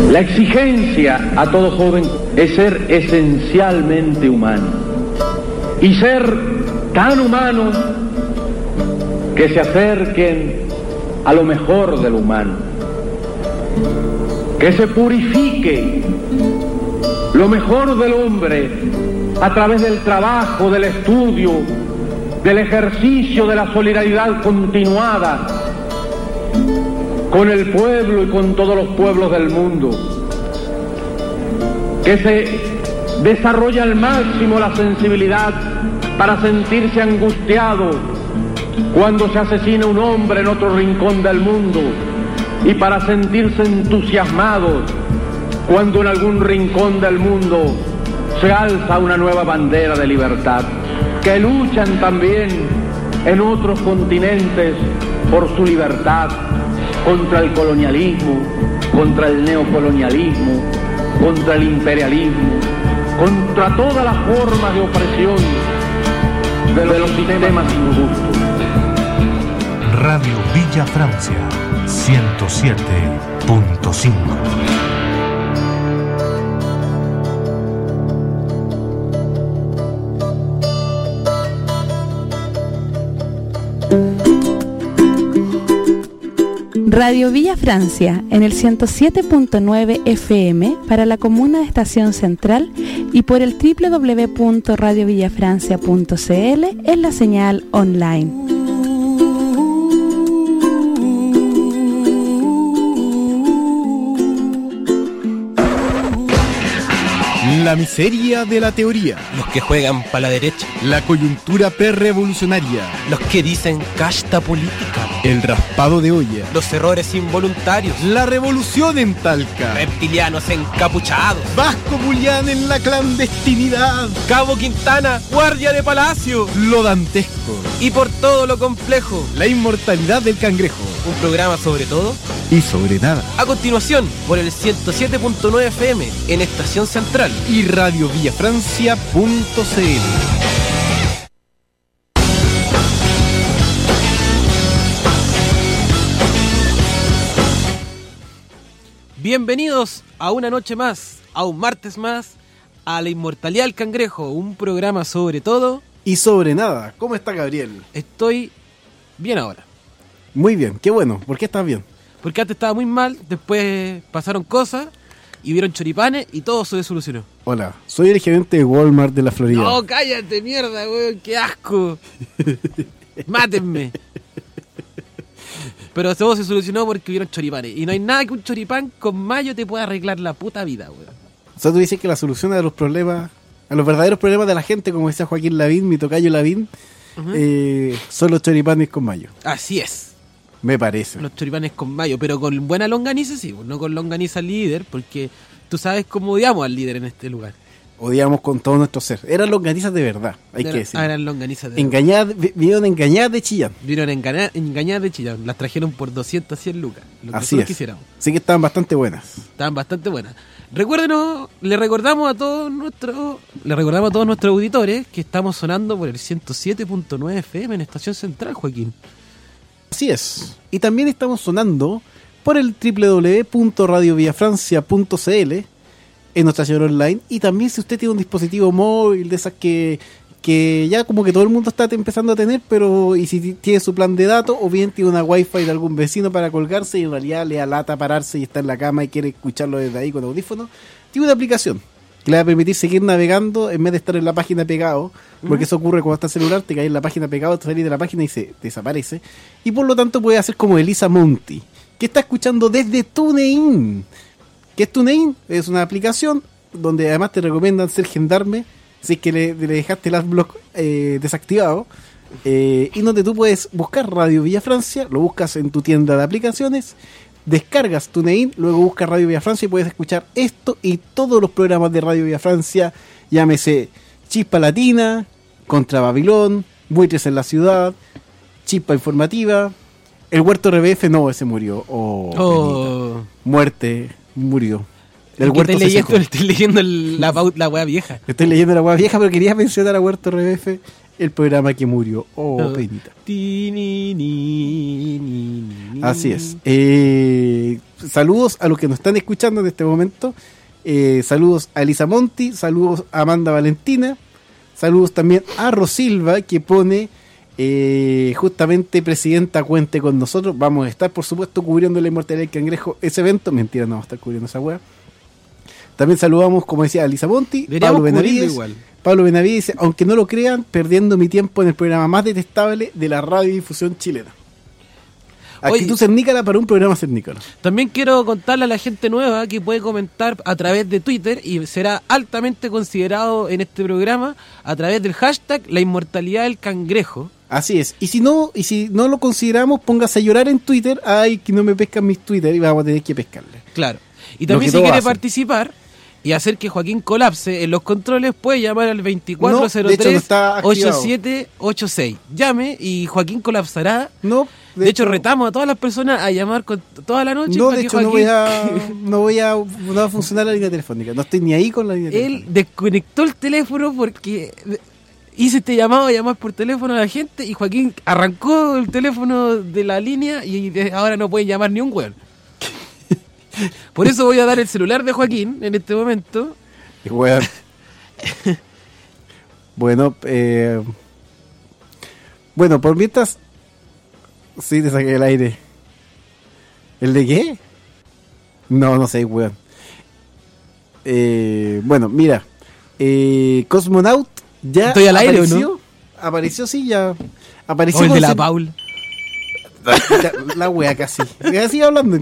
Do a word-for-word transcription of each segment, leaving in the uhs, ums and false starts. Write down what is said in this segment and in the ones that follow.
La exigencia a todo joven es ser esencialmente humano y ser tan humano que se acerquen a lo mejor del humano, que se purifique lo mejor del hombre a través del trabajo, del estudio, del ejercicio de la solidaridad continuada con el pueblo y con todos los pueblos del mundo, que se desarrolle al máximo la sensibilidad para sentirse angustiado cuando se asesina un hombre en otro rincón del mundo y para sentirse entusiasmados cuando en algún rincón del mundo se alza una nueva bandera de libertad, que luchan también en otros continentes por su libertad, contra el colonialismo, contra el neocolonialismo, contra el imperialismo, contra todas las formas de opresión de los sistemas injustos. Radio Villa Francia, ciento siete punto cinco. Radio Villa Francia en el ciento siete punto nueve F M para la comuna de Estación Central y por el doble u doble u doble u punto radio villa francia punto c l en la señal online. La miseria de la teoría. Los que juegan para la derecha. La coyuntura pre-revolucionaria. Los que dicen casta política. El raspado de olla. Los errores involuntarios. La revolución en Talca. Reptilianos encapuchados. Vasco Mulián en la clandestinidad. Cabo Quintana, guardia de palacio. Lo dantesco. Y por todo lo complejo. La inmortalidad del cangrejo. Un programa sobre todo y sobre nada. A continuación, por el ciento siete punto nueve F M en Estación Central y radio villa francia punto c l. Bienvenidos a una noche más, a un martes más, a La Inmortalidad del Cangrejo, un programa sobre todo y sobre nada. ¿Cómo está Gabriel? Estoy bien ahora. Muy bien, qué bueno. ¿Por qué estás bien? Porque antes estaba muy mal, después pasaron cosas y vieron choripanes y todo se solucionó. Hola, soy el gerente de Walmart de la Florida. No, cállate, mierda, weón, qué asco. Mátenme. Pero todo se solucionó porque vieron choripanes. Y no hay nada que un choripán con mayo te pueda arreglar la puta vida, weón. O sea, tú dices que la solución a los problemas, a los verdaderos problemas de la gente, como decía Joaquín Lavín, mi tocayo Lavín, uh-huh. eh, son los choripanes con mayo. Así es. Me parece. Los choripanes con mayo, pero con buena longaniza, sí, no con longaniza líder, porque tú sabes cómo odiamos al líder en este lugar. Odiamos con todo nuestro ser. Eran longanizas de verdad, hay Era, que decir. Ah, eran longanizas de engañadas, verdad. Vinieron engañadas de Chillán. Vinieron engañadas, engañadas de Chillán. Las trajeron por doscientas, cien lucas. Lo que Así es. Quisiéramos. Así que estaban bastante buenas. Estaban bastante buenas. Recuérdenos, le recordamos a todos nuestros, le recordamos a todos nuestros auditores que estamos sonando por el ciento siete punto nueve F M en Estación Central, Joaquín. Así es. Y también estamos sonando por el doble u doble u doble u punto radio villa francia punto c l en nuestra señal online. Y también si usted tiene un dispositivo móvil de esas que, que ya como que todo el mundo está empezando a tener, pero y si tiene su plan de datos o bien tiene una wifi de algún vecino para colgarse y en realidad le da lata pararse y está en la cama y quiere escucharlo desde ahí con audífono, tiene una aplicación que le va a permitir seguir navegando en vez de estar en la página pegado, porque uh-huh. eso ocurre cuando está el celular, te caes en la página pegado, te salís de la página y se desaparece, y por lo tanto puede hacer como Elisa Monti, que está escuchando desde TuneIn. ¿Qué es TuneIn? Es una aplicación donde además te recomiendan ser gendarme, si es que le, le dejaste el adblock eh, desactivado, eh, y donde tú puedes buscar Radio Villa Francia, lo buscas en tu tienda de aplicaciones, descargas TuneIn, luego buscas Radio Villa Francia y puedes escuchar esto y todos los programas de Radio Villa Francia, llámese Chispa Latina, Contra Babilón, Buitres en la Ciudad, Chispa Informativa, El Huerto R B F, no, ese murió, oh, oh. Muerte, murió. El Huerto estoy leyendo, estoy leyendo el, la, la hueá vieja. Estoy leyendo la hueá vieja, pero quería mencionar a Huerto R B F el programa que murió. Oh, Oh. penita. Ti, ni, ni, ni, ni, Así es. Eh, saludos a los que nos están escuchando en este momento. Eh, saludos a Elisa Monti, saludos a Amanda Valentina, saludos también a Rosilva, que pone eh, justamente presidenta, cuente con nosotros. Vamos a estar, por supuesto, cubriendo la inmortalidad del cangrejo, ese evento. Mentira, no vamos a estar cubriendo esa wea. También saludamos, como decía, a Elisa Monti, Deberíamos Pablo cubrirlo Benavides. igual. Pablo Benavides dice, aunque no lo crean, perdiendo mi tiempo en el programa más detestable de la radiodifusión chilena. Actitud Oye, cernícala para un programa cernícalo. También quiero contarle a la gente nueva que puede comentar a través de Twitter y será altamente considerado en este programa a través del hashtag La Inmortalidad del Cangrejo. Así es. Y si no, y si no lo consideramos, póngase a llorar en Twitter. Ay, que no me pescan mis Twitter y vamos a tener que pescarle. Claro. Y Lo también que si todos quiere hacen. participar y hacer que Joaquín colapse en los controles, puede llamar al veinticuatro cero No, de hecho, no tres, está activado. ochenta y siete ochenta y seis. Llame y Joaquín colapsará. No, De, hecho, retamos a todas las personas a llamar con toda la noche. No, para de que hecho, no Joaquín- voy a, no voy a, no va a funcionar la línea telefónica. No estoy ni ahí con la línea Él telefónica. desconectó el teléfono porque hice este llamado a llamar por teléfono a la gente y Joaquín arrancó el teléfono de la línea y de- ahora no pueden llamar ni un weón. Por eso voy a dar el celular de Joaquín en este momento. Y, weón. Bueno, eh, bueno, por mientras, sí, te saqué el aire. ¿El de qué? No, no sé, weón. Eh, bueno, mira, eh, Cosmonaut ya ¿Estoy al aire o apareció. no? Apareció, sí, ya. Apareció O el con de la ese- Paul. La, la wea casi. Ya sigue hablando.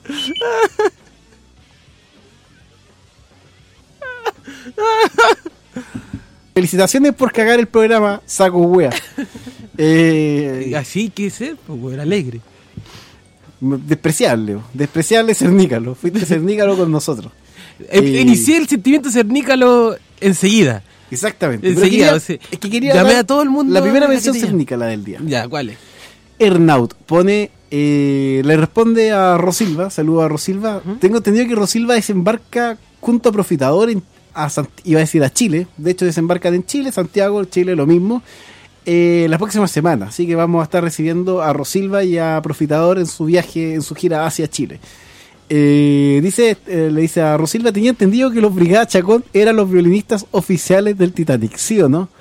Felicitaciones por cagar el programa, saco wea. Eh, Así que ser, pues weón, alegre. despreciable, despreciable cernícalo. Fuiste cernícalo con nosotros. Eh, Eh, Inicié el sentimiento cernícalo enseguida. Exactamente. Pero Enseguida, quería- o sea, es que quería llamé dar a todo el mundo la primera a la mención que tenía. cernícala del día. Ya, ¿cuál es? Ernaut pone, eh, le responde a Rosilva, saluda a Rosilva. Ujú. Tengo entendido que Rosilva desembarca junto a Profitador en, a Sant- iba a decir a Chile. De hecho, desembarcan en Chile, Santiago, Chile, lo mismo. Eh, la próxima semana. Así que vamos a estar recibiendo a Rosilva y a Profitador en su viaje, en su gira hacia Chile. Eh, dice, eh, le dice a Rosilva, tenía entendido que los Brigada Chacón eran los violinistas oficiales del Titanic, ¿sí o no?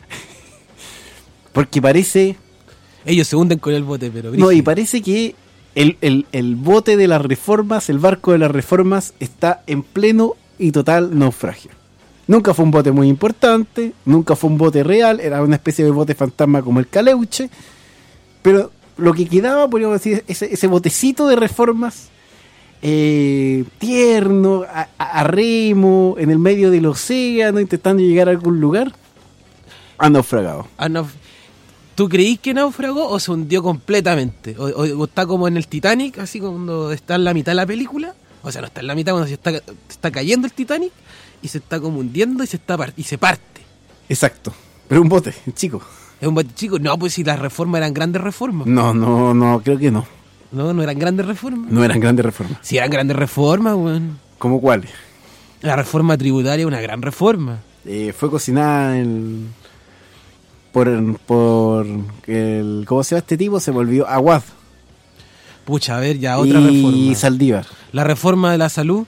Porque parece... Ellos se hunden con el bote, pero... No, y brígido. parece que el, el, el bote de las reformas, el barco de las reformas, está en pleno y total naufragio. Nunca fue un bote muy importante, nunca fue un bote real, era una especie de bote fantasma como el Caleuche, pero lo que quedaba, podríamos decir, ese, ese botecito de reformas, eh, tierno, a, a- a remo, en el medio del océano, intentando llegar a algún lugar, ha naufragado. Ah, no. ¿Tú creís que naufragó o se hundió completamente? O, o- o está como en el Titanic, así cuando está en la mitad de la película? O sea, no está en la mitad cuando se está, se está cayendo el Titanic y se está como hundiendo y se está par- y se parte. Exacto, pero un bote, chico. Es un bote chico. No, pues si las reformas eran grandes reformas. No, no, no, creo que no. No, no eran grandes reformas. No eran grandes reformas. Si eran grandes reformas, weón. ¿Cómo cuáles? La reforma tributaria es una gran reforma. Eh, fue cocinada en, por, por el, ¿cómo se llama este tipo? Se volvió Aguad Pucha, a ver, ya otra y reforma. Saldívar. La reforma de la salud.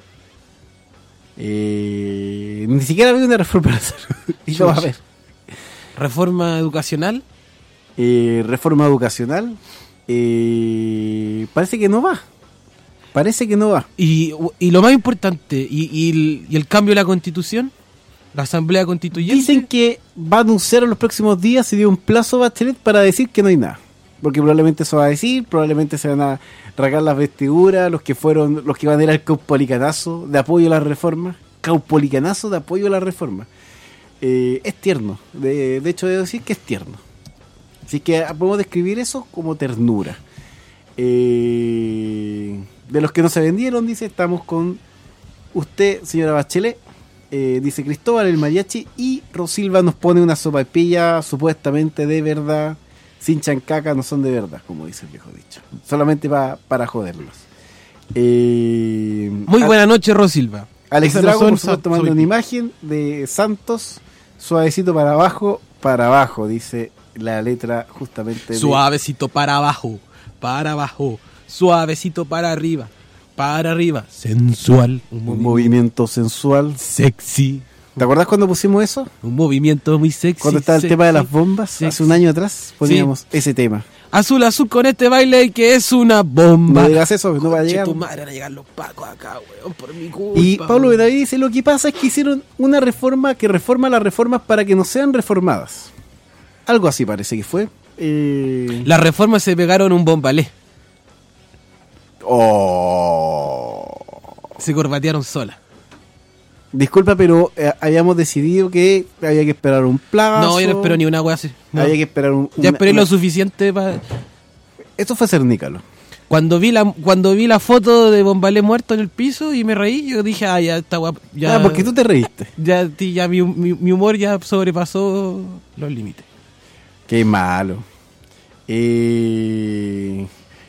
Eh, ni siquiera había una reforma para la salud. Y lo va a ver. Reforma educacional. Eh, reforma educacional. Eh, parece que no va. Parece que no va. Y, y lo más importante, y, y el, y el cambio de la constitución, la asamblea constituyente. Dicen que va a anunciar en los próximos días, se dio un plazo a Bachelet para decir que no hay nada. Porque probablemente eso va a decir, probablemente se van a rasgar las vestiduras, los que fueron, los que van a ir al caupolicanazo de apoyo a la reforma. Caupolicanazo de apoyo a la reforma. Eh, es tierno, de, de hecho debo decir que es tierno. Así que podemos describir eso como ternura. Eh, de los que no se vendieron, dice, estamos con usted, señora Bachelet. Eh, dice Cristóbal, el mariachi, y Rosilva nos pone una sopaipilla supuestamente de verdad, sin chancaca, no son de verdad, como dice el viejo dicho, solamente pa, para joderlos. Eh, Muy a- buena noche, Rosilva. Alex Esas Drago, no son por supuesto, sa- manda soy- una imagen de Santos, suavecito para abajo, para abajo, dice la letra justamente de... Suavecito para abajo, para abajo, suavecito para arriba, para arriba, sensual, un, un movimiento movimiento sensual. sexy, ¿Te acuerdas cuando pusimos eso? un movimiento muy sexy. Cuando estaba el sexy, tema de las bombas, sexy. hace un año atrás poníamos ese tema. Azul, azul con este baile que es una bomba. No digas eso, no va a Che, llegar. tu madre, van a llegar los pacos acá, weón, por mi culpa. Y Pablo weón. Benavides dice, lo que pasa es que hicieron una reforma que reforma las reformas para que no sean reformadas. Algo así parece que fue. Eh... Las reformas se pegaron un bombalé. Oh. Se corbatearon solas. Disculpa, pero eh, habíamos decidido que había que esperar un plazo. No, yo no espero ni una wea así. No. Había que esperar un... Ya una- esperé una- lo suficiente para... Esto fue cernícalo. Cuando vi la cuando vi la foto de Bombalé muerto en el piso y me reí, yo dije, ah, ya está guapo. Ya, Ah, porque tú te reíste. Ya, ti- ya mi, mi, mi humor ya sobrepasó los límites. Qué malo. Eh...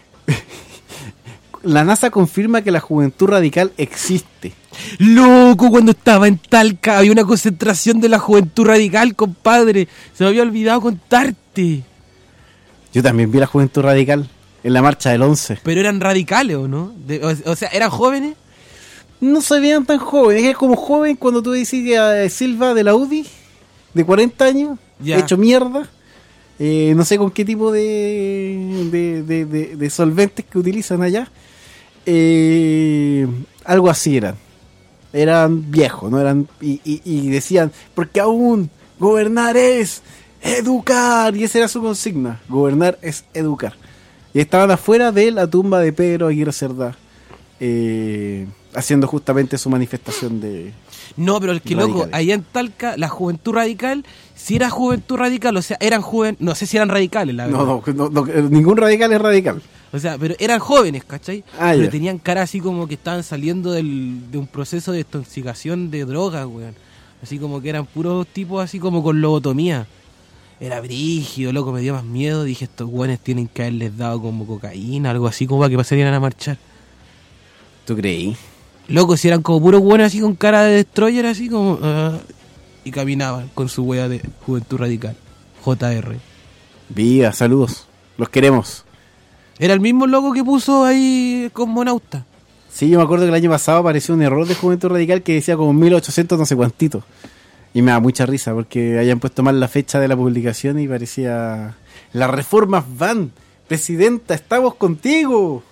La NASA confirma que la juventud radical existe. Loco, cuando estaba en Talca había una concentración de la juventud radical, compadre. Se me había olvidado contarte. Yo también vi la juventud radical en la marcha del once. Pero eran radicales, ¿o no? De- o, o sea, ¿eran jóvenes? No se veían tan jóvenes. Es como joven cuando tú decís que a Silva de la U D I, de cuarenta años, Ya. hecho mierda. Eh, no sé con qué tipo de, de, de, de- de solventes que utilizan allá. Eh, algo así eran. Eran viejos, ¿no? Eran y, y, y decían, porque aún gobernar es educar. Y esa era su consigna. Gobernar es educar. Y estaban afuera de la tumba de Pedro Aguirre Cerda, eh, haciendo justamente su manifestación de... No, pero el que loco, Radicales. allá en Talca, la juventud radical, si era juventud radical, o sea, eran jóvenes, no sé si eran radicales, la verdad. No, no, no, no, ningún radical es radical. O sea, pero eran jóvenes, ¿cachai? Ah, pero ya. tenían cara así como que estaban saliendo del, de un proceso de intoxicación de drogas, weón. Así como que eran puros tipos así como con lobotomía. Era brígido, loco, me dio más miedo. Dije, estos weones tienen que haberles dado como cocaína, algo así como para que pasarían a marchar. ¿Tú creí? Loco, si eran como puros weones así con cara de destroyer, así como... ah, y caminaban con su wea de juventud radical. J R. Viva, saludos. Los queremos. Era el mismo loco que puso ahí Cosmonauta. Sí, yo me acuerdo que el año pasado apareció un error de Juventud Radical que decía como mil ochocientos no sé cuantito. Y me da mucha risa porque habían puesto mal la fecha de la publicación y parecía... Las reformas van. Presidenta, estamos contigo.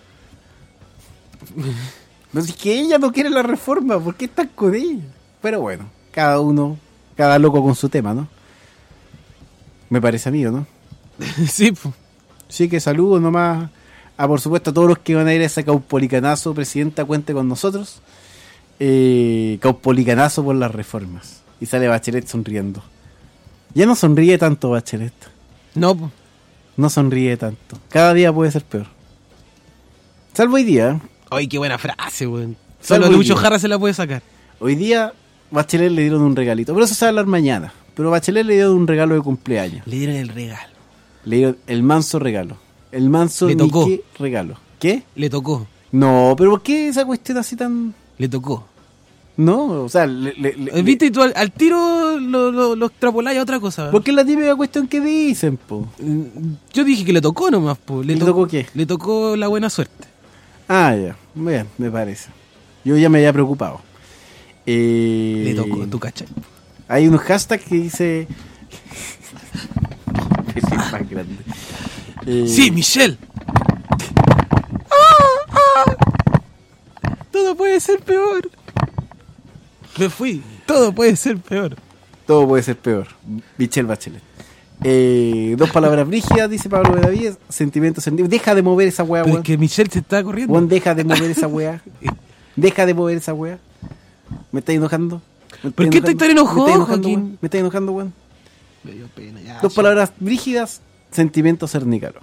No, es que ella no quiere la reforma. ¿Por qué están con ella? Pero bueno, cada uno, cada loco con su tema, ¿no? Me parece a mí, ¿o no? Sí, po. Sí, que saludos nomás a, por supuesto, a todos los que van a ir a ese caupolicanazo. Presidenta, cuente con nosotros. Eh, caupolicanazo por las reformas. Y sale Bachelet sonriendo. Ya no sonríe tanto Bachelet. No, po. No sonríe tanto. Cada día puede ser peor. Salvo hoy día. ¿eh? Ay, qué buena frase, weón. Salvo Solo hoy Lucho día. Jara se la puede sacar. Hoy día Bachelet le dieron un regalito. Pero eso se va a hablar mañana. Pero Bachelet le dio un regalo de cumpleaños. Le dieron el regalo. Le dieron el manso regalo. El manso Le ni tocó. qué regalo. ¿Qué? Le tocó. No, pero ¿por qué esa cuestión así tan...? Le tocó. No, o sea, le, le- le- ¿Viste? Y tú al, al tiro lo, lo, lo extrapoláis a otra cosa. porque es la típica cuestión que dicen, po. Mm, Yo dije que le tocó nomás, po. ¿Le tocó qué? Le tocó la buena suerte. Ah, ya, bien, me parece. Yo ya me había preocupado. Eh, Le tocó, tú cachai. Hay unos hashtags que dice... Es más grande. Eh, Sí, Michelle. Todo puede ser peor. Me fui. Todo puede ser peor. Todo puede ser peor. Michelle Bachelet. Eh, dos palabras brígidas, dice Pablo Benavides. Sentimientos sentidos. Deja de mover esa weá, Pero weón. es que Michelle se está corriendo. Weón, deja de mover esa weá. Deja de mover esa weá. ¿Me estáis enojando? ¿Me ¿Por qué estás tan enojado, ¿Me estáis enojando, Joaquín? weón? ¿Me estáis enojando, weón? Me dio pena, ya, Dos sí. palabras brígidas, sentimientos cernícalos.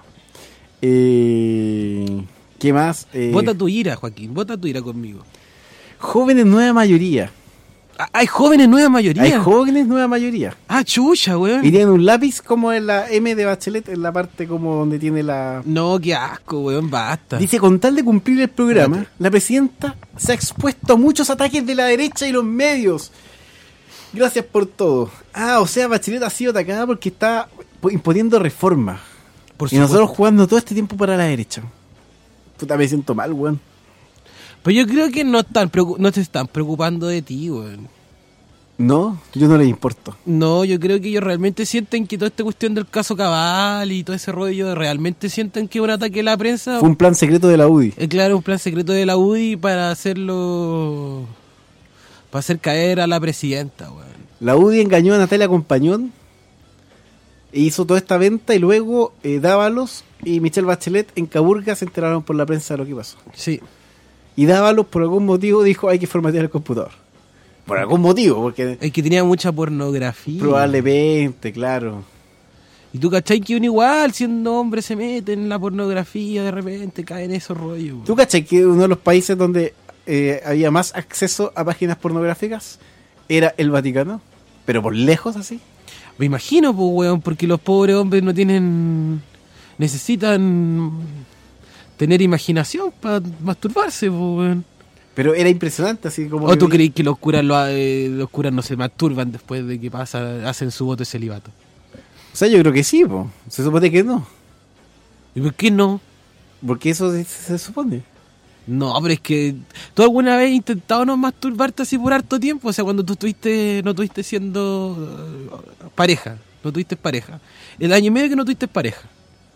Eh, ¿Qué más? Eh, Vota tu ira, Joaquín. Vota tu ira conmigo. jóvenes nueva mayoría. Ah, hay jóvenes nueva mayoría. Hay jóvenes nueva mayoría. Ah, chucha, weón. Y tienen un lápiz como en la M de Bachelet, en la parte como donde tiene la... No, qué asco, weón, basta. Dice, con tal de cumplir el programa, Espérate. la presidenta se ha expuesto a muchos ataques de la derecha y los medios. Gracias por todo. Ah, o sea, Bachelet ha sido atacada porque está imponiendo reformas. Por y supuesto. nosotros jugando todo este tiempo para la derecha. Puta, me siento mal, weón. Pero yo creo que no están preocu- no se están preocupando de ti, weón. No, yo no les importo. No, yo creo que ellos realmente sienten que toda esta cuestión del caso Cabal y todo ese rollo, realmente sienten que es un ataque a la prensa. Fue un plan secreto de la U D I. Es claro, un plan secreto de la U D I para hacerlo... para hacer caer a la presidenta, weón. La U D I engañó a Natalia Compañón e hizo toda esta venta y luego eh, Dávalos y Michelle Bachelet en Caburga se enteraron por la prensa de lo que pasó. Sí. Y Dávalos por algún motivo dijo hay que formatear el computador. Por algún motivo, porque Es que tenía mucha pornografía. probablemente, claro. Y tú cachai que uno igual, siendo hombre, se mete en la pornografía, de repente cae en esos rollos. ¿Tú cachai que uno de los países donde eh, había más acceso a páginas pornográficas era el Vaticano? Pero por lejos así. Me imagino, pues, weón, porque los pobres hombres no tienen... necesitan tener imaginación para masturbarse, pues, weón. Pero era impresionante, así como... ¿O que tú vi- crees que los curas, lo- eh, los curas no se masturban después de que pasa, hacen su voto de celibato? O sea, yo creo que sí, po. Se supone que no. ¿Y por qué no? Porque eso se, se supone. No, pero es que... ¿Tú alguna vez has intentado no masturbarte así por harto tiempo? O sea, cuando tú estuviste, no estuviste siendo eh, pareja, no tuviste pareja. El año y medio que no tuviste pareja.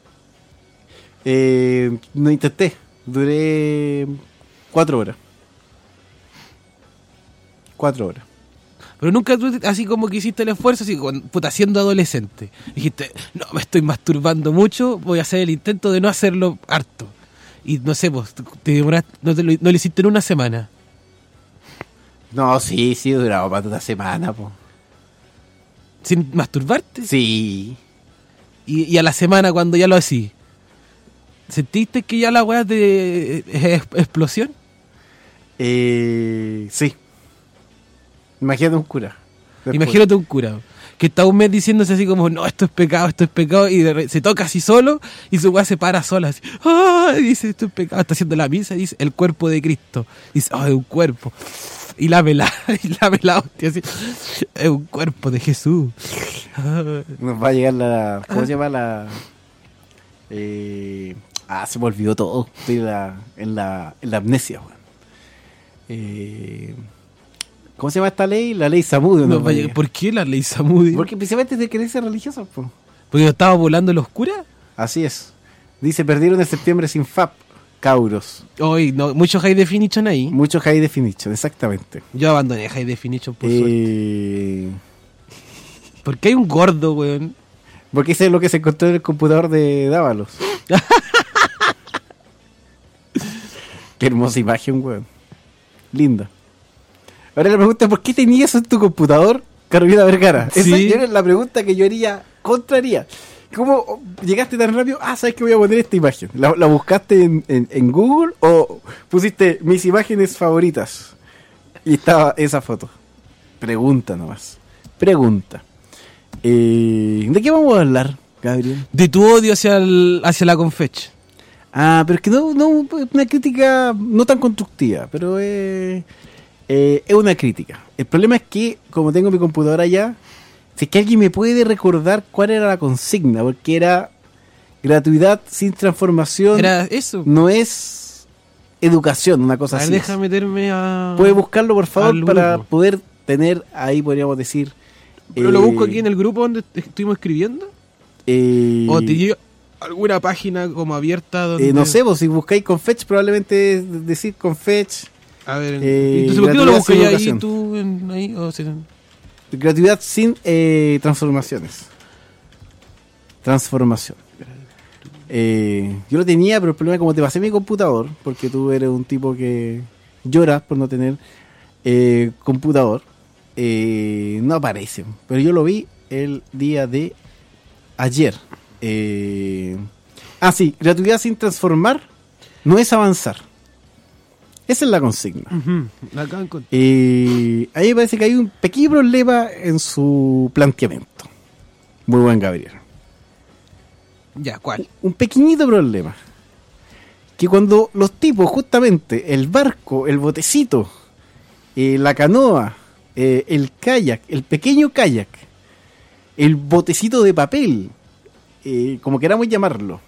Eh, no intenté. Duré cuatro horas. Cuatro horas. Pero nunca tú, así como que hiciste el esfuerzo, así cuando, puta, siendo adolescente. Dijiste, no, me estoy masturbando mucho, voy a hacer el intento de no hacerlo harto. Y no sé, pues, te demoraste, no, te lo, no lo hiciste en una semana. No, sí, sí, duraba para toda semana, po. Sin masturbarte. Sí. Y, y a la semana cuando ya lo hacís, ¿sentiste que ya la weá de es explosión? Eh, sí. Imagínate un cura. Después. Imagínate un cura que está un mes diciéndose así como, no, esto es pecado, esto es pecado, y de re- se toca así solo, y su weá se para sola, así, ¡ah! Y dice, esto es pecado, está haciendo la misa, y dice, el cuerpo de Cristo. Y dice, ¡ah, es un cuerpo! Y la vela, y la vela, hostia, así, es un cuerpo de Jesús. Ah. Nos va a llegar la... ¿Cómo se llama la...? Eh, ah, se me olvidó todo. Estoy en la, en la, en la amnesia, weón. Eh, ¿Cómo se llama esta ley? La ley Samudio. Nos nos va va a a llegar- llegar. ¿Por qué la ley Samudi? Porque principalmente es de creencias religiosas, po. ¿Porque no estaba volando los curas? Así es. Dice, perdieron en septiembre sin F A P, Cauros. Hoy, no, mucho high definition ahí. Mucho high definition, exactamente. Yo abandoné high definition por suerte. Eh, Porque hay un gordo, weón. porque eso es lo que se encontró en el computador de Dávalos. Qué hermosa imagen, weón. Linda. Ahora la pregunta es, ¿por qué tenías eso en tu computador, Carolina Vergara? Esa Sí. era la pregunta que yo haría, contraría. ¿Cómo llegaste tan rápido? Ah, ¿sabes que voy a poner esta imagen? ¿La, la buscaste en, en, en Google o pusiste mis imágenes favoritas? Y estaba esa foto. Pregunta nomás. Pregunta. Eh, ¿De qué vamos a hablar, Gabriel? De tu odio hacia, el- hacia la Confech. Ah, pero es que no, no una crítica no tan constructiva, pero eh, eh, es una crítica. El problema es que, como tengo mi computadora allá, si es que alguien me puede recordar cuál era la consigna, porque era gratuidad sin transformación, Era eso. no es educación, una cosa A ver, así. deja meterme a... Puede buscarlo, por favor, al para grupo. poder tener ahí, podríamos decir... Pero eh, lo busco aquí en el grupo donde estuvimos escribiendo. eh, O te llega alguna página como abierta donde... eh, no sé, vos si buscáis Confech, probablemente es decir Confech... A ver, eh, entonces ¿por qué no lo gratuidad buscas sin ahí educación. tú? En, ahí, o sea, Gratuidad sin eh, transformaciones. Transformación. Eh, yo lo tenía, pero el problema es como te pasé mi computador, porque tú eres un tipo que llora por no tener eh, computador, eh, no aparece. Pero yo lo vi el día de ayer. Eh, ah, sí, gratuidad sin transformar no es avanzar. Esa es la consigna. ujú, la acabo de encontrar. Eh, a mí me parece que hay un pequeño problema en su planteamiento. Muy buen, Gabriel. Ya, ¿cuál? Un pequeñito problema. Que cuando los tipos, justamente, el barco, el botecito, eh, la canoa, eh, el kayak, el pequeño kayak, el botecito de papel, eh, como queramos llamarlo,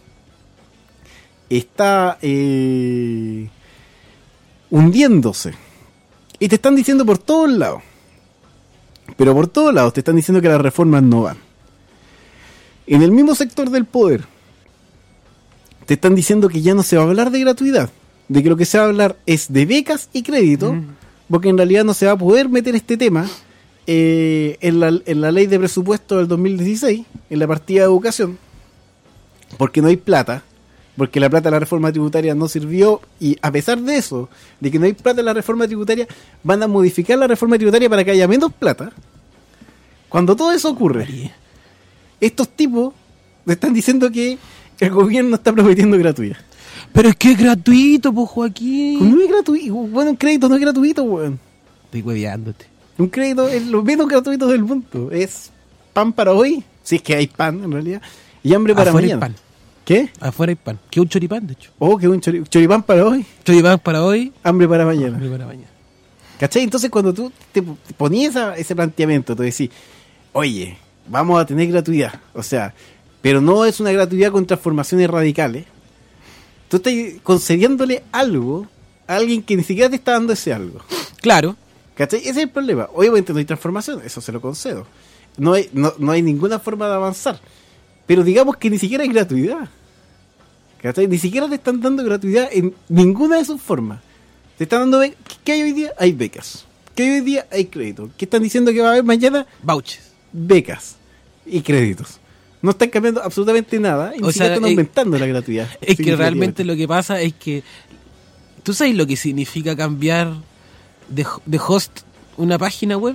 está eh, hundiéndose. Y te están diciendo por todos lados, pero por todos lados te están diciendo que las reformas no van. En el mismo sector del poder te están diciendo que ya no se va a hablar de gratuidad, de que lo que se va a hablar es de becas y crédito, mm. porque en realidad no se va a poder meter este tema eh, en, la, en la ley de presupuesto del dos mil dieciséis, en la partida de educación, porque no hay plata, porque la plata de la reforma tributaria no sirvió, y a pesar de eso, de que no hay plata en la reforma tributaria, van a modificar la reforma tributaria para que haya menos plata. Cuando todo eso ocurre, estos tipos le están diciendo que el gobierno está prometiendo gratuidad. Pero es que es gratuito, pues, Joaquín. No es gratuito. Bueno, un crédito no es gratuito, weón. Estoy hueveándote. Un crédito es lo menos gratuito del mundo. Es pan para hoy, si es que hay pan en realidad, y hambre para Afuera mañana. Hay pan. ¿Qué? Afuera hay pan. ¿Qué un choripán, de hecho? Oh, que un chori- choripán para hoy. Choripán para hoy. Hambre para mañana. Hambre para mañana. ¿Cachai? Entonces cuando tú te ponías esa, ese planteamiento, tú decís, oye, vamos a tener gratuidad. O sea, pero no es una gratuidad con transformaciones radicales. Tú estás concediéndole algo a alguien que ni siquiera te está dando ese algo. Claro. ¿Cachai? Ese es el problema. Obviamente no hay transformación, eso se lo concedo. No hay, no, no hay ninguna forma de avanzar. Pero digamos que ni siquiera hay gratuidad. ¿Cachai? Ni siquiera te están dando gratuidad en ninguna de sus formas. Te están dando... Be- ¿Qué hay hoy día? Hay becas. ¿Qué hay hoy día? Hay créditos. ¿Qué están diciendo que va a haber mañana? Vouchers. Becas y créditos. No están cambiando absolutamente nada. Y O ni siquiera sea, están es- aumentando la gratuidad. Es que realmente significativamente. lo que pasa es que... ¿Tú sabes lo que significa cambiar de, ho- de host una página web?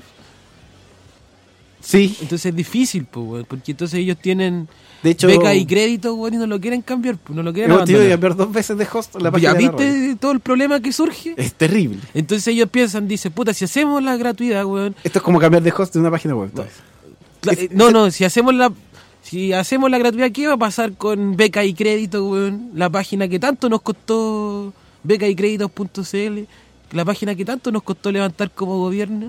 Sí. Entonces es difícil, pues, weón, porque entonces ellos tienen De hecho, beca y crédito, weón, y no lo quieren cambiar, pues, no lo quieren hemos tenido que abandonar. cambiar dos veces de host la ¿Ya página de la radio. viste todo el problema que surge? Es terrible. Entonces ellos piensan, dicen, puta, si hacemos la gratuidad, weón... Esto es como cambiar de host de una página web. entonces. Cla- Es- no, no, si hacemos la... Si hacemos la gratuidad, ¿qué va a pasar con beca y crédito, weón? La página que tanto nos costó, beca y créditos punto c l, la página que tanto nos costó levantar como gobierno.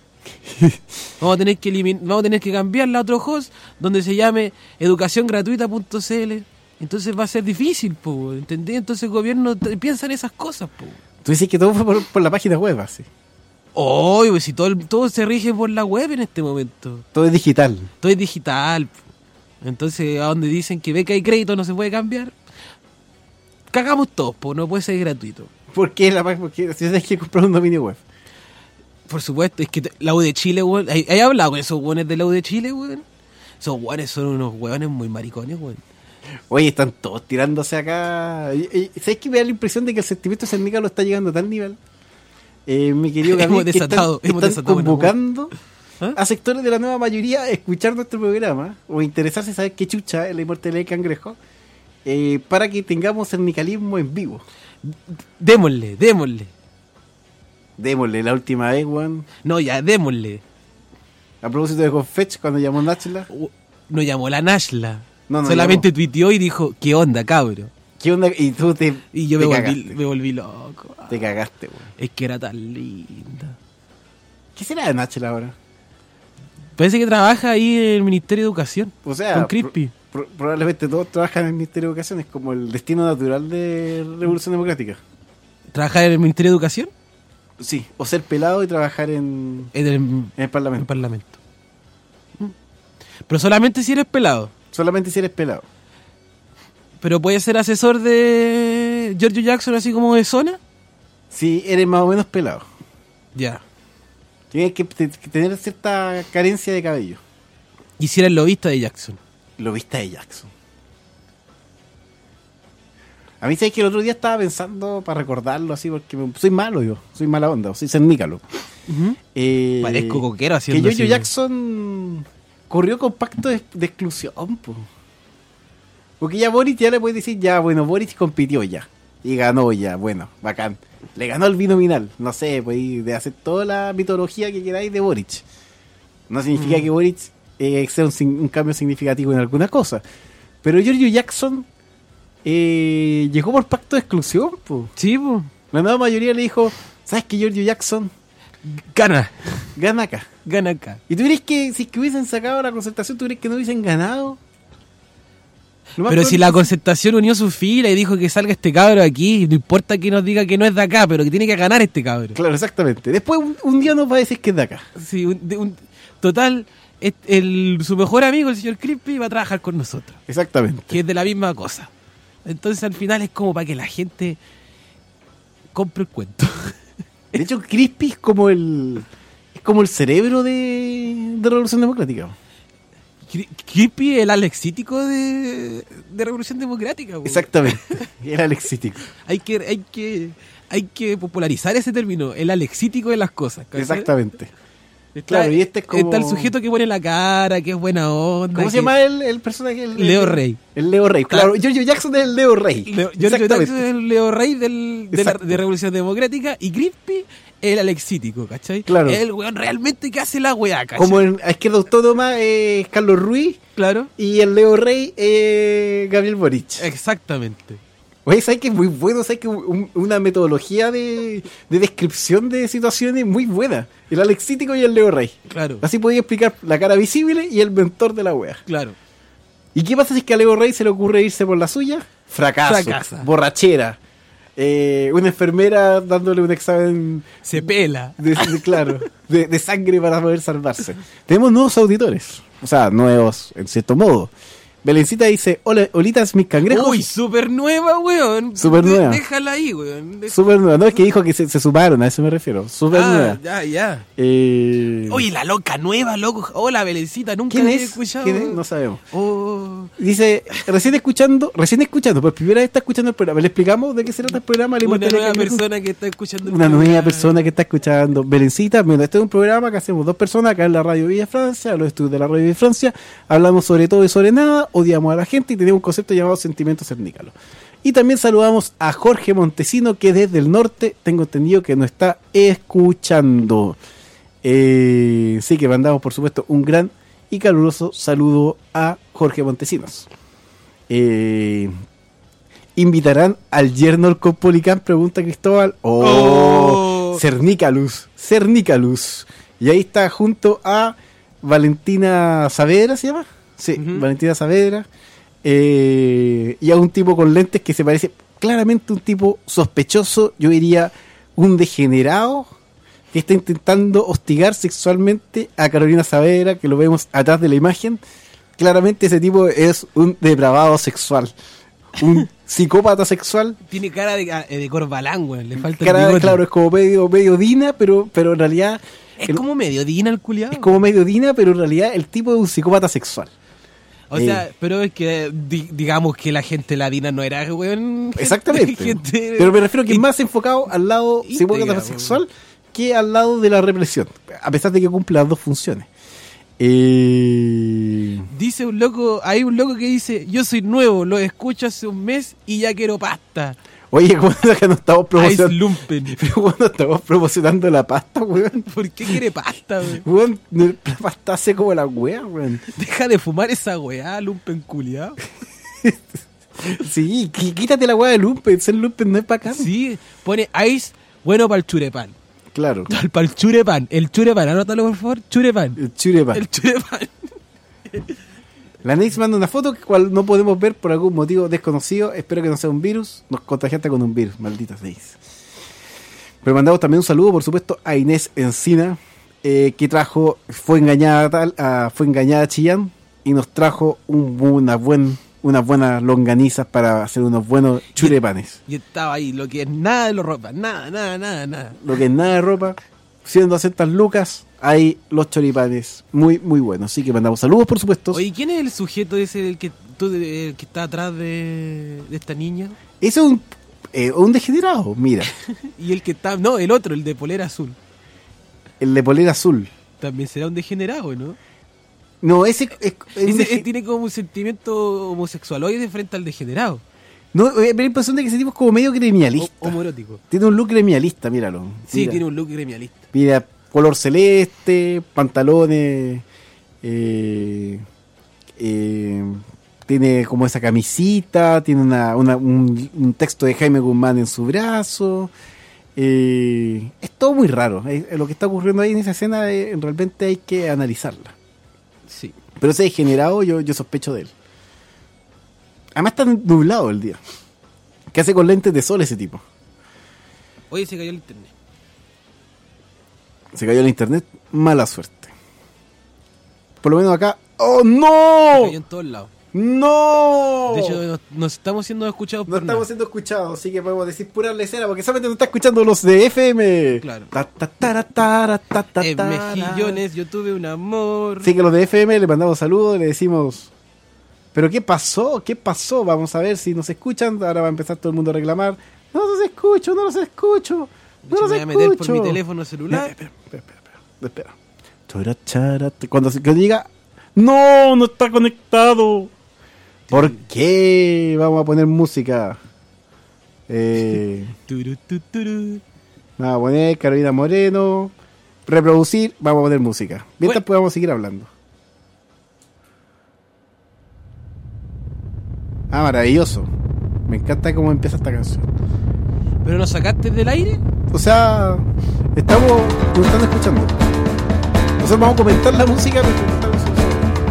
Vamos a tener que elimin- vamos a tener que cambiarla a otro host donde se llame educación gratuita punto c l. Entonces va a ser difícil, po, ¿entendés? Entonces el gobierno t- piensa en esas cosas, po. Tú dices que todo fue por, por la página web, así. Oh, pues si todo, el- todo se rige por la web en este momento. Todo es digital. Todo es digital. po. Entonces, a donde dicen que beca y crédito no se puede cambiar, cagamos todos, pues no puede ser gratuito. ¿Por qué la página? Porque si tienes que comprar un dominio web. Por supuesto, es que te- la U de Chile, weón. ¿Hay, hay hablado con esos weones de la U de Chile, weón? Esos weones son unos weones muy maricones, weón. Oye, están todos tirándose acá. Y- y- ¿Sabes que me da la impresión de que el sentimiento cernícalo está llegando a tal nivel? Eh, mi querido Hemos Gabriel, que desatado- están, hemos están desatado una convocando ¿Ah? a sectores de la nueva mayoría a escuchar nuestro programa o interesarse en saber qué chucha es la inmortalidad del cangrejo, eh, para que tengamos cernicalismo en vivo. Démosle, démosle. Démosle la última vez, weón. No, ya, démosle. A propósito de Confetch, cuando llamó Nachla. U- No llamó la Nashla. No, no Solamente llamó. tuiteó y dijo, ¿qué onda, cabro? ¿Qué onda? Y tú te. Y yo te me volví, cagaste. me volví loco. Te cagaste, weón. Es que era tan linda. ¿Qué será de Nachla ahora? Parece que trabaja ahí en el Ministerio de Educación. O sea, con Crispy. pro- pro- probablemente todos trabajan en el Ministerio de Educación, es como el destino natural de Revolución Democrática. ¿Trabaja en el Ministerio de Educación? Sí, o ser pelado y trabajar en, En el, en el en Parlamento. el Parlamento. Mm. Pero solamente si eres pelado. Solamente si eres pelado. Pero puedes ser asesor de Giorgio Jackson así como de zona. Si eres más o menos pelado. Ya. Tienes que, te- que tener cierta carencia de cabello. Y si eres lobista de Jackson. Lo viste de Jackson. A mí sabes que el otro día estaba pensando para recordarlo así, porque me- soy malo yo, soy mala onda, soy cernícalo. Eh, Parezco coquero Que haciendo Giorgio así. Jackson corrió con pacto de, de exclusión, po. Porque ya Boric ya le puede decir, ya, bueno, Boric compitió ya. Y ganó ya, bueno, bacán. Le ganó el binominal. No sé, pues de hacer toda la mitología que queráis de Boric. No significa Mm. que Boric eh, sea un, sin- un cambio significativo en alguna cosa. Pero Giorgio Jackson eh, llegó por pacto de exclusión, po. Sí, po. La nueva mayoría le dijo, ¿sabes qué, Giorgio Jackson? Gana, Gana acá. gana acá. ¿Y tú crees que si es que hubiesen sacado la concertación, tú crees que no hubiesen ganado? Lo más Pero probable si es la que- concertación unió su fila y dijo que salga este cabro aquí, no importa que nos diga que no es de acá, pero que tiene que ganar este cabro. Claro, exactamente. Después un, un día nos va a decir que es de acá. Sí, un- de- un- total, es- el, su mejor amigo, el señor Crispy, va a trabajar con nosotros, Exactamente. que es de la misma cosa. Entonces al final es como para que la gente compre el cuento. De hecho, Crispy es como el es como el cerebro de, de Revolución Democrática. Cri- Crispy, el alexítico de, de Revolución Democrática. po. Exactamente. Era el exítico. Hay que, hay que, hay que popularizar ese término, el alexítico de las cosas. ¿cachai? Exactamente. Está, Claro, y este es como- está el sujeto que pone la cara, que es buena onda. ¿Cómo se que- llama el, el personaje? El, Leo el- Rey. El Leo Rey. Claro, Claro. Giorgio Jackson es el Leo Rey. Leo, Giorgio Exactamente. Jackson es el Leo Rey del, de, la, Exacto. de Revolución Democrática y Crispy el alexítico, ¿cachai? Claro. Es el weón realmente que hace la weá, ¿cachai? Como en a Izquierda Autónoma es Carlos Ruiz Claro, y el Leo Rey es Gabriel Boric. exactamente. Oye, ¿sabes que es muy bueno? ¿Sabes que un- una metodología de, de descripción de situaciones muy buena? El alexítico y el Leo Rey. Claro, Así podía explicar la cara visible y el mentor de la wea. claro. ¿Y qué pasa si es que a Leo Rey se le ocurre irse por la suya? Fracaso, Fracasa. borrachera, eh, una enfermera dándole un examen Se pela. de, de- claro, de, de sangre para poder salvarse. Tenemos nuevos auditores, o sea, nuevos en cierto modo. Belencita dice, hola, olitas mis cangrejos. Uy, súper nueva, weón. Súper De- nueva. Déjala ahí, weón. De- Súper nueva, no, es que dijo que se, se sumaron, a eso me refiero. Súper ah, nueva. ya, ya. Eh, Oye, la loca nueva, loco. Hola, Belencita, nunca ¿quién había es? escuchado. ¿Quién es? No sabemos. Oh, Dice, recién escuchando, recién escuchando, por primera vez está escuchando el programa. ¿Le explicamos de qué se trata el programa? ¿Le una mostré nueva que- persona que está escuchando. el Una nueva programa. persona que está escuchando. Belencita, bueno, este es un programa que hacemos dos personas acá en la Radio Villa Francia, en los estudios de la Radio Villa Francia. Hablamos sobre todo y sobre nada, odiamos a la gente y tenemos un concepto llamado sentimiento cernícalo. Y también saludamos a Jorge Montesino, que desde el norte, tengo entendido que nos está escuchando. Eh, sí, que mandamos, por supuesto, un gran y caluroso saludo a Jorge Montesinos. Eh, ¿Invitarán al yerno del Copolicán? Pregunta Cristóbal. Oh, Oh. Cernícalus, Cernícalus. Y ahí está junto a Valentina Saavedra, ¿se llama? Sí, Ujú. Valentina Saavedra. Eh, y a un tipo con lentes que se parece claramente un tipo sospechoso, yo diría un degenerado, que está intentando hostigar sexualmente a Carolina Saavedra, que lo vemos atrás de la imagen. Claramente ese tipo es un depravado sexual, un psicópata sexual. Tiene cara de, ah, de Corbalán, weón. Le falta Cara, el bigote. claro, es como medio, medio Dina, pero, pero en realidad Es el- como medio Dina el culiado. es como medio Dina, pero en realidad el tipo es un psicópata sexual. O sea, pero es que di- digamos que la gente de la Dina no era, weón. gente- Exactamente. gente- Pero me refiero que y- más enfocado al lado íntegra, psicópata weón. sexual que al lado de la represión, a pesar de que cumple las dos funciones. Eh... Dice un loco, hay un loco que dice, yo soy nuevo, lo escucho hace un mes y ya quiero pasta. Oye, ¿cuándo es que no estamos Ice promocionando? Lumpen. Pero cuando estamos promocionando la pasta, weón. ¿Por qué quiere pasta, weón? Weón, la pasta hace como la wea, weón. Deja de fumar esa weá, Lumpen culiado. Sí, qu- quítate la wea de lumpen, ser lumpen no es bacán. Sí, pone ice bueno para el churepan. Claro. Para el churepan, el churepan, anótalo por favor, churepan. El churepan. El churepan. La Nix manda una foto que cual no podemos ver por algún motivo desconocido. Espero que no sea un virus. Nos contagiaste con un virus, maldita Nix. Pero mandamos también un saludo, por supuesto, a Inés Encina, eh, que trajo, fue engañada tal, a, fue engañada a Chillán y nos trajo un, una buen, unas buenas longanizas para hacer unos buenos churepanes. Y estaba ahí, lo que es nada de los ropa, nada, nada, nada, nada. Lo que es nada de ropa, siendo doscientas lucas, hay los choripanes muy, muy buenos. Así que mandamos saludos, por supuesto. Oye, ¿quién es el sujeto ese del que, tú, el que está atrás de, de esta niña? Ese es un, eh, un degenerado, mira. Y el que está, no, el otro, el de polera azul. El de polera azul. También será un degenerado, ¿no? No, ese es, es un Ese, dege- eh, tiene como un sentimiento homosexualoide frente al degenerado. No, eh, me da la impresión de que ese tipo es como medio gremialista. O- homoerótico. Tiene un look gremialista, míralo. Sí, Mira. tiene un look gremialista. Mira, color celeste, pantalones, eh, eh, tiene como esa camisita, tiene una, una- un, un texto de Jaime Guzmán en su brazo, Eh, es todo muy raro. Eh, lo que está ocurriendo ahí en esa escena eh, realmente hay que analizarla. Sí. Pero ese degenerado yo, yo sospecho de él. Además está nublado el día. ¿Qué hace con lentes de sol ese tipo? Oye, se cayó el internet. Se cayó el internet, mala suerte. Por lo menos acá. ¡Oh, Se no! cayó en todos lados. ¡No! De hecho, nos, nos estamos siendo escuchados no por estamos nada. siendo escuchados, así que podemos decir pura lecera, porque solamente nos está escuchando los de F M. Claro. Ta, ta, tara, tara, ta, ta, En tara. Mejillones yo tuve un amor. Así que los de F M le mandamos saludos, le decimos, ¿pero qué pasó? ¿Qué pasó? Vamos a ver si nos escuchan. Ahora va a empezar todo el mundo a reclamar. No los escucho, no los escucho. De No hecho, los me voy a meter por escucho. mi teléfono celular. Espera, espera, espera, espera, espera. Chora, chara, te- Cuando se que diga, no, no está conectado. ¿Por qué? Vamos a poner música. Eh, Turu, tu, turu. vamos a poner Carolina Moreno. Reproducir, vamos a poner música. Mientras Bueno. podamos seguir hablando. Ah, maravilloso. Me encanta cómo empieza esta canción. ¿Pero nos sacaste del aire? O sea, estamos, nos están escuchando. Nosotros vamos a comentar la música mientras estamos escuchando.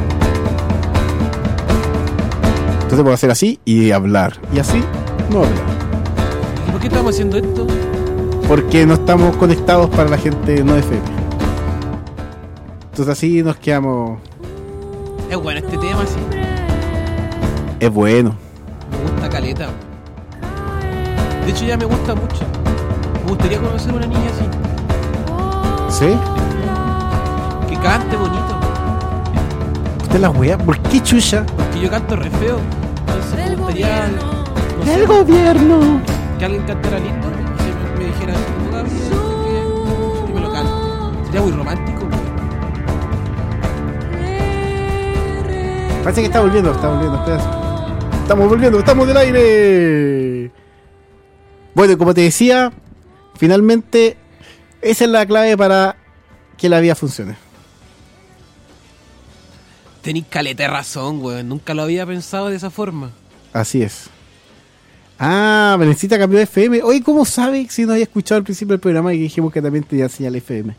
Entonces puedo hacer así y hablar. Y así no hablar. ¿Y por qué estamos haciendo esto? Porque no estamos conectados para la gente no F M. Entonces así nos quedamos. Es bueno este tema, sí. Es bueno. Me gusta caleta. De hecho, ya me gusta mucho. Me gustaría conocer una niña así. ¿Sí? Que cante bonito. Usted la wea, ¿por qué chucha? Porque yo canto re feo. Entonces me gustaría, no sé, El gobierno. que alguien cantara lindo y que me, me dijera así como Gabriel, y me lo cante. Sería muy romántico. Parece que está volviendo, está volviendo, espera. Estamos volviendo, estamos del aire. Bueno, y como te decía, finalmente esa es la clave para que la vida funcione. Tenís caleta de razón, weón. Nunca lo había pensado de esa forma. Así es. Ah, Berencita cambió de F M. Oye, ¿cómo sabe si no había escuchado al principio del programa y dijimos que también tenía señal F M?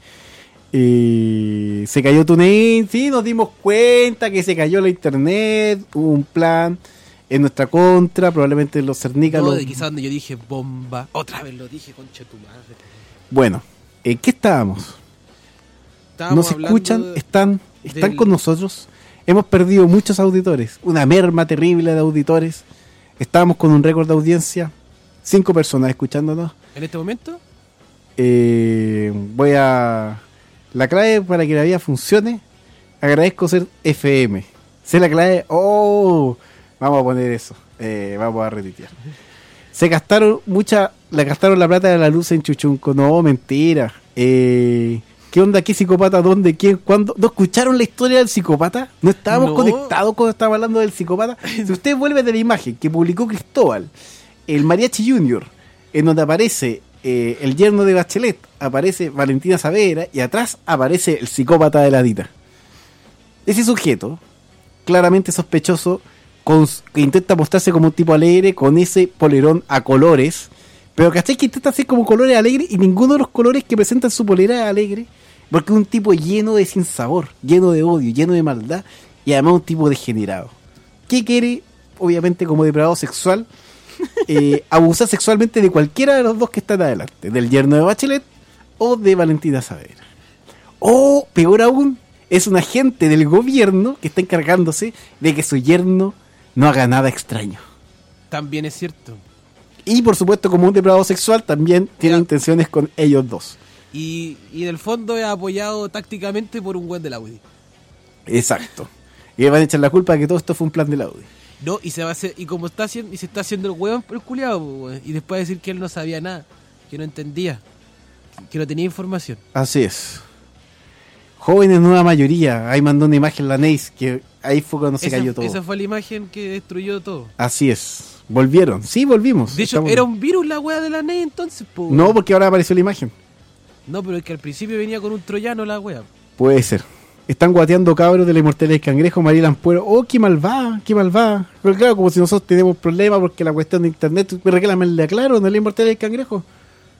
Eh, se cayó TuneIn, sí, nos dimos cuenta que se cayó la internet, hubo un plan en nuestra contra, probablemente los cernicas... No, los- de quizás donde yo dije bomba. Otra vez lo dije, concha de tu madre. Bueno, ¿en qué estábamos? Estábamos ¿Nos hablando escuchan? ¿Están, están del- con nosotros? Hemos perdido muchos auditores, una merma terrible de auditores. Estábamos con un récord de audiencia, cinco personas escuchándonos. ¿En este momento? Eh, voy a... La clave para que la vida funcione, agradezco ser F M. Sé la clave... ¡Oh! Vamos a poner eso. Eh, vamos a retuitear. Se gastaron mucha... Le gastaron la plata de la luz en Chuchunco. No, mentira. Eh, ¿Qué onda? ¿Qué psicópata? ¿Dónde? ¿Quién? ¿Cuándo? ¿No escucharon la historia del psicópata? ¿No estábamos No. conectados cuando estábamos hablando del psicópata? Si usted vuelve de la imagen que publicó Cristóbal, el Mariachi Junior, en donde aparece eh, el yerno de Bachelet, aparece Valentina Saavedra y atrás aparece el psicópata de la Dita. Ese sujeto, claramente sospechoso, con, que intenta mostrarse como un tipo alegre con ese polerón a colores, pero ¿cachai? Que intenta hacer como colores alegres y ninguno de los colores que presentan su polera es alegre, porque es un tipo lleno de sinsabor, lleno de odio, lleno de maldad y además un tipo degenerado. ¿Qué quiere? Obviamente como depravado sexual, eh, abusar sexualmente de cualquiera de los dos que están adelante, del yerno de Bachelet o de Valentina Saavedra. O, peor aún, es un agente del gobierno que está encargándose de que su yerno no haga nada extraño. También es cierto. Y por supuesto, como un depravado sexual, también tiene Ya. intenciones con ellos dos. Y, y en el fondo es apoyado tácticamente por un güey de la U D I. Exacto. Y le van a echar la culpa de que todo esto fue un plan de la U D I. No, y se va a hacer, y como está haciendo, y se está haciendo el hueón por el culiado, po, weón. Y después decir que él no sabía nada, que no entendía, que no tenía información. Así es. Jóvenes nueva mayoría. Ahí mandó una imagen la Neis, que ahí fue cuando se esa, cayó todo. esa fue la imagen que destruyó todo. Así es. Volvieron. Sí, volvimos. De hecho, Estamos- era un virus la wea de la N E I entonces, po, weón. No, porque ahora apareció la imagen. No, pero es que al principio venía con un troyano la wea. Puede ser. Están guateando cabros de la inmortalidad del cangrejo, Mariela Ampuero. Oh, qué malvada, qué malvada. Pero claro, como si nosotros tenemos problemas porque la cuestión de internet, reclámenle a Claro, no es la inmortalidad del cangrejo.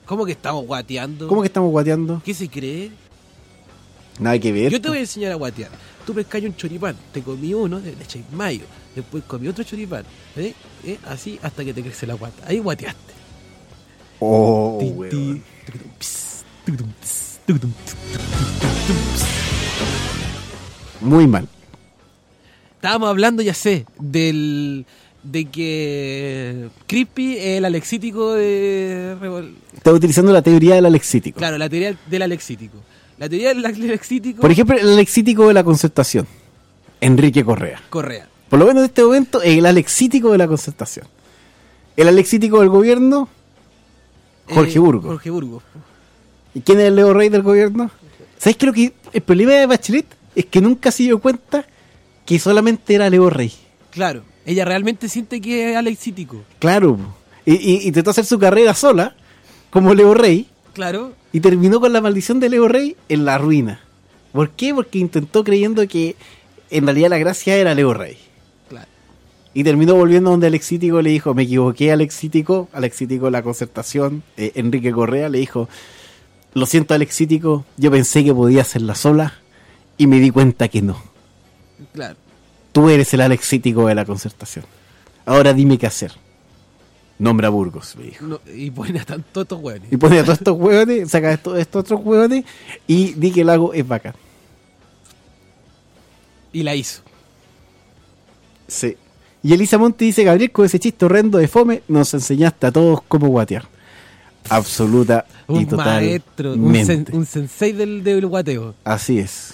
¿Cómo que estamos guateando? ¿Cómo que estamos guateando? ¿Qué se cree? Nada que ver. Yo te voy a enseñar a guatear. Tú pescas un choripán, te comí uno, le echáis mayo, después comí otro choripán, ¿eh? ¿Eh? Así hasta que te crece la guata. Ahí guateaste. Oh, Ti, weón. ti, tucutum, ps, tucutum, ps, tucutum, ps, tucutum, ps. Muy mal. Estábamos hablando, ya sé, del de que Crispy es el alexítico de... Revol- Está utilizando la teoría del alexítico. Claro, la teoría del alexítico. La teoría del alexítico... Por ejemplo, el alexítico de la Concertación. Enrique Correa. Correa. Por lo menos en este momento, el alexítico de la Concertación. El alexítico del gobierno, Jorge Eh, Burgos. Jorge Burgos. ¿Y quién es el Leo Rey del gobierno? ¿Sabes qué? Lo que el problema de Bachelet es que nunca se dio cuenta que solamente era Leo Rey. Claro, ella realmente siente que es alexítico. Claro. Y, y intentó hacer su carrera sola, como Leo Rey, Claro. y terminó con la maldición de Leo Rey en la ruina. ¿Por qué? Porque intentó creyendo que en realidad la gracia era Leo Rey. Claro. Y terminó volviendo donde Alexítico le dijo, me equivoqué, Alexítico. Alexítico de la Concertación, eh, Enrique Correa, le dijo, lo siento, Alexítico, yo pensé que podía hacerla sola y me di cuenta que no. Claro. Tú eres el Alexítico de la Concertación. Ahora dime qué hacer. Nombra a Burgos, me dijo. No, y pone a tanto estos hueones. Y pone a todos estos hueones, saca a estos, estos otros hueones y di que el lago es bacán. Y la hizo. Sí. Y Elisa Monti dice, Gabriel, con ese chiste horrendo de fome, nos enseñaste a todos cómo guatear. Absoluta y Un total. maestro, un, sen- un sensei del, del guateo. Así es.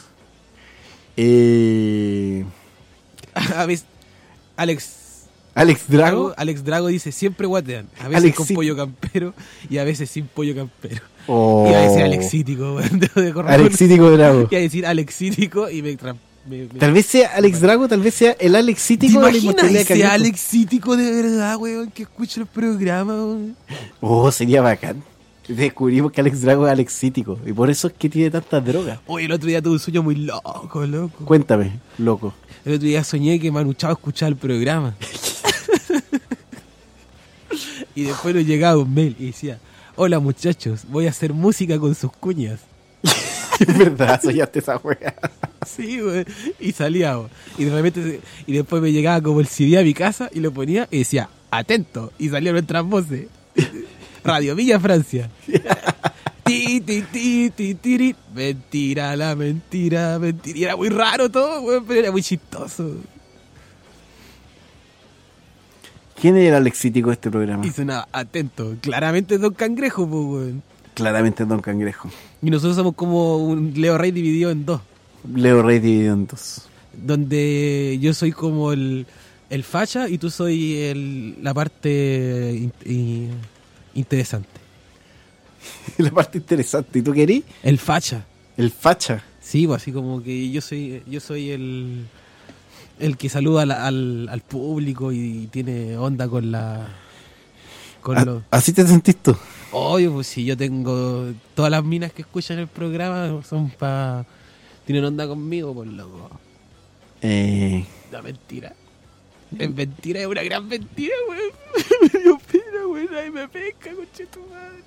Eh, A veces, Alex Alex Drago. Drago, Alex Drago dice, siempre guatean. A veces Alex con sí. pollo campero y a veces sin pollo campero. Oh. Iba a decir alexítico, weón, de- de correr. Alexítico Drago. Iba a decir alexítico y me... tra- me- me- Tal vez sea Alex Drago, tal vez sea el ¿Te Alexítico de la imaginas inmortalidad ese cangrejo. alexítico de verdad, weón, que escucha el programa, weón? Oh, sería bacán. Descubrimos que Alex Drago es Alexítico y por eso es que tiene tantas drogas. Oye, el otro día tuve un sueño muy loco, loco. Cuéntame, loco. El otro día soñé que Manu Chao escuchaba el programa. Y después nos llegaba un mail y decía, hola muchachos, voy a hacer música con sus cuñas. Es verdad, soñaste esa wea. Sí, güey. Y salía, güey. Y de repente, y después me llegaba como el C D a mi casa y lo ponía y decía, atento. Y salían nuestras voces. Radio Villa Francia. Ti, ti, ti, ti, tiri. Mentira, la mentira, mentira. Y era muy raro todo, güey, pero era muy chistoso. ¿Quién es el Alexítico de este programa? Y sonaba, atento. Claramente Don Cangrejo, pues, güey. Claramente Don Cangrejo. Y nosotros somos como un Leo Rey dividido en dos. Leo Rey dividido en dos. Donde yo soy como el, el facha y tú soy el, la parte in- i- interesante. La parte interesante. ¿Y tú querís? El facha. El facha. Sí, pues así como que yo soy yo soy el el que saluda al, al, al público y tiene onda con la con A- los... ¿Así te sentís tú? Obvio, pues si yo tengo todas las minas que escuchan el programa son pa tienen onda conmigo, por loco. Eh, La mentira. Es mentira, es una gran mentira, weón. Me dio pena, weón. Nadie me pesca, conche tu madre.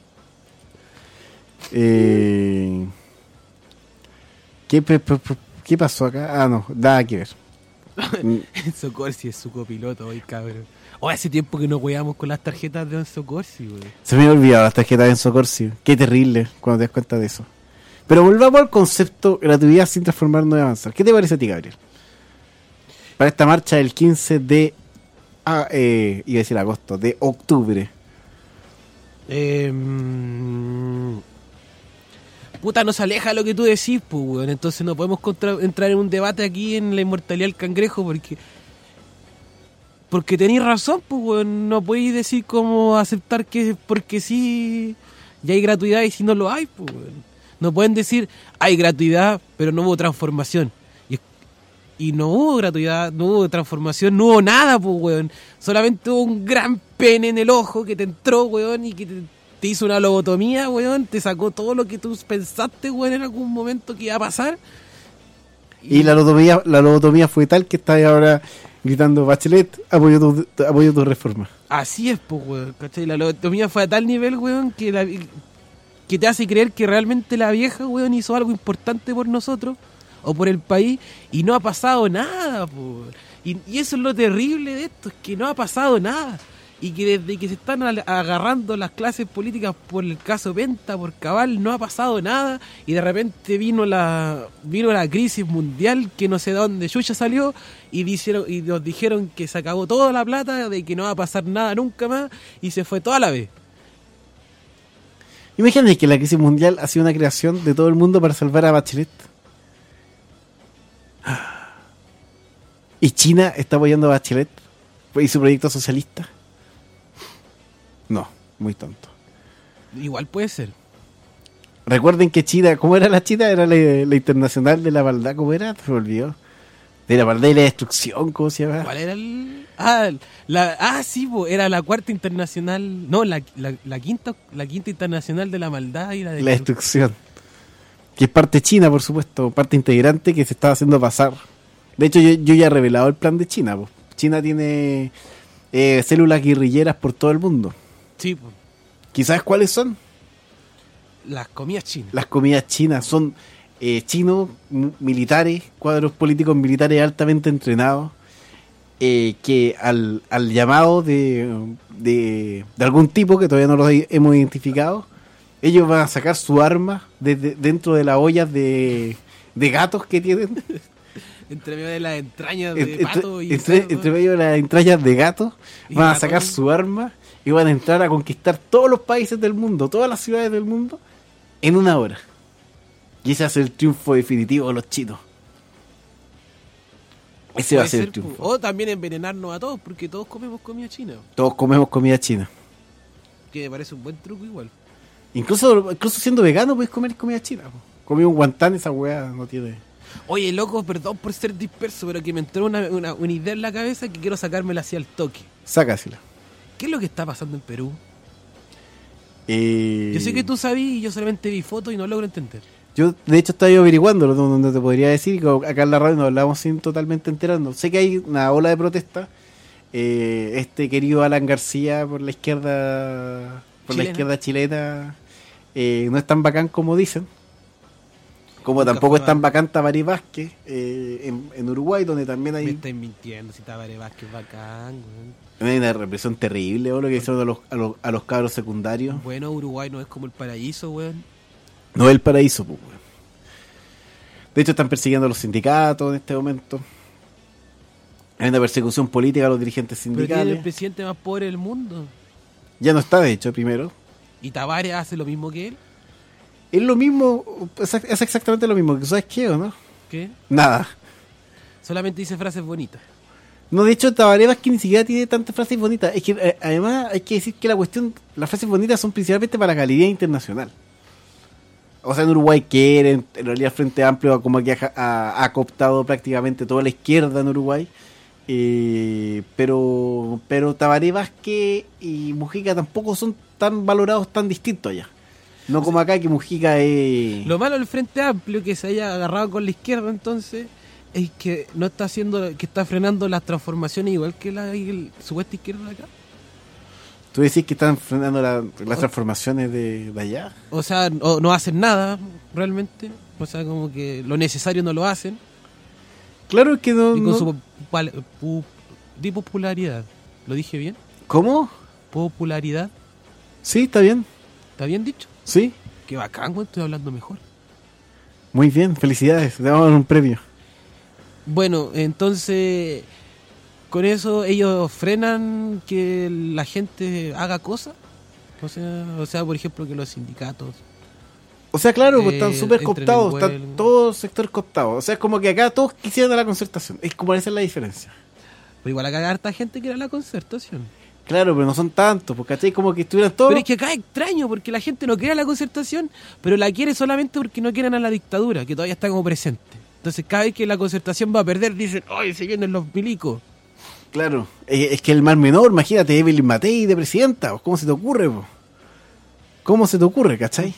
eh, ¿qué, pe- pe- pe- ¿Qué pasó acá? Ah, no, nada que ver. Enzo Corsi es su copiloto hoy, cabrón. O hace tiempo que no weamos con las tarjetas de Enzo Corsi, weón. Se me había olvidado las tarjetas de Enzo Corsi. Qué terrible cuando te das cuenta de eso. Pero volvamos al concepto gratuidad sin transformarnos y avanzar. ¿Qué te parece a ti, Gabriel? Para esta marcha del quince de... Ah, eh, iba a decir agosto, de octubre. Eh, mm, puta, nos aleja lo que tú decís, pues, weón. Entonces no podemos contra- entrar en un debate aquí en la inmortalidad del cangrejo porque... Porque tenéis razón, pues, weón. No podéis decir cómo aceptar que porque sí ya hay gratuidad y si no lo hay, pues, weón. No pueden decir, hay gratuidad, pero no hubo transformación. Y, y no hubo gratuidad, no hubo transformación, no hubo nada, pues, weón. Solamente hubo un gran pene en el ojo que te entró, weón, y que te, te hizo una lobotomía, weón. Te sacó todo lo que tú pensaste, weón, en algún momento que iba a pasar. Y la lobotomía, la lobotomía fue tal que está ahora gritando, Bachelet, apoyo tu, apoyo tu reforma. Así es, pues, weón, ¿cachai? La lobotomía fue a tal nivel, weón, que la, que te hace creer que realmente la vieja, weón, hizo algo importante por nosotros o por el país y no ha pasado nada, po. Y, y eso es lo terrible de esto, es que no ha pasado nada. Y que desde que se están al- agarrando las clases políticas por el caso Penta, por Cabal, no ha pasado nada. Y de repente vino la vino la crisis mundial, que no sé de dónde Chucha salió, y, dijeron, y nos dijeron que se acabó toda la plata, de que no va a pasar nada nunca más, y se fue toda la vez. Imagínate que la crisis mundial ha sido una creación de todo el mundo para salvar a Bachelet. Y China está apoyando a Bachelet y su proyecto socialista. No, muy tonto. Igual puede ser. Recuerden que China, ¿cómo era la China? Era la, la internacional de la maldad, ¿cómo era? Se me olvidó. De la maldad y la destrucción, ¿cómo se llama? ¿Cuál era el...? Ah, la, ah sí, po, era la cuarta internacional... No, la, la, la quinta la quinta internacional de la maldad y la La de... destrucción. Que es parte china, por supuesto, parte integrante que se estaba haciendo pasar. De hecho, yo, yo ya he revelado el plan de China. Po. China tiene eh, células guerrilleras por todo el mundo. Sí, po, ¿Quizás cuáles son? las comidas chinas. Las comidas chinas son eh, chinos, m- militares, cuadros políticos militares altamente entrenados, eh, que al, al llamado de, de, de algún tipo que todavía no lo he- hemos identificado, ellos van a sacar su arma desde dentro de las ollas de, de gatos que tienen, Entre medio de las entrañas de entre, pato y... entre- cerdo. entre medio de las entrañas de gatos, Y van a gato. sacar su arma y van a entrar a conquistar todos los países del mundo, todas las ciudades del mundo, en una hora. Y ese va a ser el triunfo definitivo de los chinos. Ese va a Puede ser el ser, triunfo. po. O también envenenarnos a todos, porque todos comemos comida china. Todos comemos comida china. Que me parece un buen truco igual. Incluso, incluso siendo vegano puedes comer comida china. Po. Comí un guantán, esa weá no tiene... Oye, loco, perdón por ser disperso, pero que me entró una, una, una idea en la cabeza que quiero sacármela así al toque. Sácasela. ¿Qué es lo que está pasando en Perú? Eh, Yo sé que tú sabías y yo solamente vi fotos y no logro entender. Yo, de hecho, estaba yo averiguando donde te podría decir, que acá en la radio nos hablamos sin totalmente enterarnos. Sé que hay una ola de protesta. Eh, este querido Alan García por la izquierda por la Chilena. izquierda chilena eh, no es tan bacán como dicen. Como Nunca tampoco fue es tan bacán. bacán Tabaré Vázquez eh, en, en Uruguay, donde también Me hay, estáis mintiendo, si Tabaré Vázquez bacán, weón. hay una represión terrible, o lo que hicieron a los, a los, a los cabros secundarios. Bueno, Uruguay no es como el paraíso, weón. No es el paraíso, pues, weón. De hecho, están persiguiendo a los sindicatos en este momento. Hay una persecución política a los dirigentes Pero tiene el sindicales. presidente más pobre del mundo. Ya no está, de hecho, primero. Y Tabaré hace lo mismo que él. Es lo mismo, es es exactamente lo mismo. ¿Sabes qué o no? ¿Qué? Nada. Solamente dice frases bonitas. No, de hecho, Tabaré Vázquez ni siquiera tiene tantas frases bonitas. Es que, eh, además, hay que decir que la cuestión, las frases bonitas son principalmente para calidad internacional. O sea, en Uruguay quieren, en realidad el Frente Amplio como que ha, ha- ha cooptado prácticamente toda la izquierda en Uruguay. Eh, pero pero Tabaré Vázquez y Mujica tampoco son tan valorados, tan distintos allá. No como acá, que Mujica es... Lo malo del Frente Amplio, que se haya agarrado con la izquierda entonces, es que no está haciendo, que está frenando las transformaciones igual que la el, supuesta izquierda de acá. ¿Tú decís que están frenando la- las transformaciones de, de allá? O sea, no, no hacen nada realmente. O sea, como que lo necesario no lo hacen. Claro que no... Y con no- su popal- pu- di popularidad. ¿Lo dije bien? ¿Cómo? Popularidad. Sí, está bien. ¿Está bien dicho? Sí, Qué bacán, güey, estoy hablando mejor. muy bien, felicidades. Te vamos a dar un premio. Bueno, entonces, con eso ellos frenan que la gente haga cosas. O sea, o sea, por ejemplo, que los sindicatos. O sea, claro, pues Eh, están súper entren cooptados, en están huelga. todos sectores cooptados. O sea, es como que acá todos quisieran a la concertación. Es como esa es la diferencia. Pero igual acá hay harta gente que era la concertación. Claro, pero no son tantos, porque ¿cachai? Como que estuvieran todos... Pero es que acá es extraño, porque la gente no quiere a la concertación, pero la quiere solamente porque no quieren a la dictadura, que todavía está como presente. Entonces cada vez que la concertación va a perder, dicen, ¡ay, se vienen los milicos! Claro, es, es que el mar menor, imagínate, Evelyn Matei de presidenta, pues, ¿cómo se te ocurre? Po? ¿Cómo se te ocurre, cachai?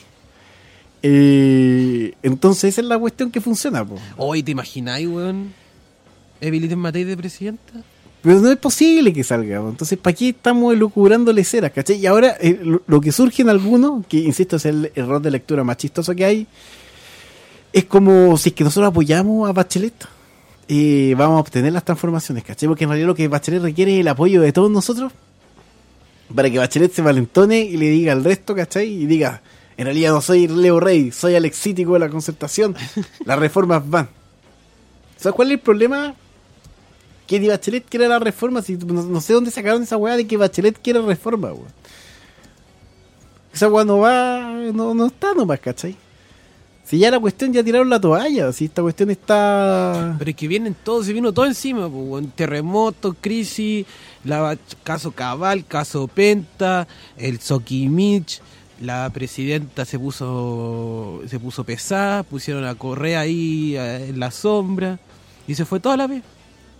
Eh, entonces esa es la cuestión que funciona, po. Hoy, ¿te imagináis, weón? Evelyn Matei de presidenta. Pero no es posible que salga. Entonces, ¿para qué estamos elucubrándole ceras, cachai? Y ahora, eh, lo, lo que surge en algunos, que insisto es el error de lectura más chistoso que hay, es como si es que nosotros apoyamos a Bachelet, eh, vamos a obtener las transformaciones, ¿cachai? Porque en realidad lo que Bachelet requiere es el apoyo de todos nosotros para que Bachelet se valentone y le diga al resto, ¿cachai? Y diga, en realidad no soy Leo Rey, soy alexítico de la Concertación, las reformas van. ¿Sabes cuál es el problema? Que Bachelet quiere la reforma, si no, no sé dónde sacaron esa weá de que Bachelet quiere reforma, weón. Esa weá no va, no, no está nomás, ¿cachai? Si ya la cuestión ya tiraron la toalla, si esta cuestión está... Pero es que vienen todos, se vino todo encima, pues, terremoto, crisis, la, caso Cabal, caso Penta, el Soquimich, la presidenta se puso se puso pesada, pusieron a Correa ahí en la sombra, y se fue toda la vez.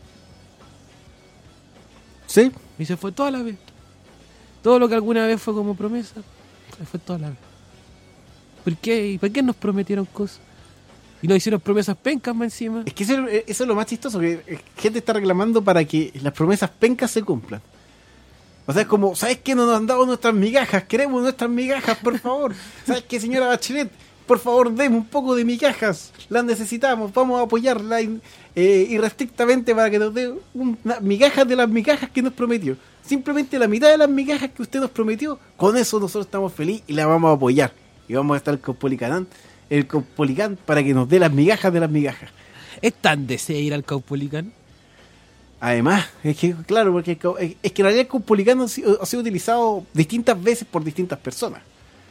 Sí. Y se fue toda la vez. Todo lo que alguna vez fue como promesa, se fue toda la vez. ¿Por qué? ¿Por qué nos prometieron cosas? Y nos hicieron promesas pencas más encima. Es que eso, eso es lo más chistoso, que gente está reclamando para que las promesas pencas se cumplan. O sea, es como, ¿sabes qué? No nos han dado nuestras migajas, queremos nuestras migajas, por favor. ¿Sabes qué, señora Bachelet? Por favor, deme un poco de migajas, las necesitamos, vamos a apoyarla eh, irrestrictamente para que nos dé una, migajas de las migajas que nos prometió. Simplemente la mitad de las migajas que usted nos prometió, con eso nosotros estamos felices y la vamos a apoyar. Y vamos a estar el Caupolicán, el Caupolicán para que nos dé las migajas de las migajas. ¿Es tan deseo ir al Caupolicán? Además, es que, claro, porque es que en realidad el Caupolicán ha sido, ha sido utilizado distintas veces por distintas personas.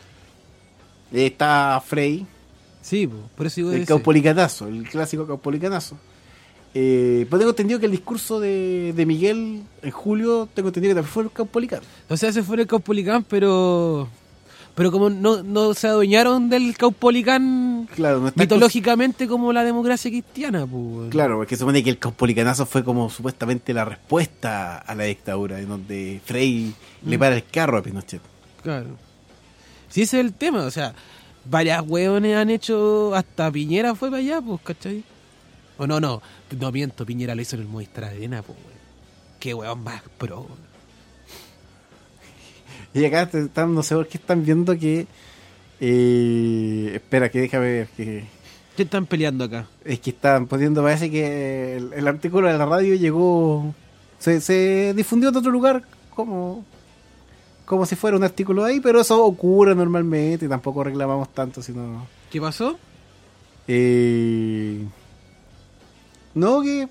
Está Frey. Sí, por eso digo el Caupolicanazo, el clásico Caupolicanazo. Eh, pues tengo entendido que el discurso de, de Miguel en julio, tengo entendido que también fue el Caupolicán. O sea, se fue el Caupolicán, pero... Pero como no, no se adueñaron del Caupolicán, claro, no mitológicamente cons- como la democracia cristiana, pues. Claro, porque se supone que el Caupolicanazo fue como supuestamente la respuesta a la dictadura, en donde Frey mm. le para el carro a Pinochet. Claro. Sí, ese es el tema, o sea, varias hueones han hecho, hasta Piñera fue para allá, pues, ¿cachai? O no, no, no miento, Piñera lo hizo en el Movistar Arena, pues, weón. Qué hueón más pro, weón. Y acá están, no sé por qué están viendo que... Eh, espera, que déjame ver. Que, ¿Qué están peleando acá? Es que están poniendo, parece que el, el artículo de la radio llegó... Se, se difundió en otro lugar como... Como si fuera un artículo ahí, pero eso ocurre normalmente. Tampoco reclamamos tanto, sino... ¿Qué pasó? Eh, no, que...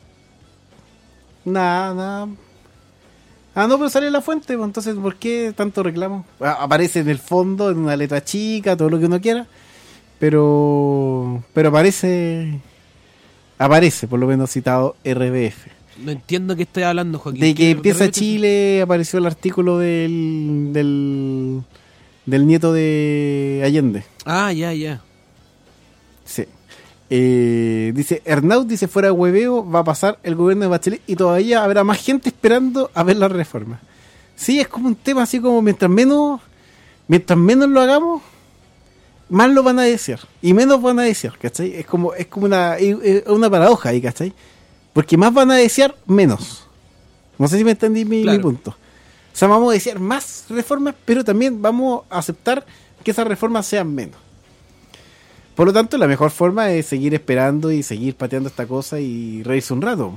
Nada, nada... Ah, no, pero sale en la fuente, pues, entonces, ¿por qué tanto reclamo? Ah, aparece en el fondo, en una letra chica, todo lo que uno quiera, pero pero aparece, aparece, por lo menos citado R B F. No entiendo qué estoy hablando, Joaquín. De que empieza Chile, apareció el artículo del, del, del nieto de Allende. Ah, ya, ya. Sí. Eh, dice Ernaud, dice fuera de hueveo va a pasar el gobierno de Bachelet y todavía habrá más gente esperando a ver la reforma. Sí, es como un tema así como mientras menos mientras menos lo hagamos, más lo van a desear y menos van a desear, ¿cachai? Es como es como una, una paradoja ahí, ¿cachai? Porque más van a desear menos. No sé si me entendí mi, claro. mi punto. O sea, vamos a desear más reformas, pero también vamos a aceptar que esas reformas sean menos. Por lo tanto, la mejor forma es seguir esperando y seguir pateando esta cosa y reírse un rato.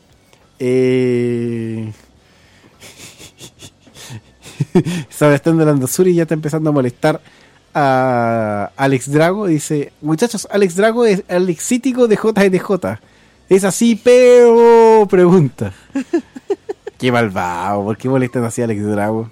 Eh... Sebastián de Landazuri ya está empezando a molestar a Alex Drago. Dice, muchachos, Alex Drago es el lexítico de J N J. ¿Es así, pero? Pregunta. Qué malvado, ¿por qué molestan así a Alex Drago?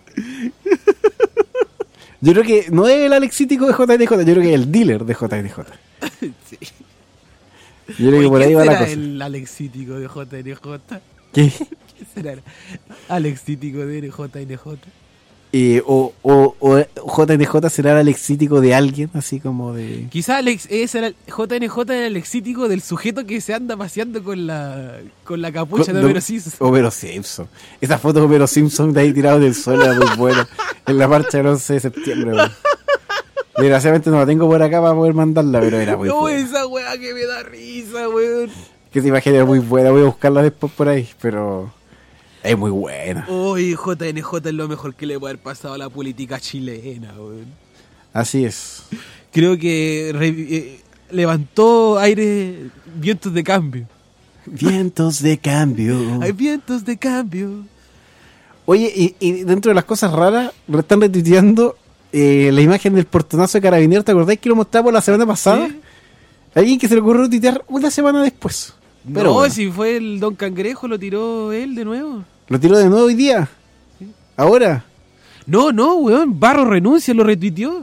Yo creo que no es el alexítico de J N J, yo creo que es el dealer de J N J. Sí. Yo creo que por ahí va la cosa. El alexítico de J N J? ¿Qué? ¿Qué será el alexítico de J N J? Eh, o, o, o J N J será el alexítico de alguien, así como de... Quizás es el J N J es el alexítico del sujeto que se anda paseando con la con la capucha con, de Homero Simpson. Homero Simpson. Esa foto de Homero Simpson de ahí tirado del suelo era muy buena. En la marcha del once de septiembre. Bueno. Desgraciadamente no la tengo por acá para poder mandarla, pero era muy no, buena. No, esa weá que me da risa, weón. Que se imagina muy buena, voy a buscarla después por ahí, pero... Es muy buena. Uy, J N J es lo mejor que le puede haber pasado a la política chilena, weón. Así es. Creo que re- eh, levantó aire, vientos de cambio. Vientos de cambio. Hay vientos de cambio. Oye, y, y dentro de las cosas raras, lo están retuiteando eh, la imagen del portonazo de Carabineros. ¿Te acordáis que lo mostramos la semana pasada? ¿Sí? Alguien que se le ocurrió retuitear una semana después. Pero no, bueno, si fue el Don Cangrejo, lo tiró él de nuevo. lo tiró de nuevo hoy día. Ahora. No, no, weón, Barro Renuncia lo retuiteó.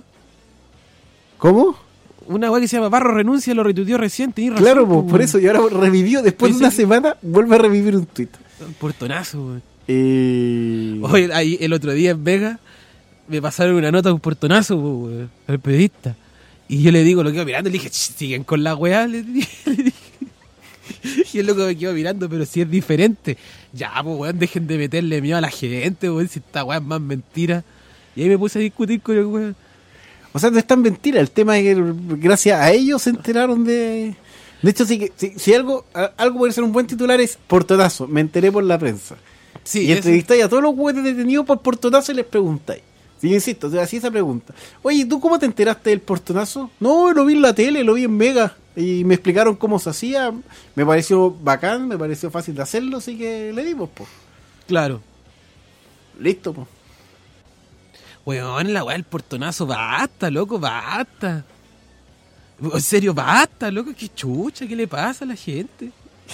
¿Cómo? Una weá que se llama Barro Renuncia lo retuiteó recién, tenés razón. Claro, pues, po, por weón. eso. Y ahora revivió. Después Pensé de una que- semana, vuelve a revivir un tuit. Un portonazo, weón. Eh... Oye, ahí el otro día en Vega me pasaron una nota de un portonazo, po, weón, al periodista. Y yo le digo, lo quedo mirando, le dije, "Ch, siguen con la weá", le dije. le dije. Y el loco me quedo mirando, pero si es diferente. Ya, pues weón, dejen de meterle miedo a la gente, weón, si esta weá es más mentira. Y ahí me puse a discutir con el weón. O sea, no es tan mentira. El tema es que gracias a ellos se enteraron de... De hecho, sí que, si, si algo a- algo puede ser un buen titular es portonazo. Me enteré por la prensa. Sí, y eso- entrevistáis a todos los hueones detenidos por portonazo y les preguntáis. Sí, yo insisto, o sea, así esa pregunta. Oye, ¿tú cómo te enteraste del portonazo? No, lo vi en la tele, lo vi en Mega. Y me explicaron cómo se hacía. Me pareció bacán, me pareció fácil de hacerlo, así que le dimos, pues. Claro. Listo, pues. Weón, la weá del portonazo, basta, loco, basta. En serio, basta, loco, qué chucha, ¿qué le pasa a la gente?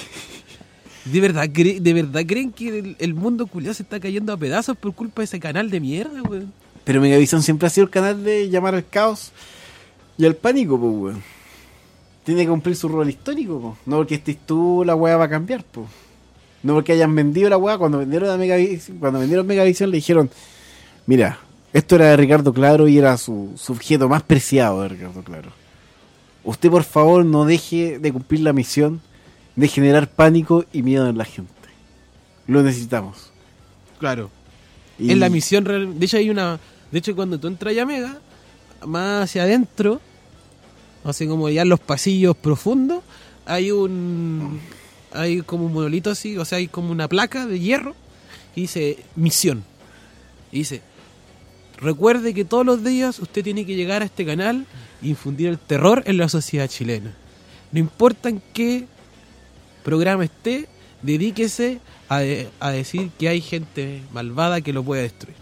¿De verdad, cre- de verdad creen que el, el mundo culiao se está cayendo a pedazos por culpa de ese canal de mierda, weón? Pero Megavisión siempre ha sido el canal de llamar al caos y al pánico, pues, weón. Tiene que cumplir su rol histórico, pues. No porque estés tú, la weá va a cambiar, pues. No porque hayan vendido la weá. Cuando vendieron a Megavisión, cuando vendieron Megavisión le dijeron, mira, esto era de Ricardo Claro y era su, su objeto más preciado de Ricardo Claro. Usted, por favor, no deje de cumplir la misión de generar pánico y miedo en la gente. Lo necesitamos. Claro. Y- Es la misión real. De hecho, hay una. De hecho, cuando tú entras a Mega, más hacia adentro, así como ya en los pasillos profundos, hay un. Hay como un monolito así, o sea, hay como una placa de hierro y dice misión. Y dice: recuerde que todos los días usted tiene que llegar a este canal e infundir el terror en la sociedad chilena. No importa en qué programa esté, dedíquese a, de- a decir que hay gente malvada que lo puede destruir.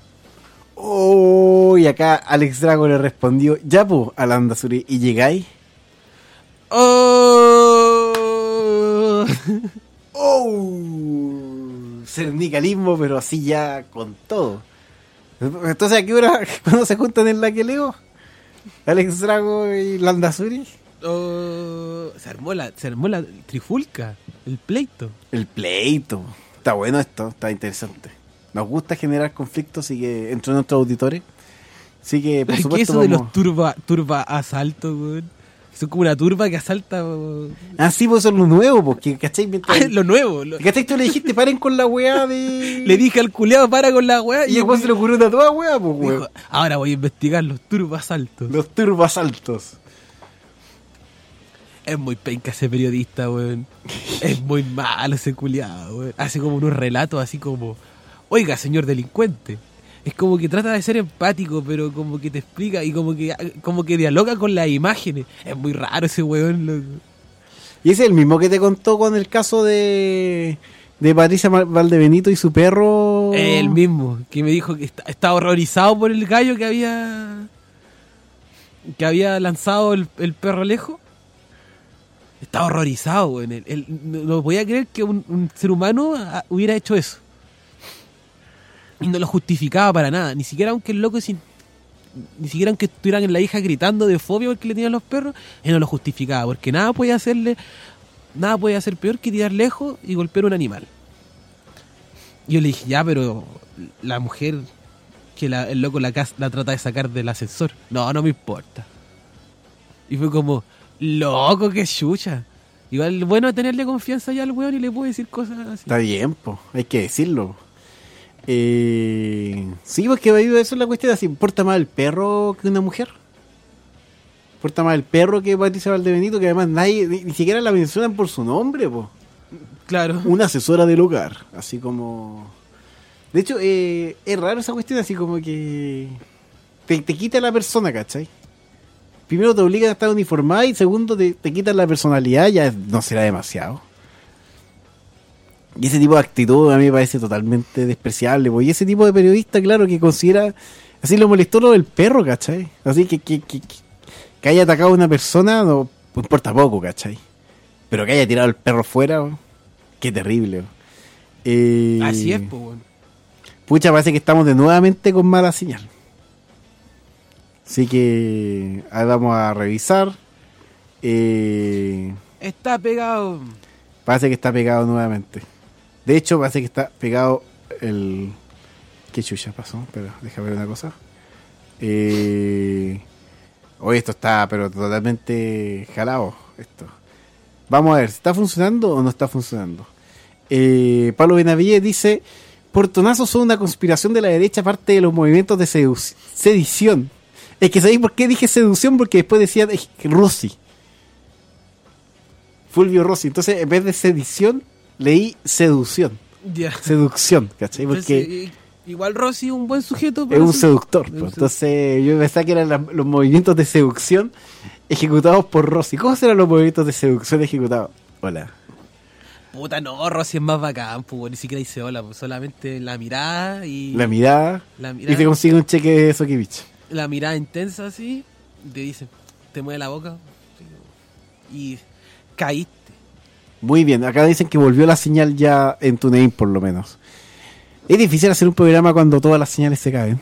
Oh, y acá Alex Drago le respondió, ya pues, Alanda Suri, ¿y llegáis? ¡Oh! ¡Oh! Cernicalismo, pero así ya con todo. Entonces, ¿a qué hora, cuando se juntan en la que leo? Alex Drago y Landa Suri. Oh, se armó la, se armó la trifulca, el pleito. El pleito. Está bueno esto, está interesante. Nos gusta generar conflictos, así que entre nuestros auditores. Así que, por ¿Qué es supuesto, eso de vamos- los turba, turba asaltos, weón? Son como una turba que asalta. weón. Ah, sí, pues eso es lo nuevo, porque, ¿cachai? Mientras... Ah, lo nuevo. lo- ¿Cachai? Tú le dijiste, paren con la weá de... Le dije al culeado para con la weá Y después se le ocurrió una toda weá, pues, dijo, weón. ahora voy a investigar los turba asaltos. Los turbasaltos. Es muy penca ese periodista, weón. Es muy malo ese culiado, weón. Hace como unos relatos así como, oiga, señor delincuente. Es como que trata de ser empático, pero como que te explica y como que como que dialoga con las imágenes. Es muy raro ese weón, loco. Y ese es el mismo que te contó con el caso de... De Patricia Mal- Valdebenito y su perro... El mismo, que me dijo que está, está horrorizado por el gallo que había que había lanzado el, el perro lejos. Está horrorizado, weón. Él, él- no, no podía creer que un, un ser humano ah, hubiera hecho eso. Y no lo justificaba para nada. Ni siquiera aunque el loco sin, ni siquiera aunque estuvieran en la hija gritando de fobia porque le tenían los perros, él no lo justificaba. Porque nada puede hacerle, nada puede hacer peor que tirar lejos y golpear a un animal. Y yo le dije, ya, pero la mujer que la- el loco la, cas- la trata de sacar del ascensor. No, no me importa. Y fue como, loco, qué chucha. Igual, bueno, tenerle confianza ya al weón y le puedo decir cosas así. Está bien, po. Hay que decirlo. Eh... Sí, porque eso es la cuestión. Así, ¿importa más el perro que una mujer? ¿Importa más el perro que Patricia Valdebenito? Que además nadie, ni, ni siquiera la mencionan por su nombre, po. Claro. Una asesora del hogar. Así como... De hecho, eh, es raro esa cuestión, así como que te, te quita la persona, ¿cachai? Primero te obligan a estar uniformada y segundo te, te quitan la personalidad, ya no será demasiado. Y ese tipo de actitud a mí me parece totalmente despreciable, pues. Y ese tipo de periodista, claro, que considera... Así lo molestó lo del perro, ¿cachai? Así que que, que, que haya atacado a una persona no pues importa poco, ¿cachai? Pero que haya tirado el perro fuera, oh, qué terrible. Oh. Eh, Así es, pues, bueno. Pucha, parece que estamos de nuevamente con mala señal. Así que ahí vamos a revisar. Eh, Está pegado. Parece que está pegado nuevamente. De hecho, parece que está pegado el... ¿Qué chucha pasó? Pero déjame ver una cosa. Eh... Oye, esto está pero totalmente jalado. Esto. Vamos a ver, ¿está funcionando o no está funcionando? Eh, Pablo Benavides dice: portonazos son una conspiración de la derecha, parte de los movimientos de sedu- sedición. Es que ¿sabéis por qué dije seducción? Porque después decía Rossi. Fulvio Rossi. Entonces, en vez de sedición, leí seducción. Ya. Seducción, ¿cachai? Porque Entonces, igual Rossi es un buen sujeto. es un su- seductor. es un Pues. Entonces, yo pensaba que eran la- los movimientos de seducción ejecutados por Rossi. ¿Cómo serán los movimientos de seducción ejecutados? Hola. Puta, no, Rossi es más bacán, pues, ni siquiera dice hola, pues, solamente la mirada y... La mirada, La y mirada, te consigue un cheque de Sokivich. la mirada intensa así, te dice, te mueve la boca y caíste. Muy bien, acá dicen que volvió la señal ya en TuneIn por lo menos. Es difícil hacer un programa cuando todas las señales se caen.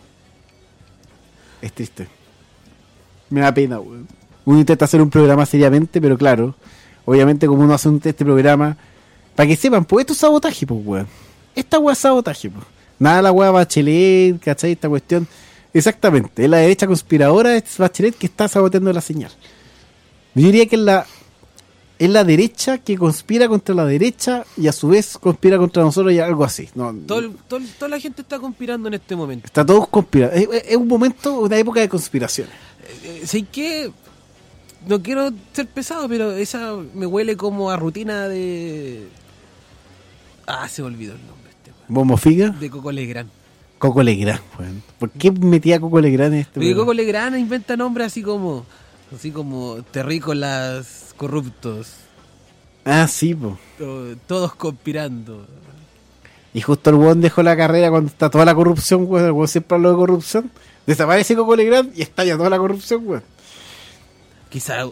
Es triste. Me da pena, weón. Uno intenta hacer un programa seriamente, pero claro, obviamente como uno hace un, este programa, para que sepan, pues esto es sabotaje, pues, weón. Esta weá es sabotaje, pues. Nada la weá Bachelet, ¿cachai? Esta cuestión. Exactamente, es la derecha conspiradora de Bachelet que está saboteando la señal. Yo diría que es la, es la derecha que conspira contra la derecha y a su vez conspira contra nosotros y algo así. No, Todo, el- todo el- toda la gente está conspirando en este momento. está todo conspirando. Es, es un momento, una época de conspiración. Eh, sé que no quiero ser pesado, pero esa me huele como a rutina de... Ah, se me olvidó el nombre este, weón. Bombo Figa, De Coco Legrand. Coco Legrand, weón. ¿Por qué metía a Coco Legrand en este Porque programa? Coco Legrand inventa nombres así como... Así como terrícolas corruptos. Ah, sí, po. to- Todos conspirando. Y justo el weón dejó la carrera cuando está toda la corrupción, weón. El weón siempre habló de corrupción. Desaparece Coco Legrand y estalla toda la corrupción, weón. Quizá...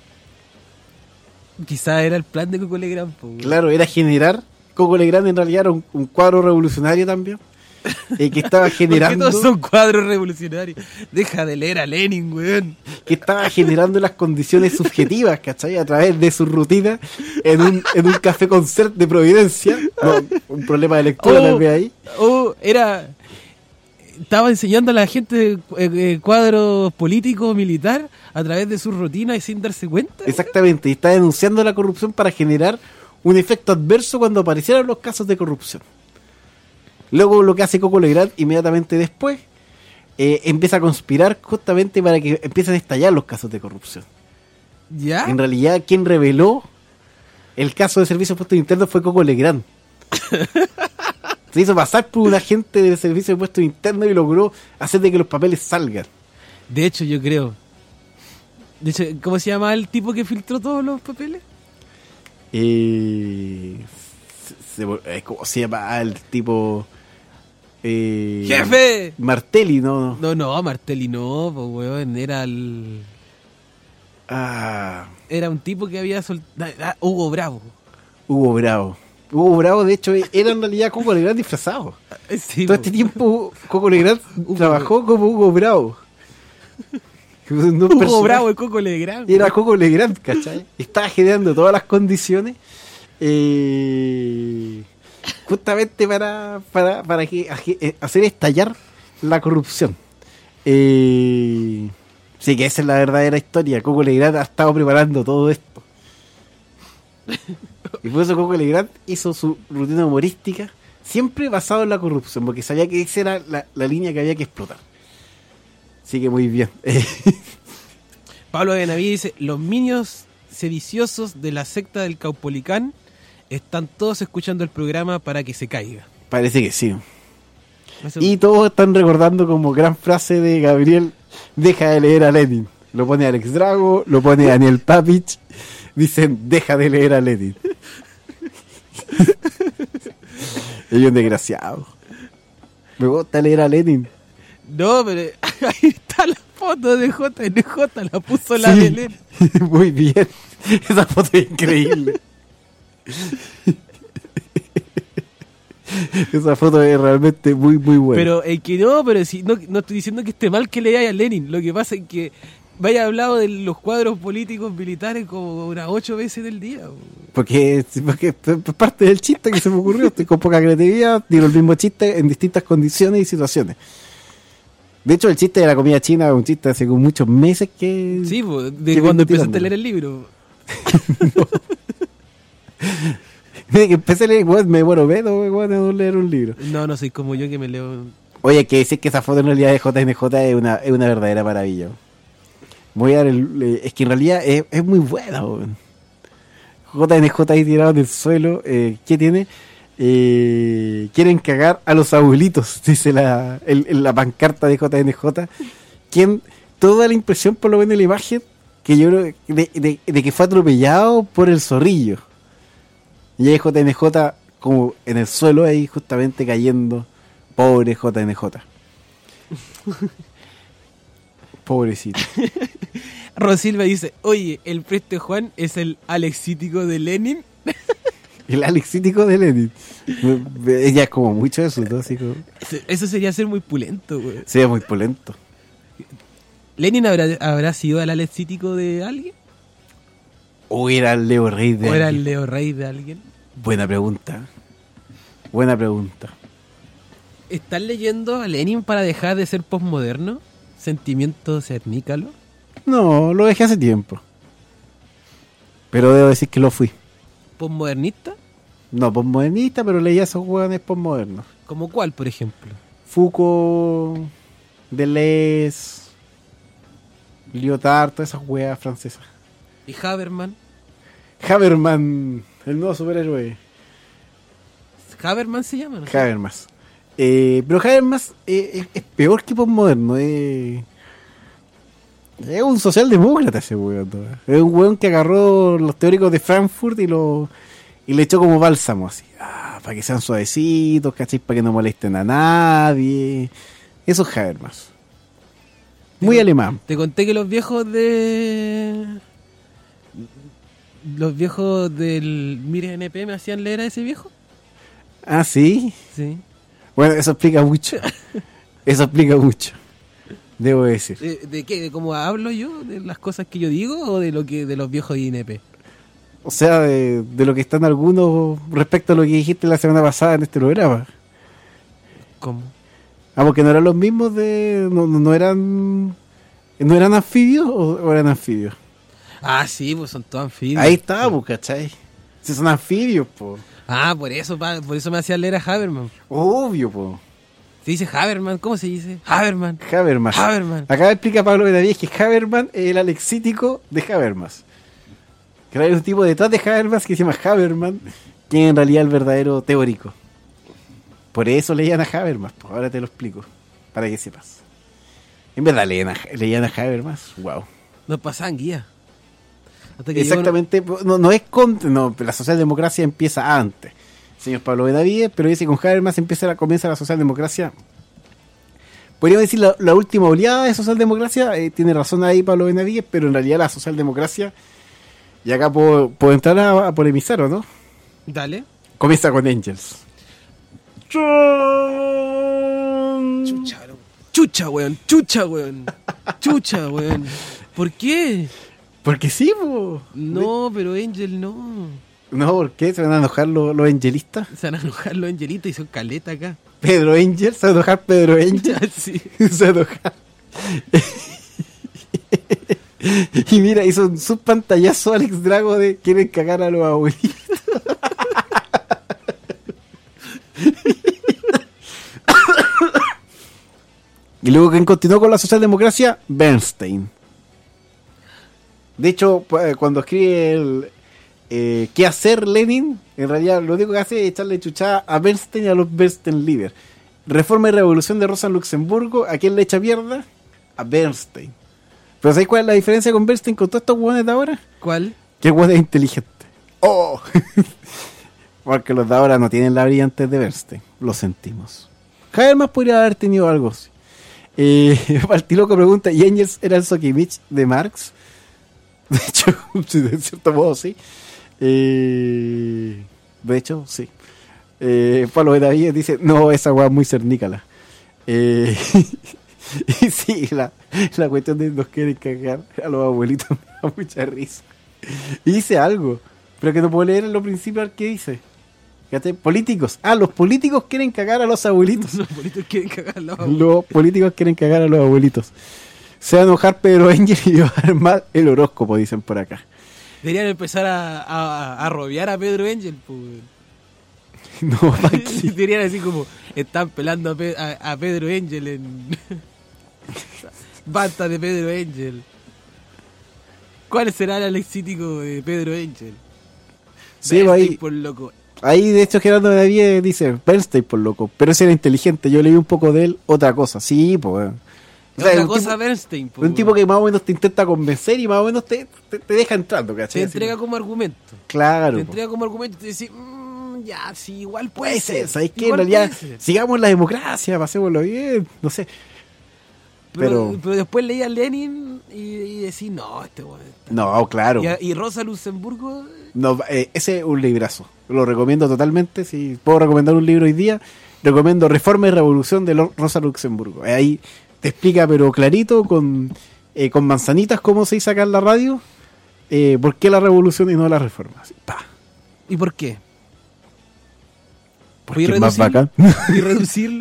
Quizá era el plan de Coco Legrand, po, weón. Claro, era generar. Coco Legrand en realidad era un, un cuadro revolucionario también. eh, que estaba ¿Por qué generando. todos son cuadros revolucionarios? Deja de leer a Lenin, weón. Que estaba generando las condiciones subjetivas, ¿cachai? A través de su rutina en un, en un café concert de Providencia. No, un problema de lectura Oh. tal vez ahí. O era... Estaba enseñando a la gente eh, eh, cuadros políticos, militar, a través de sus rutinas y sin darse cuenta. Exactamente, y está denunciando la corrupción para generar un efecto adverso cuando aparecieran los casos de corrupción. Luego lo que hace Coco Legrand inmediatamente después, eh, empieza a conspirar justamente para que empiecen a estallar los casos de corrupción. ¿Ya? En realidad, quien reveló el caso de Servicio de Impuestos Internos fue Coco Legrand. Se hizo pasar por un agente del Servicio de Impuestos Internos y logró hacer de que los papeles salgan. De hecho, yo creo. De hecho, ¿cómo se llama el tipo que filtró todos los papeles? Eh, se, se- eh, ¿Cómo se llama el tipo? Eh, ¡Jefe! Martelli, ¿no? no. No, no, Martelli no, pues, weón. Era el. Ah, Era un tipo que había soltado. Hugo Bravo. Hugo Bravo. Hugo Bravo, de hecho, era en realidad Coco Legrand disfrazado. Sí, Todo po. este tiempo Coco Legrand trabajó como Hugo Bravo. Un Hugo personaje. Bravo y Coco Legrand. Era Coco Legrand, ¿cachai? Estaba generando todas las condiciones eh, justamente para, para, para que, aje- eh, hacer estallar la corrupción. Eh, sí, que esa es la verdadera historia. Coco Legrand ha estado preparando todo esto. Y por eso Coco Legrand hizo su rutina humorística siempre basado en la corrupción, porque sabía que esa era la, la línea que había que explotar. Así que muy bien. Pablo Benavides dice: los minions sediciosos de la secta del Caupolicán están todos escuchando el programa para que se caiga. Parece que sí. Eso- Y todos están recordando como gran frase de Gabriel, deja de leer a Lenin. Lo pone Alex Drago, lo pone Daniel Papich. Dicen, deja de leer a Lenin. Y un desgraciado. Me gusta leer a Lenin. No, pero ahí está la foto de J N J, la puso la Sí. Belén. Muy bien. Esa foto es increíble. Esa foto es realmente muy, muy buena. Pero es que no, pero si no, no estoy diciendo que esté mal que leáis a Lenin. Lo que pasa es que vaya hablado de los cuadros políticos militares como unas ocho veces del día. Porque, porque es parte del chiste que se me ocurrió. Estoy con poca creatividad, digo el mismo chiste en distintas condiciones y situaciones. De hecho, el chiste de la comida china es un chiste hace como muchos meses que... Sí, pues, de que cuando vengo empezaste a tirándolo. leer el libro. Desde que empecé a leer, weón, me demoro menos, weón, de leer un libro. No, no soy como yo que me leo. Oye, hay que decir que esa foto en realidad de J N J es una, es una verdadera maravilla. Voy a dar el, eh, es que en realidad es, es muy buena, weón. J N J ahí tirado en el suelo. Eh, ¿Qué tiene? Eh, quieren cagar a los abuelitos, dice la, el, en la pancarta de J N J. Quien, toda la impresión, por lo menos en la imagen, que yo creo de, de, de que fue atropellado por el zorrillo. Y ahí J N J como en el suelo ahí justamente cayendo. Pobre J N J. Pobrecito. Rosilva dice, oye, el Preste Juan es el alexítico de Lenin. El alexítico de Lenin. Ella es como mucho eso, ¿no? Así como... Eso sería ser muy pulento, güey. Sí, es muy polento. ¿Lenin habrá, habrá sido el alexítico de alguien? ¿O era el Leo Rey de ¿O era alguien? el Leo Rey de alguien? Buena pregunta. Buena pregunta. ¿Están leyendo a Lenin para dejar de ser posmoderno? ¿Sentimiento cernícalo? No, lo dejé hace tiempo. Pero debo decir que lo fui. ¿Posmodernista? No, postmodernista, pero leía esos hueones postmodernos. ¿Como cuál, por ejemplo? Foucault, Deleuze, Lyotard, todas esas hueas francesas. ¿Y Haberman? Haberman, el nuevo superhéroe. ¿Haberman se llama? ¿no? Habermas. Eh, pero Habermas eh, es, es peor que postmoderno. Eh. Es un socialdemócrata ese weón. ¿no? Es un weón que agarró los teóricos de Frankfurt y lo y le echó como bálsamo así. Ah, para que sean suavecitos, ¿cachai? Para que no molesten a nadie. Eso es Habermas. Muy Te- alemán. Te conté que los viejos de... Los viejos del Mire N P me hacían leer a ese viejo. Ah, sí. Sí. Bueno, eso explica mucho. Eso explica mucho. Debo decir. ¿De, de qué? ¿De cómo hablo yo? ¿De las cosas que yo digo o de lo que de los viejos de I N P? O sea, de, de lo que están algunos respecto a lo que dijiste la semana pasada en este programa. ¿Cómo? Ah, porque no eran los mismos de... No, no, no eran... ¿No eran anfibios o, o eran anfibios? Ah, sí, pues son todos anfibios. Ahí está, pues, ¿cachai? Si son anfibios, pues. Ah, por eso, pa- por eso me hacían leer a Haberman. Obvio, pues. Se dice Haberman, ¿cómo se dice? Haberman. Habermas. Haberman. Acá explica Pablo Benavides que Haberman es el alexítico de Habermas. Que hay un tipo detrás de Habermas que se llama Haberman, que es en realidad el verdadero teórico. Por eso leían a Habermas, pues ahora te lo explico, para que sepas. En verdad leían a, leían a Habermas, wow. Nos pasaban guía. Hasta que llegó Exactamente, no, no es contra, no, la socialdemocracia empieza antes, señor Pablo Benavides, pero dice que con Habermas empieza la, comienza la socialdemocracia. Podríamos decir la, la última oleada de socialdemocracia, eh, tiene razón ahí Pablo Benavides, pero en realidad la socialdemocracia, y acá puedo, puedo entrar a, a polemizar, ¿o no? uno- Dale. Comienza con Engels. Chucha, weón. Chucha, weón. Chucha, weón. Chucha, weón. ¿Por qué? Porque sí, po. No, pero Angel no. No, ¿por qué? ¿Se van a enojar los, los angelistas? Se van a enojar los angelitos y son caleta acá. Pedro Angel, se va a enojar Pedro Angel. Sí. Se va a enojar. Y mira, hizo un subpantallazo Alex Drago de quieren cagar a los abuelitos. Y luego quien continuó con la socialdemocracia, Bernstein. De hecho, pu- cuando escribe el eh, ¿qué hacer Lenin? En realidad lo único que hace es echarle chuchada a Bernstein y a los Bernstein Leaders. Reforma y revolución de Rosa Luxemburgo. ¿A quién le echa mierda? A Bernstein. Pero ¿sabes cuál es la diferencia con Bernstein con todos estos hueones de ahora? ¿Cuál? Que el hueón es inteligente. ¡Oh! Porque los de ahora no tienen la brillantez de Bernstein. Lo sentimos. Javier más podría haber tenido algo así. Eh, Partiloco pregunta, ¿y Engels era el Sokimich de Marx? De hecho, de cierto modo sí. Eh, de hecho, sí. Eh, Pablo Benavides dice, no, esa weá es muy cernícala. Eh, y sí, la, la cuestión de nos quieren cagar a los abuelitos me da mucha risa. Y dice algo, pero que no puedo leer en lo principal que dice. Fíjate, políticos. Ah, los políticos quieren cagar a los abuelitos. Los políticos quieren cagar a los abuelitos. Los políticos quieren cagar a los abuelitos. Se va a enojar Pedro Engel y llevar mal el horóscopo, dicen por acá. Deberían empezar a, a, a rodear a Pedro Engel, pues. No, ¿para qué? Deberían decir como, están pelando a, Pe- a, a Pedro Engel en... Basta de Pedro Engel. ¿Cuál será el lexítico de Pedro Engel? Sí, va ahí. Por loco. Ahí, de hecho, Gerardo Benavides dice Bernstein, por loco. Pero ese era inteligente. Yo leí un poco de él, otra cosa. Sí, pues. O sea, Otra un cosa tipo, Bernstein, po, un tipo que más o menos te intenta convencer y más o menos te, te, te deja entrando, ¿cachai? te entrega como argumento. Claro. Te po. entrega como argumento y te dice, mmm, ya, sí, igual puede, Puede ser. ser, ¿sabes qué? En igual realidad, puede ser. sigamos la democracia, pasémoslo bien, no sé. Pero, pero- pero después leía a Lenin y, y decía, no, este weón está- No, claro. Y, a- y Rosa Luxemburgo, No, eh, ese es un librazo. Lo recomiendo totalmente. Si puedo recomendar un libro hoy día, recomiendo Reforma y Revolución de Lo- Rosa Luxemburgo. Eh, Ahí te explica, pero clarito, con, eh, con manzanitas, cómo se hizo acá en la radio, eh, por qué la revolución y no la reforma. Así, pa. ¿y por qué? Porque ¿Puedes es más reducirlo? bacán. ¿Y reducirlo?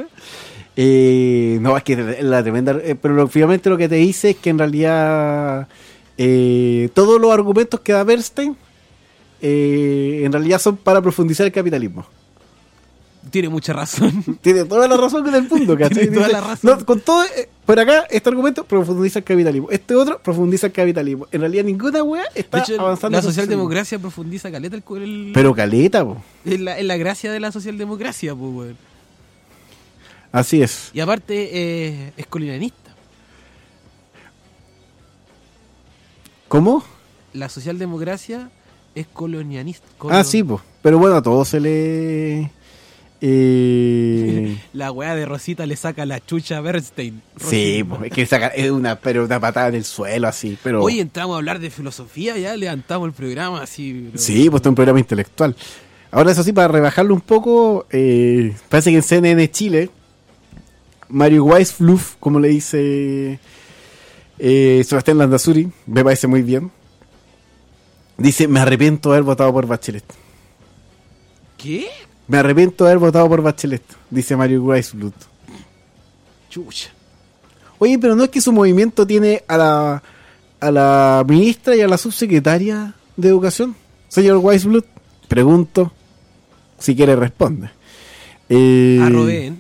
Eh, no, es que la, la tremenda. eh, pero lo- finalmente lo que te dice es que en realidad eh, todos los argumentos que da Bernstein eh, en realidad son para profundizar el capitalismo. Tiene mucha razón. Tiene toda la razón del mundo, ¿cachai? Tiene toda Dice, la razón. no, con todo, eh, por acá, este argumento profundiza el capitalismo. Este otro profundiza el capitalismo. En realidad ninguna wea está De hecho, avanzando. la en su socialdemocracia profundiza caleta el, el Pero caleta, po. es la, es la gracia de la socialdemocracia, pues, weón. Así es. Y aparte eh, es colonialista. ¿Cómo? La socialdemocracia es colonialista. Ah, sí, pues. Pero bueno, a todos se le... Eh... La weá de Rosita le saca la chucha a Bernstein. sí, Rosita. pues. Es que saca, es una, pero una patada en el suelo, así. Pero... Hoy entramos a hablar de filosofía, ya levantamos el programa así. pero- Sí, pues está un programa intelectual. Ahora, eso sí, para rebajarlo un poco, eh, parece que en C N N Chile, Mario Weissfluff, como le dice eh, Sebastián Landazuri, me parece muy bien, dice, me arrepiento de haber votado por Bachelet. ¿Qué? Me arrepiento de haber votado por Bachelet, dice Mario Weissfluff. Chucha. Oye, pero no es que su movimiento tiene a la, a la ministra y a la subsecretaria de Educación, señor Weissfluff. Pregunto, si quiere responde. Eh, Arroben.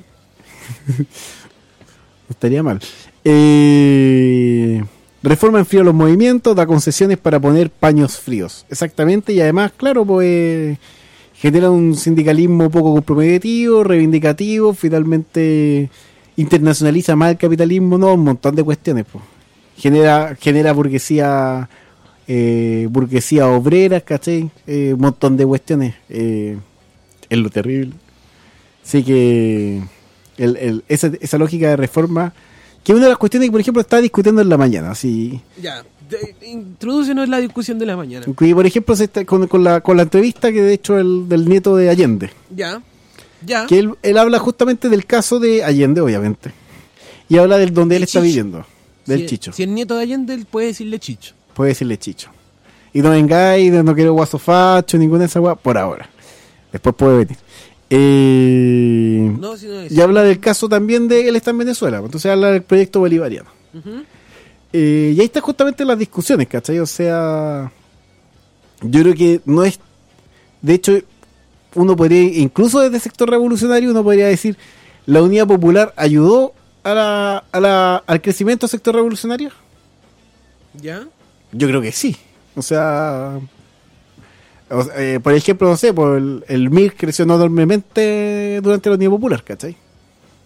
No estaría mal. Eh, reforma enfría los movimientos, da concesiones para poner paños fríos. Exactamente, y además, claro, pues genera un sindicalismo poco comprometido, reivindicativo, finalmente internacionaliza más el capitalismo, no, un montón de cuestiones, pues. Genera, genera burguesía, eh, burguesía obrera, ¿cachai? Eh, un montón de cuestiones. Eh, es lo terrible. Así que el, el, esa, esa lógica de reforma, que es una de las cuestiones que, por ejemplo, estaba discutiendo en la mañana. Así, Ya, de- introdúcenos en la discusión de la mañana. que, por ejemplo, se está, con, con, la, con la entrevista que de hecho el del nieto de Allende, Ya, ya. que él, él habla justamente del caso de Allende, obviamente, y habla del donde Del él está Chicho. viviendo, del si, Chicho. Si el nieto de Allende, él puede decirle Chicho. Puede decirle Chicho. Y no vengáis, no quiero guaso facho, ninguna de esas guas, por ahora. Después puede venir. Eh, No, si no es. y habla del caso también de él está en Venezuela, entonces habla del proyecto bolivariano. Ujú. Eh, y ahí están justamente las discusiones, ¿cachai? O sea, yo creo que no es... De hecho, uno podría, incluso desde el sector revolucionario, uno podría decir, ¿la Unidad Popular ayudó a la, a la, al crecimiento del sector revolucionario? Ya. Yo creo que sí. O sea, o sea, eh, por ejemplo, no sé, por el, el M I R creció enormemente durante la Unidad Popular, ¿cachai?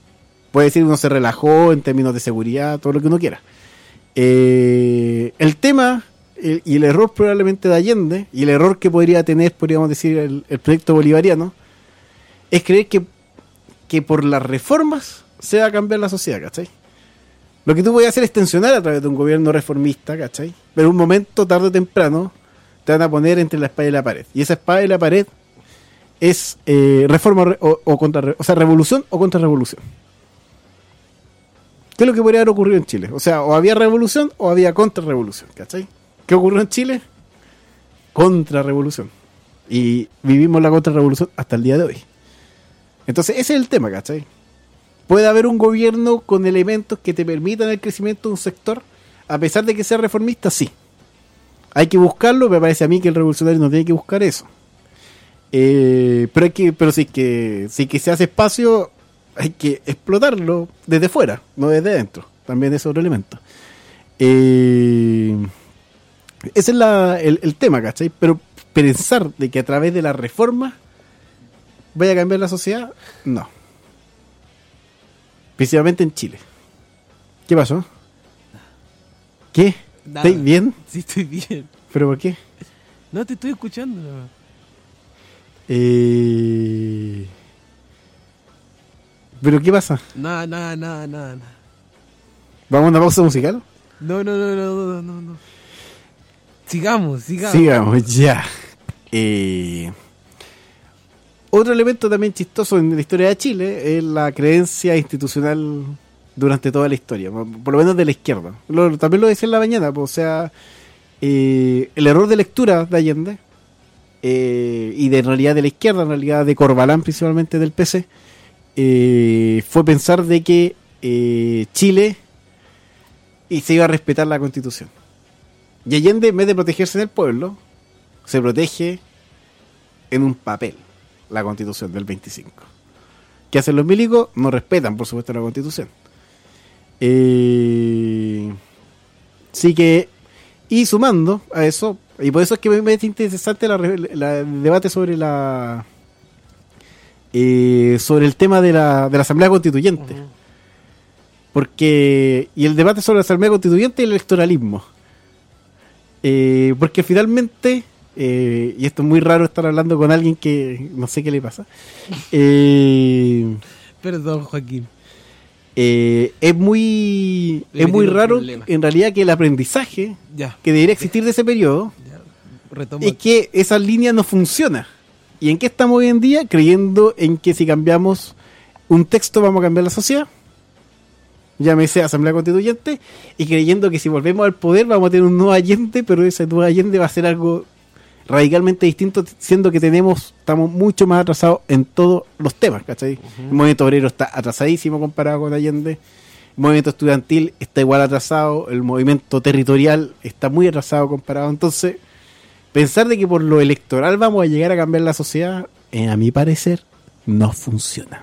puede decir uno se relajó en términos de seguridad, todo lo que uno quiera. Eh, el tema el, y el error probablemente de Allende, y el error que podría tener, podríamos decir, el, el proyecto bolivariano, es creer que, que por las reformas se va a cambiar la sociedad, ¿cachai? Lo que tú puedes hacer es tensionar a través de un gobierno reformista, ¿cachai? Pero en un momento, tarde o temprano, te van a poner entre la espada y la pared. Y esa espada y la pared es eh, reforma re- o, o contra, o sea, revolución o contrarrevolución. ¿Qué es lo que podría haber ocurrido en Chile? O sea, o había revolución o había contrarrevolución, ¿cachai? ¿Qué ocurrió en Chile? Contrarrevolución. Y vivimos la contrarrevolución hasta el día de hoy. Entonces, ese es el tema, ¿cachai? Puede haber un gobierno con elementos que te permitan el crecimiento de un sector, a pesar de que sea reformista, sí. Hay que buscarlo, me parece a mí que el revolucionario no tiene que buscar eso. Eh, pero hay que, pero sí que, sí que se hace espacio, hay que explotarlo desde fuera, no desde dentro. También es otro elemento. Eh, ese es la, el, el tema, ¿cachai? Pero pensar de que a través de la reforma vaya a cambiar la sociedad, no. Principalmente en Chile. ¿Qué pasó? ¿Qué? Nada. ¿Estás bien? Sí, estoy bien. ¿Pero por qué? No, te estoy escuchando. No. Eh... ¿Pero qué pasa? Nada, nada, nada, nada. nada. ¿Vamos a una pausa musical? No, no, no, no, no, no, no. Sigamos, sigamos. Sigamos, ya. Eh... Otro elemento también chistoso en la historia de Chile es la creencia institucional durante toda la historia, por lo menos de la izquierda. Lo, también lo decía en la mañana, pues, o sea, eh, el error de lectura de Allende, eh, y de en realidad de la izquierda, en realidad de Corbalán principalmente del P C, eh, fue pensar de que eh, Chile y se iba a respetar la Constitución. Y Allende, en vez de protegerse en el pueblo, se protege en un papel. La Constitución del veinticinco. ¿Qué hacen los milicos? No respetan, por supuesto, la Constitución. Eh, sí que, y sumando a eso, y por eso es que me parece interesante la, la, el debate sobre la eh, sobre el tema de la, de la Asamblea Constituyente. Uh-huh. Porque, y el debate sobre la Asamblea Constituyente y el electoralismo. Eh, porque finalmente... Eh, y esto es muy raro estar hablando con alguien que no sé qué le pasa. Eh, Perdón, Joaquín. Eh, es muy es muy raro problema. En realidad que el aprendizaje ya. que debería existir de ese periodo es que esa línea no funciona. ¿Y en qué estamos hoy en día? Creyendo en que si cambiamos un texto vamos a cambiar la sociedad. Llámese Asamblea Constituyente, y creyendo que si volvemos al poder vamos a tener un nuevo Allende, pero ese nuevo Allende va a ser algo radicalmente distinto, siendo que tenemos estamos mucho más atrasados en todos los temas, ¿cachai? Uh-huh. El movimiento obrero está atrasadísimo comparado con Allende, el movimiento estudiantil está igual atrasado, el movimiento territorial está muy atrasado comparado. Entonces, pensar de que por lo electoral vamos a llegar a cambiar la sociedad, eh, a mi parecer, no funciona.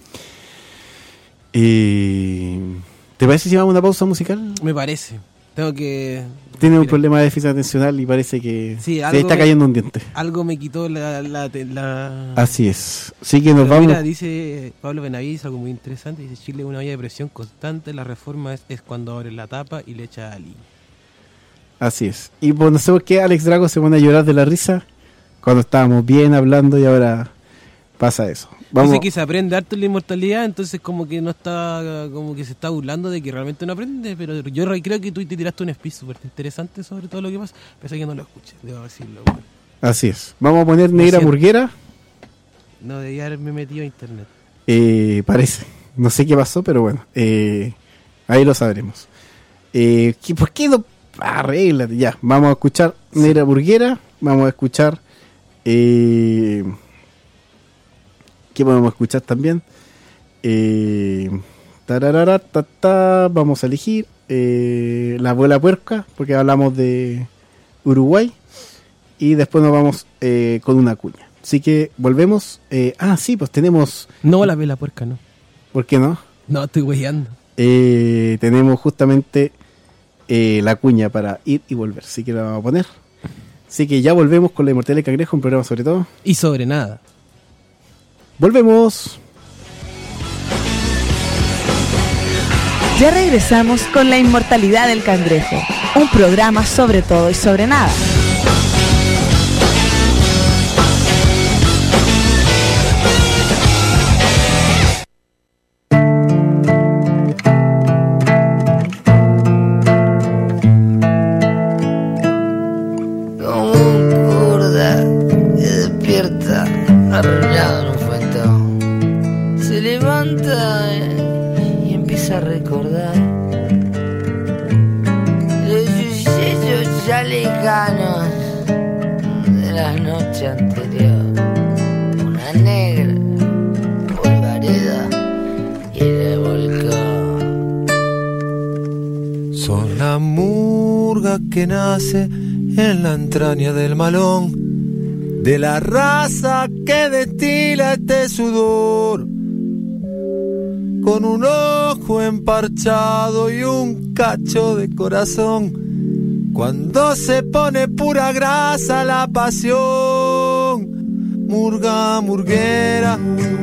Eh, ¿Te parece si vamos a una pausa musical? Me parece. Tengo que... Tiene un problema de déficit atencional y parece que sí, se está cayendo me, un diente. Algo me quitó la... la, la... Así es. Así que nos Pero vamos... Mira, dice Pablo Benavides algo muy interesante. Dice, Chile es una olla de presión constante. La reforma es, es cuando abres la tapa y le echas a Ali. Así es. Y pues no sé por qué Alex Drago se pone a llorar de la risa cuando estábamos bien hablando y ahora pasa eso. Vamos. Dice que se aprende harto en la inmortalidad, entonces como que no está, como que se está burlando de que realmente no aprende, pero yo creo que tú te tiraste un speech súper interesante sobre todo lo que pasa, pese a que no lo escuché, debo decirlo. Bueno. Así es. Vamos a poner Negra Murguera. No, debía haberme metido a internet. Eh, parece. No sé qué pasó, pero bueno, eh, ahí lo sabremos. Eh, ¿Por qué no? Arréglate, ya. Vamos a escuchar sí. Negra Murguera, vamos a escuchar... Eh, ¿Qué podemos escuchar también? Eh, tararara, ta, ta, vamos a elegir eh, La Abuela Puerca, porque hablamos de Uruguay. Y después nos vamos eh, con una cuña. Así que volvemos. Eh, ah, sí, pues tenemos... No, La Abuela Puerca, no. ¿Por qué no? No, estoy weyando. Eh, tenemos justamente eh, la cuña para ir y volver. Así que la vamos a poner. Así que ya volvemos con La Inmortalidad del Cangrejo, un programa sobre todo. Y sobre nada. Volvemos. Ya regresamos con La Inmortalidad del Cangrejo, un programa sobre todo y sobre nada. Como un gorda que despierta arrullado en un fuentón, se levanta y empieza a recordar los sucesos ya lejanos de la noche anterior. Una negra polvareda y el volcán. Son la murga que nace en la entraña del malón, de la raza que destila este sudor, con un ojo emparchado y un cacho de corazón. Cuando se pone pura grasa la pasión, murga murguera,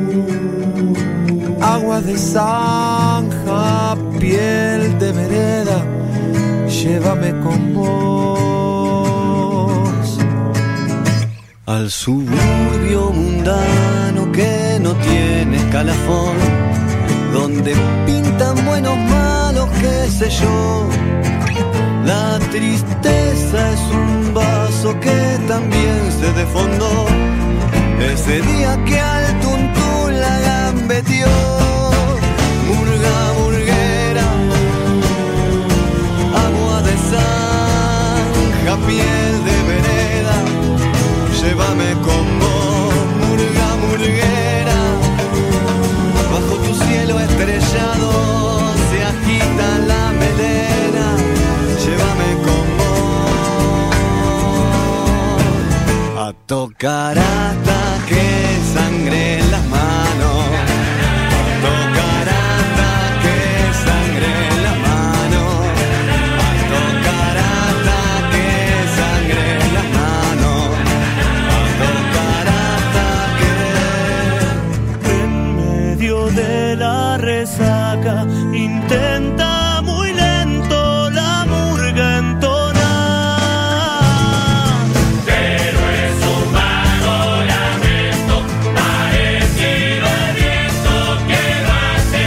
agua de zanja, piel de vereda, llévame con vos al suburbio mundano que no tiene escalafón, donde pintan buenos malos, qué sé yo. La tristeza es un vaso que también se desfondó ese día que al tuntún la gambeteó. Murga murguera, agua de zanja, piel de vereda, llévame con vos. Murga murguera, bajo tu cielo estrellado se agita la melena, llévame con vos a tocar hasta que sangre en las manos, tocar hasta que sangre en las manos, a tocar hasta que sangre en las manos, a tocar hasta que en medio de la resaca intenta muy lento la murga entonar, pero es un vago lamento parecido al viento que lo hace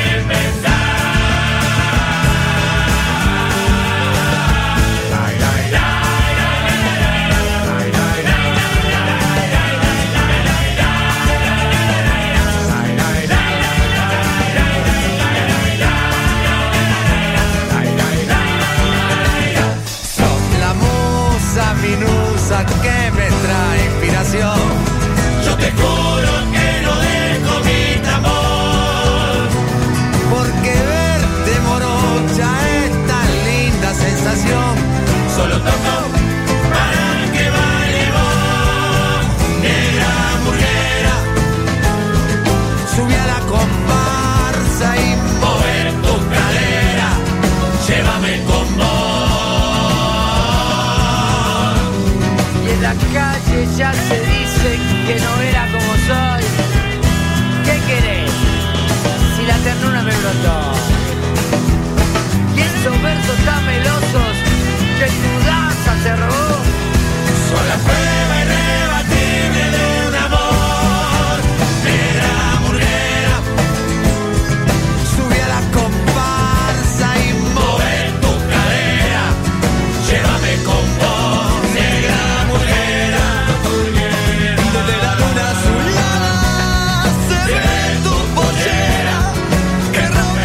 minusa que me trae inspiración. Yo te juro que no dejo mi tambor, porque verte morocha es tan linda sensación. Solo toco para que baile vos, negra murguera. Subí a la comparsa y mover tu cadera, llévame con vos. La calle ya se dice que no era como soy. ¿Qué querés? Si la ternura me brotó. Pienso versos tan melosos que tu danza se robó. Son la prueba irrebatible de un amor. Negra murguera, subí a la comparsa y mover tu cadera, llévame con vos.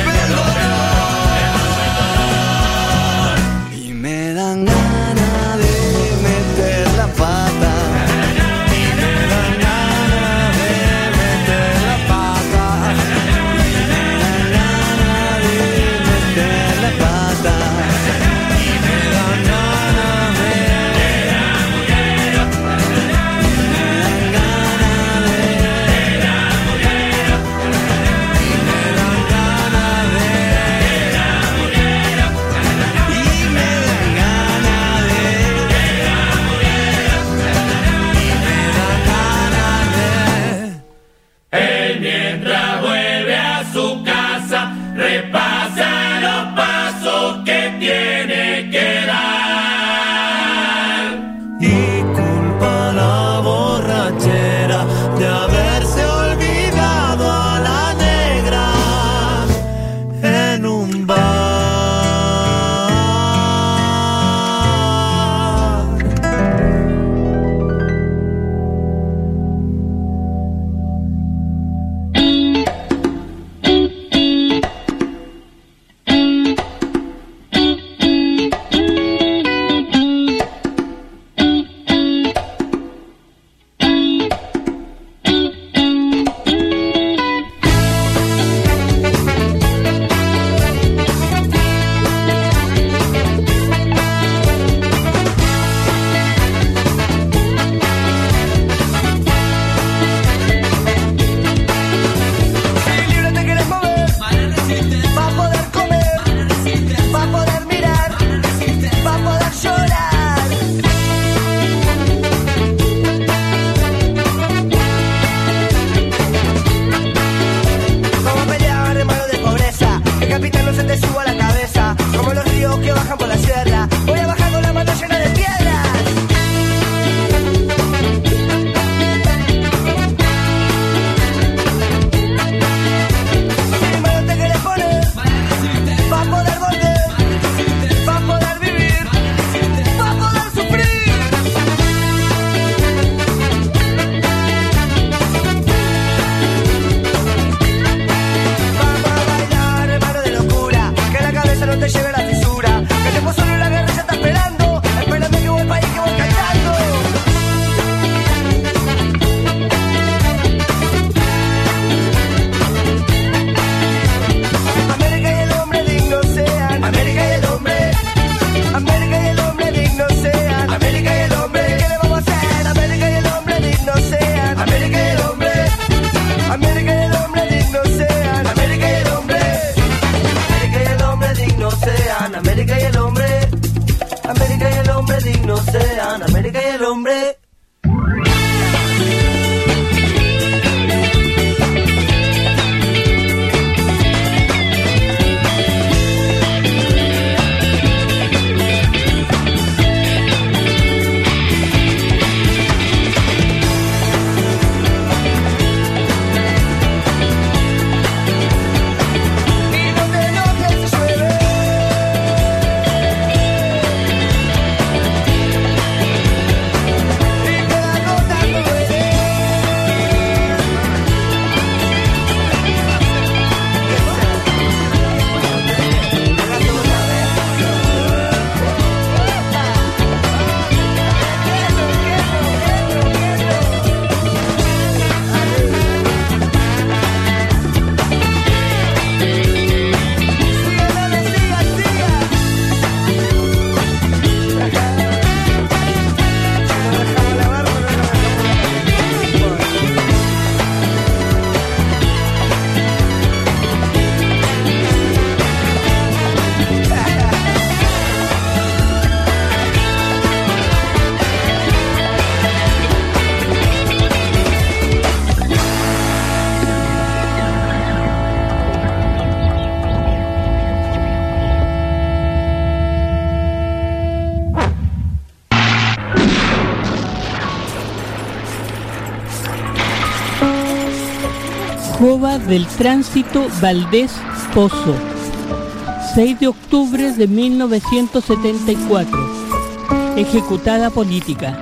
Ganas de le cae al hombre. Jova del Tránsito Valdés Pozo, seis de octubre de mil novecientos setenta y cuatro, ejecutada política.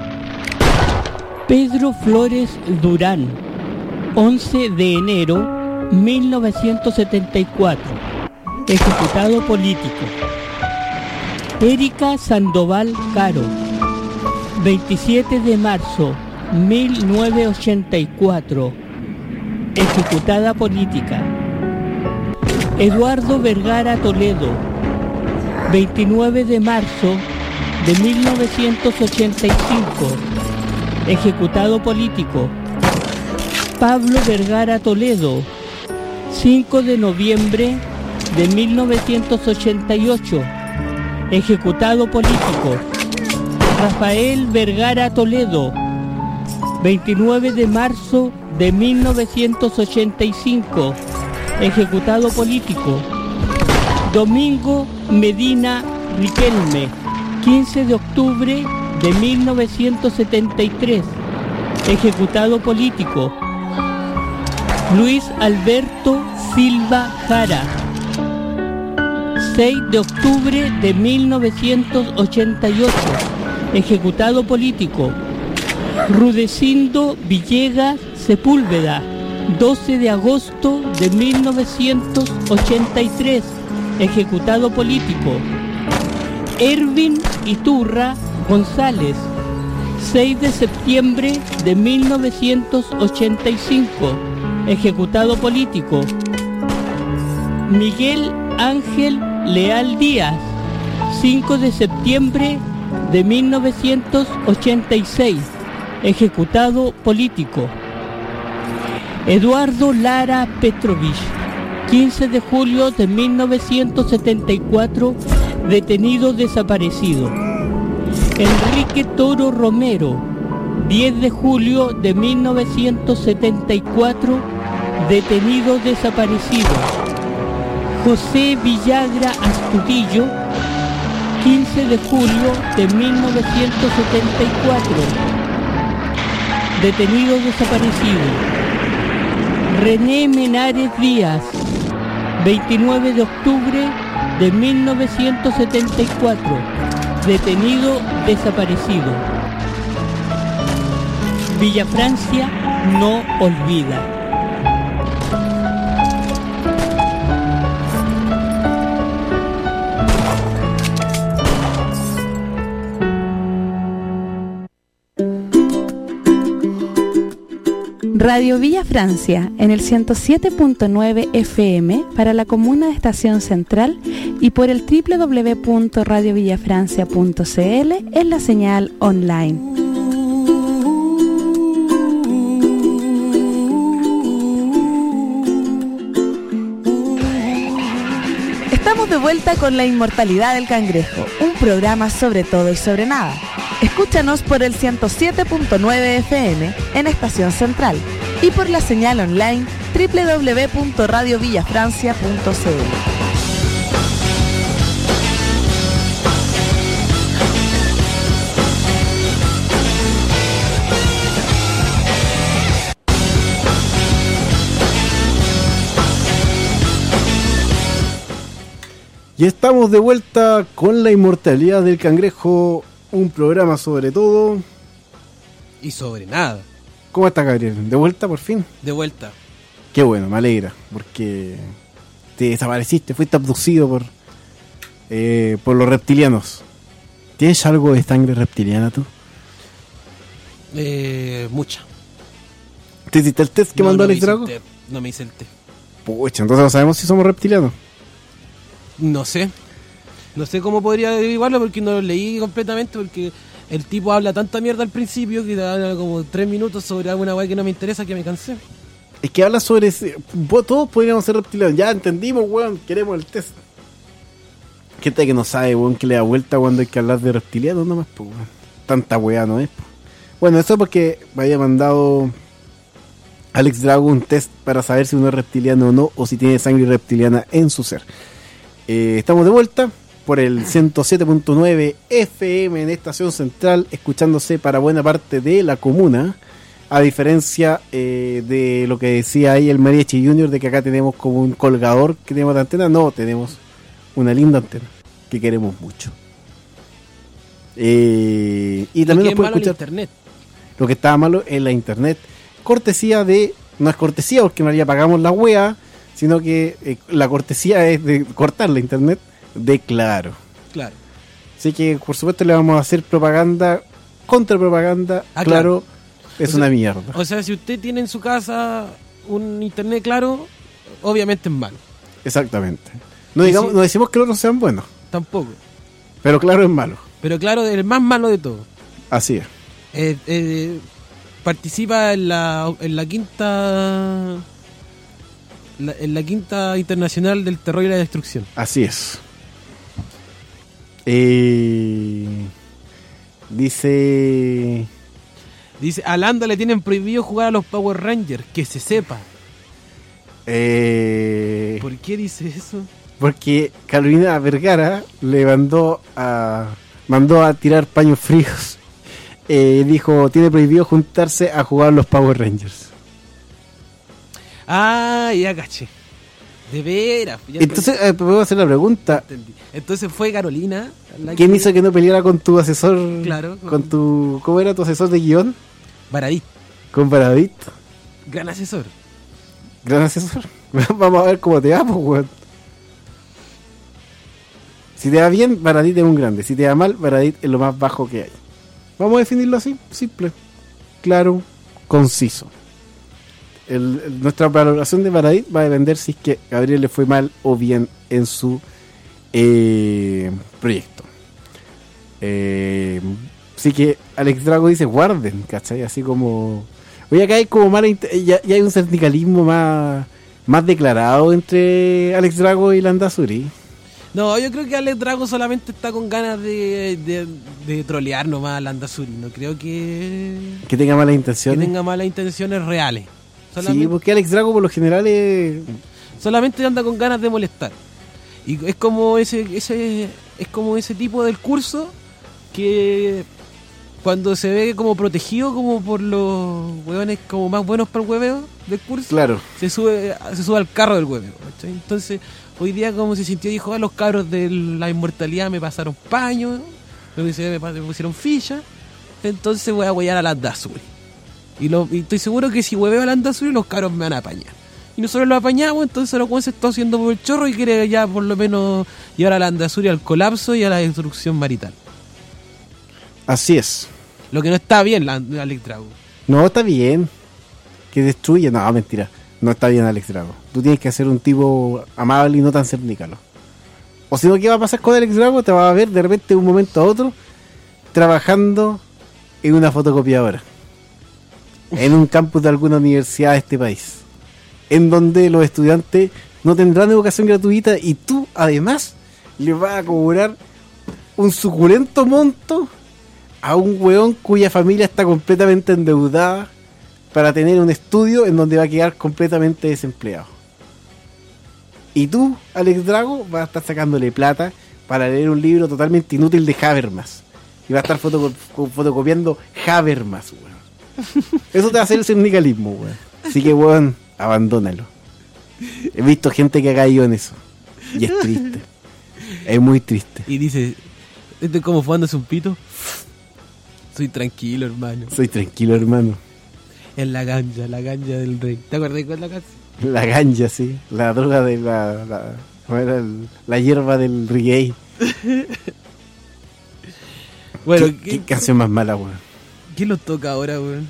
Pedro Flores Durán, once de enero mil novecientos setenta y cuatro, ejecutado político. Erika Sandoval Caro, veintisiete de marzo mil novecientos ochenta y cuatro, ejecutada política. Eduardo Vergara Toledo, veintinueve de marzo de mil novecientos ochenta y cinco, ejecutado político. Pablo Vergara Toledo, cinco de noviembre de mil novecientos ochenta y ocho, ejecutado político. Rafael Vergara Toledo, veintinueve de marzo de mil novecientos ochenta y cinco, ejecutado político. Domingo Medina Riquelme, quince de octubre de mil novecientos setenta y tres, ejecutado político. Luis Alberto Silva Jara, seis de octubre de mil novecientos ochenta y ocho, ejecutado político. Rudecindo Villegas Sepúlveda, doce de agosto de mil novecientos ochenta y tres, ejecutado político. Ervin Iturra González, seis de septiembre de mil novecientos ochenta y cinco, ejecutado político. Miguel Ángel Leal Díaz, cinco de septiembre de mil novecientos ochenta y seis, ejecutado político. Eduardo Lara Petrovich, quince de julio de mil novecientos setenta y cuatro, detenido desaparecido. Enrique Toro Romero, diez de julio de mil novecientos setenta y cuatro, detenido desaparecido. José Villagra Astutillo, quince de julio de mil novecientos setenta y cuatro, detenido desaparecido. René Menares Díaz, veintinueve de octubre de mil novecientos setenta y cuatro, detenido desaparecido. Villa Francia no olvida. Radio Villa Francia en el ciento siete punto nueve F M para la comuna de Estación Central y por el doble u doble u doble u punto radio villafrancia punto c l en la señal online. Estamos de vuelta con La Inmortalidad del Cangrejo, un programa sobre todo y sobre nada. Escúchanos por el ciento siete punto nueve F M en Estación Central y por la señal online doble u doble u doble u punto radio villa francia punto c l. Y estamos de vuelta con la inmortalidad del cangrejo, un programa sobre todo y sobre nada. ¿Cómo está, Gabriel? ¿De vuelta por fin? De vuelta. Qué bueno, me alegra, porque te desapareciste, fuiste abducido por eh, por los reptilianos. ¿Tienes algo de sangre reptiliana tú? Eh, mucha. ¿Te hiciste el test que no, mandó no Alex Drago? No me hice el test. Pucha, entonces no sabemos si somos reptilianos. No sé. No sé cómo podría averiguarlo porque no lo leí completamente, porque el tipo habla tanta mierda al principio que habla como tres minutos sobre alguna weá que no me interesa, que me cansé. Es que habla sobre... Todos podríamos ser reptilianos. Ya entendimos, weón, queremos el test. Gente que no sabe, weón, que le da vuelta cuando hay que hablar de reptilianos nomás, pues, weón. Tanta weá no es, pues. Bueno, eso porque me había mandado Alex Drago un test para saber si uno es reptiliano o no, o si tiene sangre reptiliana en su ser. Eh, estamos de vuelta por el ciento siete punto nueve F M en Estación Central, escuchándose para buena parte de la comuna, a diferencia eh, de lo que decía ahí el Mariachi Junior, de que acá tenemos como un colgador que tenemos de antena. No, tenemos una linda antena que queremos mucho. Eh, y también nos puede escuchar internet. Lo que estaba malo es la internet, cortesía de, no es cortesía porque en realidad pagamos la wea, sino que eh, la cortesía es de cortar la internet de Claro. Claro. Así que, por supuesto, le vamos a hacer propaganda, contrapropaganda. Ah, Claro, claro. es o sea, una mierda. O sea, si usted tiene en su casa un internet Claro, obviamente es malo. Exactamente. No, digamos, si, no decimos que los otros sean buenos. Tampoco. Pero Claro es malo. Pero Claro es el más malo de todo. Así es. Eh, eh, participa en la, en la quinta... La, en la quinta internacional del terror y la destrucción. Así es. Eh, dice Dice, a Landa le tienen prohibido jugar a los Power Rangers, que se sepa. Eh, ¿Por qué dice eso? Porque Carolina Vergara le mandó a mandó a tirar paños fríos. Eh, dijo, tiene prohibido juntarse a jugar los Power Rangers. Ah, ya caché. De veras. Entonces, eh, puedo hacer la pregunta. Entendí. Entonces fue Carolina. La ¿Quién que... hizo que no peleara con tu asesor? Claro. Con, con tu... ¿Cómo era tu asesor de guión? Baradit. Con Baradit. Gran asesor. Gran asesor. Vamos a ver cómo te va, pues, weón. Si te va bien, Baradit es un grande. Si te va mal, Baradit es lo más bajo que hay. Vamos a definirlo así, simple, claro, conciso. El, el, nuestra valoración de Baradit va a depender si es que Gabriel le fue mal o bien en su eh, proyecto. Eh, así que Alex Drago dice guarden, ¿cachai? Así como... Oye, acá hay como mala... Ya, ya hay un sindicalismo más, más declarado entre Alex Drago y Landazuri. No, yo creo que Alex Drago solamente está con ganas de, de, de trolear nomás a Landazuri. No creo que... Que tenga malas intenciones. Que tenga malas intenciones reales. Solamente, sí, porque Alex Drago por lo general es... solamente anda con ganas de molestar. Y es como ese, ese, es como ese tipo del curso que cuando se ve como protegido como por los huevones como más buenos para el hueveo del curso, claro, se sube, se sube al carro del hueveo, ¿cachai? Entonces hoy día como se sintió, dijo, a los cabros de la inmortalidad me pasaron paños, me pusieron ficha, entonces voy a huear a Landazuri. Y, lo, y estoy seguro que si hueveo a Landazuri los cabros me van a apañar. Y nosotros lo apañamos, entonces los jueces se está haciendo por el chorro y quiere ya por lo menos llevar a Landazuri al colapso y a la destrucción marital. Así es. Lo que no está bien, la, Alex Drago. No, está bien. Que destruye. No, mentira. No está bien, Alex Drago. Tú tienes que ser un tipo amable y no tan cernícalo. O si no, ¿qué va a pasar con Alex Drago? Te vas a ver de repente de un momento a otro trabajando en una fotocopiadora. En un campus de alguna universidad de este país. En donde los estudiantes no tendrán educación gratuita y tú, además, les vas a cobrar un suculento monto a un weón cuya familia está completamente endeudada para tener un estudio en donde va a quedar completamente desempleado. Y tú, Alex Drago, vas a estar sacándole plata para leer un libro totalmente inútil de Habermas. Y va a estar fotoco- fotocopiando Habermas, weón. Eso te va a hacer el sindicalismo, weón. Así que, weón, abandónalo. He visto gente que ha caído en eso. Y es triste. Es muy triste. Y dice, esto es como fumándose un pito. Soy tranquilo, hermano. Soy tranquilo, hermano. Es la ganja, la ganja del rey. ¿Te acuerdas cuál es la canción? La ganja, sí. La droga de la... La, ¿cómo era el- la hierba del reggae. Bueno, ¿Qué, ¿qué, qué canción más mala, weón? ¿qué nos toca ahora, weón?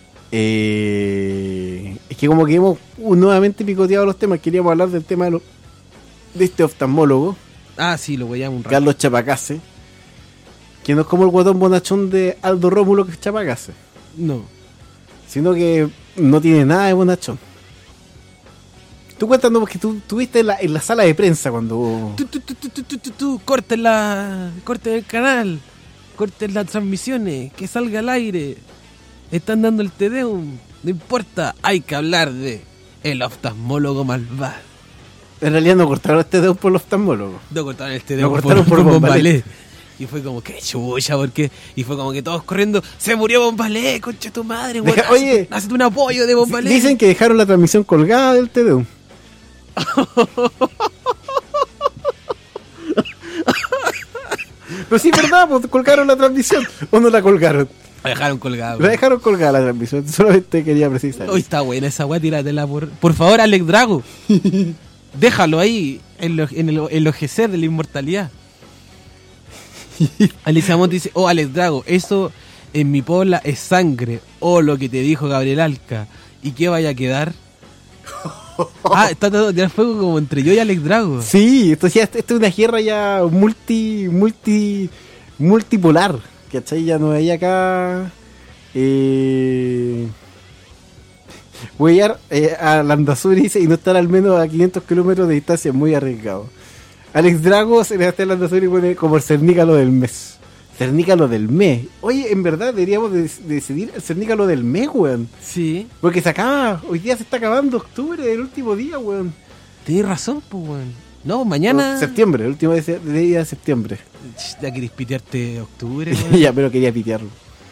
Eh, es que como que hemos uh, nuevamente picoteado los temas. Queríamos hablar del tema de, lo- de este oftalmólogo, Ah, sí, lo voy a un rato. Carlos Chapacase, que no es como el guatón bonachón de Aldo Rómulo, que es Chapacase, No. sino que no tiene nada de bonachón. Tú cuéntanos, porque tú estuviste en la, en la sala de prensa cuando... Tú, tú, tú, tú, tú, tú, tú, tú, corten la, corten el canal, corten las transmisiones, que salga al aire. Están dando el Te Deum, no importa, hay que hablar de el oftalmólogo malvado. En realidad no cortaron este dedo por los oftalmólogos. No cortaron el Te Lo Deum, cortaron por por Bombalé. Bombalé. Y fue como, qué chucha, porque y fue como que todos corriendo, se murió Bombalé, concha tu madre, güey. Deja- oye, hazte un apoyo de Bombalé. Dicen que dejaron la transmisión colgada del Te Deum. Pero sí, verdad, pues colgaron la transmisión. ¿O no la colgaron? La dejaron colgada, La güey. dejaron colgada la transmisión. Solamente quería precisar. Hoy está buena esa weá, tíratela por... Por favor, Alex Drago. Déjalo ahí, en, lo- en el enlojecer de la inmortalidad. Alicia Monti dice, oh, Alex Drago, eso en mi pobla es sangre. Oh, lo que te dijo Gabriel Alca. ¿Y qué vaya a quedar? Ah, está tratando de tirar fuego como entre yo y Alex Drago. Sí, esto, ya, esto es una guerra ya multi, multi, multipolar. ¿Cachai? Ya no hay acá... Eh... Huellar eh, a Landazuri dice, y no estar al menos a quinientos kilómetros de distancia, es muy arriesgado. Alex Drago se le hace a Landazuri pone como el cernícalo del mes. Cernícalo del mes. Oye, en verdad deberíamos de, de decidir el cernícalo del mes, weón. Sí, Porque se acaba, hoy día se está acabando octubre, el último día, weón. tenés razón, pues, weón. No, mañana... No, septiembre, el último día de, día de septiembre. Ch, Ya querés pitearte octubre, weón. Ya, pero quería pitearlo.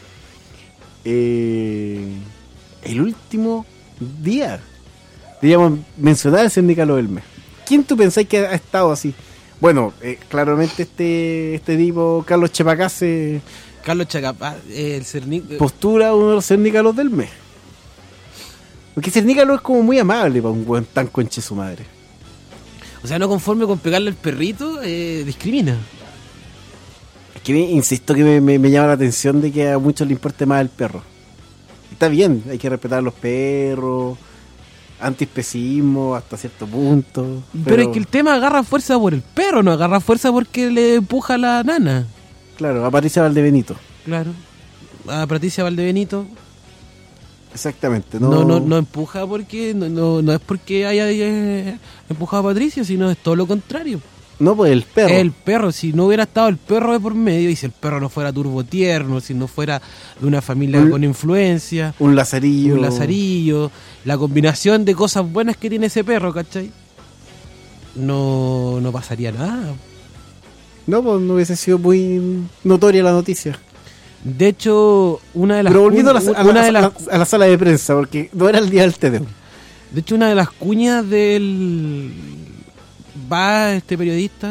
Eh, el último día. Deberíamos mencionar el cernícalo del mes. ¿Quién tú pensáis que ha estado así? Bueno, eh, claramente este este tipo, Carlos Chapacase, Carlos Chacapá, eh, el cernic... postura uno de los cernícalos del mes. Porque cernícalo es como muy amable para un weón tan conche su madre. O sea, no conforme con pegarle al perrito, eh, discrimina. Es que me- insisto que me, me- me llama la atención de que a muchos le importe más el perro. Está bien, hay que respetar a los perros, antiespecismo hasta cierto punto. Pero, es que el tema agarra fuerza por el perro, no agarra fuerza porque le empuja a la nana. Claro, a Patricia Valdebenito. Claro. A Patricia Valdebenito Exactamente. no, No, no, no empuja porque no, no, no es porque haya eh, empujado a Patricia, sino es todo lo contrario. no, pues el perro. El perro, si no hubiera estado el perro de por medio, y si el perro no fuera turbo tierno, si no fuera de una familia Un- con influencia, Un lazarillo. un lazarillo, la combinación de cosas buenas que tiene ese perro, ¿cachai? No, no pasaría nada. No, pues no hubiese sido muy notoria la noticia. De hecho, una de las Pero volviendo a la, cu- a la- una de las a la- a la sala de prensa, porque no era el día del Te Deum. de hecho una de las cuñas del va este periodista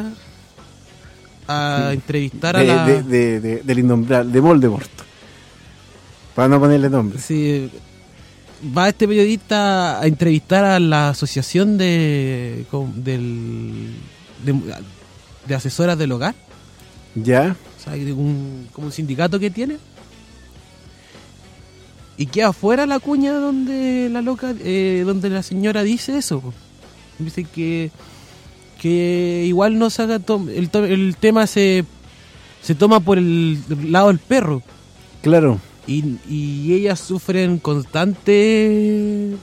a entrevistar a De, la de, de, de- del innombrable, de Voldemort. Para no ponerle nombre. sí, va este periodista a entrevistar a la asociación de con- del de, de asesoras del hogar, Ya. o sea, de un, como un sindicato que tiene, y queda afuera la cuña donde la loca eh, donde la señora dice eso, po. Dice que que igual no se haga to- el, to- el tema se se toma por el lado del perro. Claro. Y, y ellas sufren constante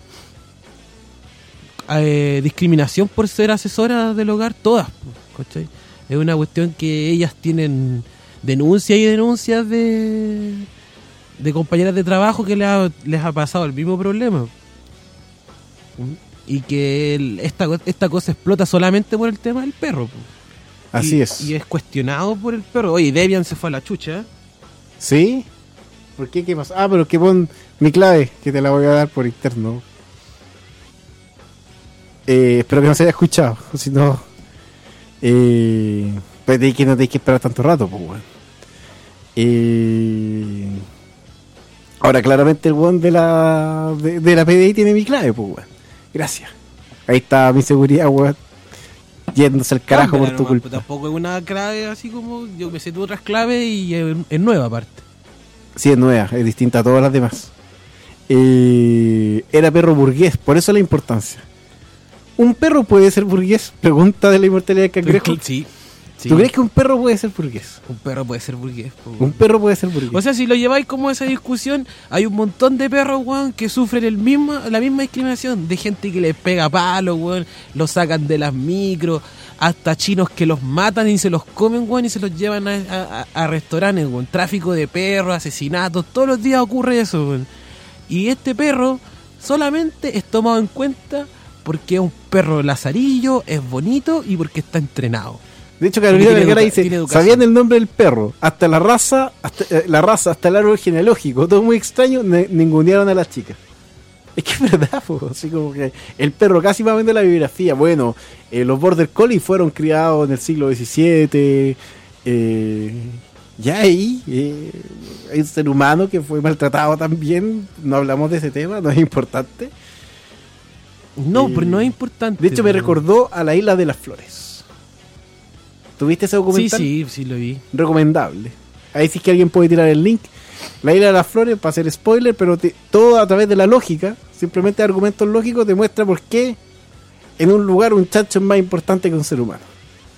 eh, discriminación por ser asesoras del hogar, todas, po, ¿cachai? Es una cuestión que ellas tienen denuncias y denuncias de, de compañeras de trabajo que les ha, les ha pasado el mismo problema. Y que el, esta, esta cosa explota solamente por el tema del perro. Así y, es. Y es cuestionado por el perro. Oye, Debian se fue a la chucha. ¿Sí? ¿Por qué? ¿Qué pasó? Ah, pero que pon mi clave, que te la voy a dar por interno. Eh, espero que no se haya escuchado. Si no, eh, pues de que no tenéis que esperar tanto rato, pues, weón. Eh, ahora, claramente, el weón de la, de, de la P D I tiene mi clave, pues, weón. Gracias. Ahí está mi seguridad, weón. Yéndose al carajo Cámbiala por tu nomás, culpa. Tampoco es una clave así como. Yo me sé tú otras claves y es, es nueva aparte. Sí, es nueva, es distinta a todas las demás. Eh, era perro burgués, por eso la importancia. ¿Un perro puede ser burgués? Pregunta de la inmortalidad del cangrejo. Sí, sí. ¿Tú crees que un perro puede ser burgués? Un perro puede ser burgués. po, Un perro puede ser burgués. O sea, si lo lleváis como esa discusión, hay un montón de perros, weón, que sufren el mismo, la misma discriminación. De gente que les pega palos, weón, los sacan de las micros, hasta chinos que los matan y se los comen, weón, y se los llevan a, a, a restaurantes, weón. Tráfico de perros, asesinatos, todos los días ocurre eso, weón. Y este perro solamente es tomado en cuenta porque es un perro lazarillo, es bonito y porque está entrenado. De hecho, Carolina Tiene Vergara educa- dice, tiene educación. ¿sabían el nombre del perro? Hasta la raza, hasta eh, la raza, hasta el árbol genealógico, todo muy extraño, ne- ningunearon a las chicas. Es que es verdad, po, así como que el perro casi va a vender la biografía. Bueno, eh, los Border Collie fueron criados en el siglo diecisiete. Eh, ya ahí eh, hay un ser humano que fue maltratado también. No hablamos de ese tema, no es importante. No, Eh, pero no es importante. De hecho, me weón. recordó a la Isla de las Flores. ¿Tuviste ese Sí, documental? sí, sí lo vi. Recomendable. Ahí sí que alguien puede tirar el link. La Isla de las Flores, para hacer spoiler, pero te- todo a través de la lógica, simplemente argumentos lógicos, te muestra por qué en un lugar un chancho es más importante que un ser humano.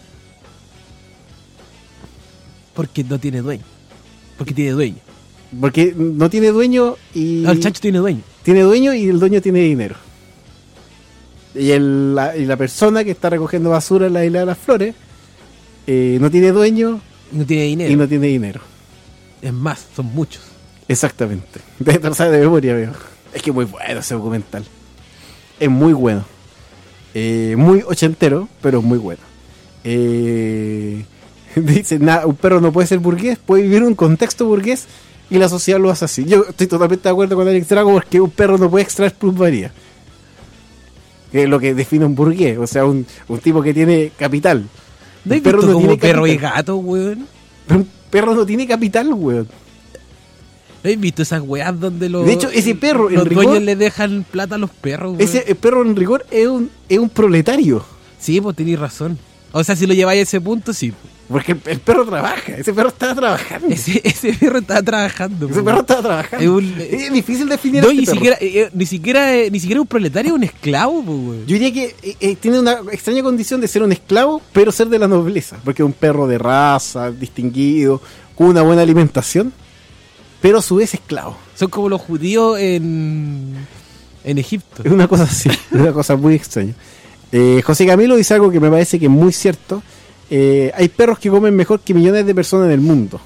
Porque no tiene dueño. Porque tiene dueño. Porque no tiene dueño y No, el chancho tiene dueño. tiene dueño y el dueño tiene dinero. Y, el, la, y la persona que está recogiendo basura en la Isla de las Flores eh, no tiene dueño No tiene dinero. y no tiene dinero. Es más, son muchos. Exactamente. De trazar de memoria, veo. Es que muy bueno ese documental. Es muy bueno. Eh, muy ochentero, pero muy bueno. Eh, dice, nada, un perro no puede ser burgués, puede vivir en un contexto burgués y la sociedad lo hace así. Yo estoy totalmente de acuerdo con Alex Drago porque un perro no puede extraer plusvalía. Que es lo que define un burgués, o sea, un, un tipo que tiene capital. ¿No has Un perro visto no como tiene perro y capital. gato, weón? Pero un perro no tiene capital, weón. ¿No has visto esas weas donde los, De hecho, ese perro, en los rigor- dueños le dejan plata a los perros, weón? Ese perro en rigor es un, es un proletario. Sí, pues tenéis razón. O sea, si lo lleváis a ese punto, sí. Porque el, el perro trabaja, ese perro está trabajando. Ese, Ese, ese perro está trabajando. perro weón. está trabajando. Es un- es difícil definir No, a este ni perro. siquiera, eh, eh, ni siquiera, eh, ni siquiera un proletario, un esclavo, pues, weón. Yo diría que eh, eh, tiene una extraña condición de ser un esclavo, pero ser de la nobleza. Porque es un perro de raza, distinguido, con una buena alimentación, pero a su vez esclavo. Son como los judíos en, en Egipto. Es una cosa así, es una cosa muy extraña. Eh, José Camilo dice algo que me parece que es muy cierto. Eh, hay perros que comen mejor que millones de personas en el mundo.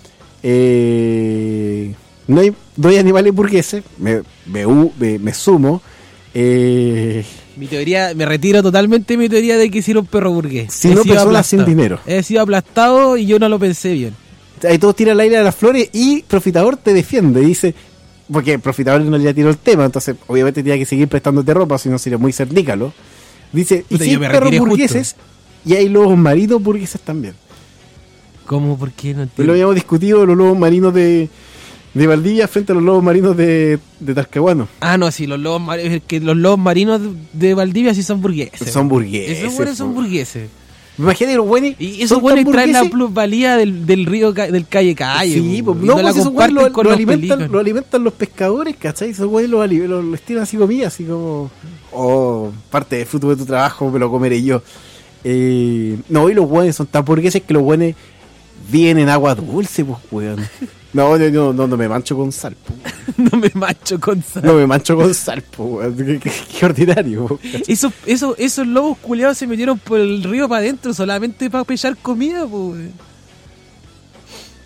Eh, no, hay, no hay animales burgueses, me, me, u- me- me sumo. Eh, Mi teoría, me retiro totalmente de mi teoría de que hicieron un perro burgués. Si He no, sido personas sin aplastado. dinero. He sido aplastado y yo no lo pensé bien. ahí todos tiran la Isla de las Flores y Profitador te defiende. Dice, porque Profitador no le tiró el tema, entonces obviamente tenía que seguir prestándote ropa, si no sería muy cerdícalo. Dice, y Puta, si yo hay me perros retiré burgueses y hay lobos marinos burgueses también. ¿Cómo? ¿Por qué no Pues entiendo? lo habíamos discutido, los lobos marinos de, de Valdivia frente a los lobos marinos de, de Talcahuano. Ah, no, sí, los lobos, mar- es que los lobos marinos de- de Valdivia sí son burgueses. Son burgueses. Esos buenos son po. burgueses. Imagínate los buenos. Y esos buenos traen la plusvalía del, del río, ca- del calle calle. Sí, po, pues, y no, la pues esos comparten güeyes lo, con lo los alimentan, pelícanos. lo alimentan los pescadores, ¿cachai? Esos güeyes los, ali- los, los tiran así comida, así como, oh, parte del fruto de tu trabajo me lo comeré yo. Eh, no, y los güeyes son tan burgueses que los güeyes vienen en agua dulce, pues, weón. No, no, no, no, no me mancho con sal, pues. No me macho con sal. No me mancho con sal, pues, weón. Qué, qué- qué ordinario, po, ¿cachai? Esos, esos, esos lobos culiados se metieron por el río para adentro solamente para pechar comida, pues.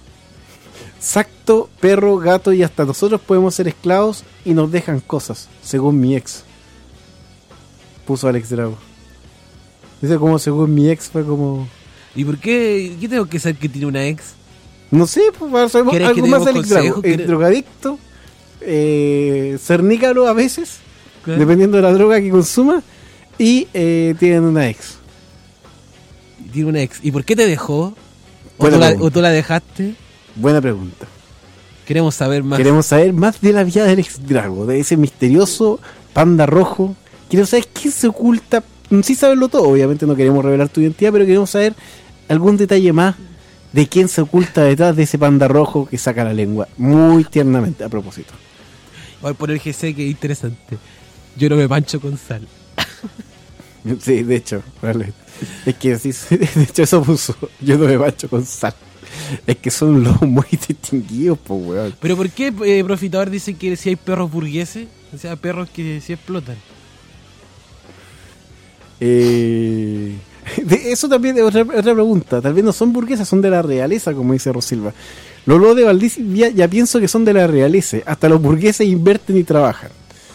Exacto, perro, gato y hasta nosotros podemos ser esclavos y nos dejan cosas, según mi ex. Puso Alex Drago. Dice como según mi ex fue como... ¿Y por qué? ¿Qué tengo que saber que tiene una ex? No sé, pues sabemos ¿Quieres algo que más demos de Alex Drago. consejos? Es drogadicto, eh, cernícalo a veces, Claro. dependiendo de la droga que consuma, y eh, tienen una ex. Tiene una ex. ¿Y por qué te dejó? ¿O, Buena tú la, pregunta. ¿O tú la dejaste? Buena pregunta. Queremos saber más. Queremos saber más de la vida de Alex Drago, de ese misterioso panda rojo. Queremos saber quién se oculta. Sí saberlo todo, obviamente no queremos revelar tu identidad, pero queremos saber algún detalle más de quién se oculta detrás de ese panda rojo que saca la lengua muy tiernamente, a propósito. Voy a poner G C, que es interesante. Yo no me mancho con sal. Sí, de hecho, vale. Es que sí, de hecho eso puso, yo no me macho con sal. Es que son los muy distinguidos, pues weón. ¿Pero por qué eh, Profitador dice que si hay perros burgueses? O sea, perros que sí explotan. Eh, de eso también es otra, otra pregunta. Tal vez no son burguesas, son de la realeza, como dice Rosilva. Los lobos de Valdivia ya pienso que son de la realeza. Hasta los burgueses invierten y trabajan.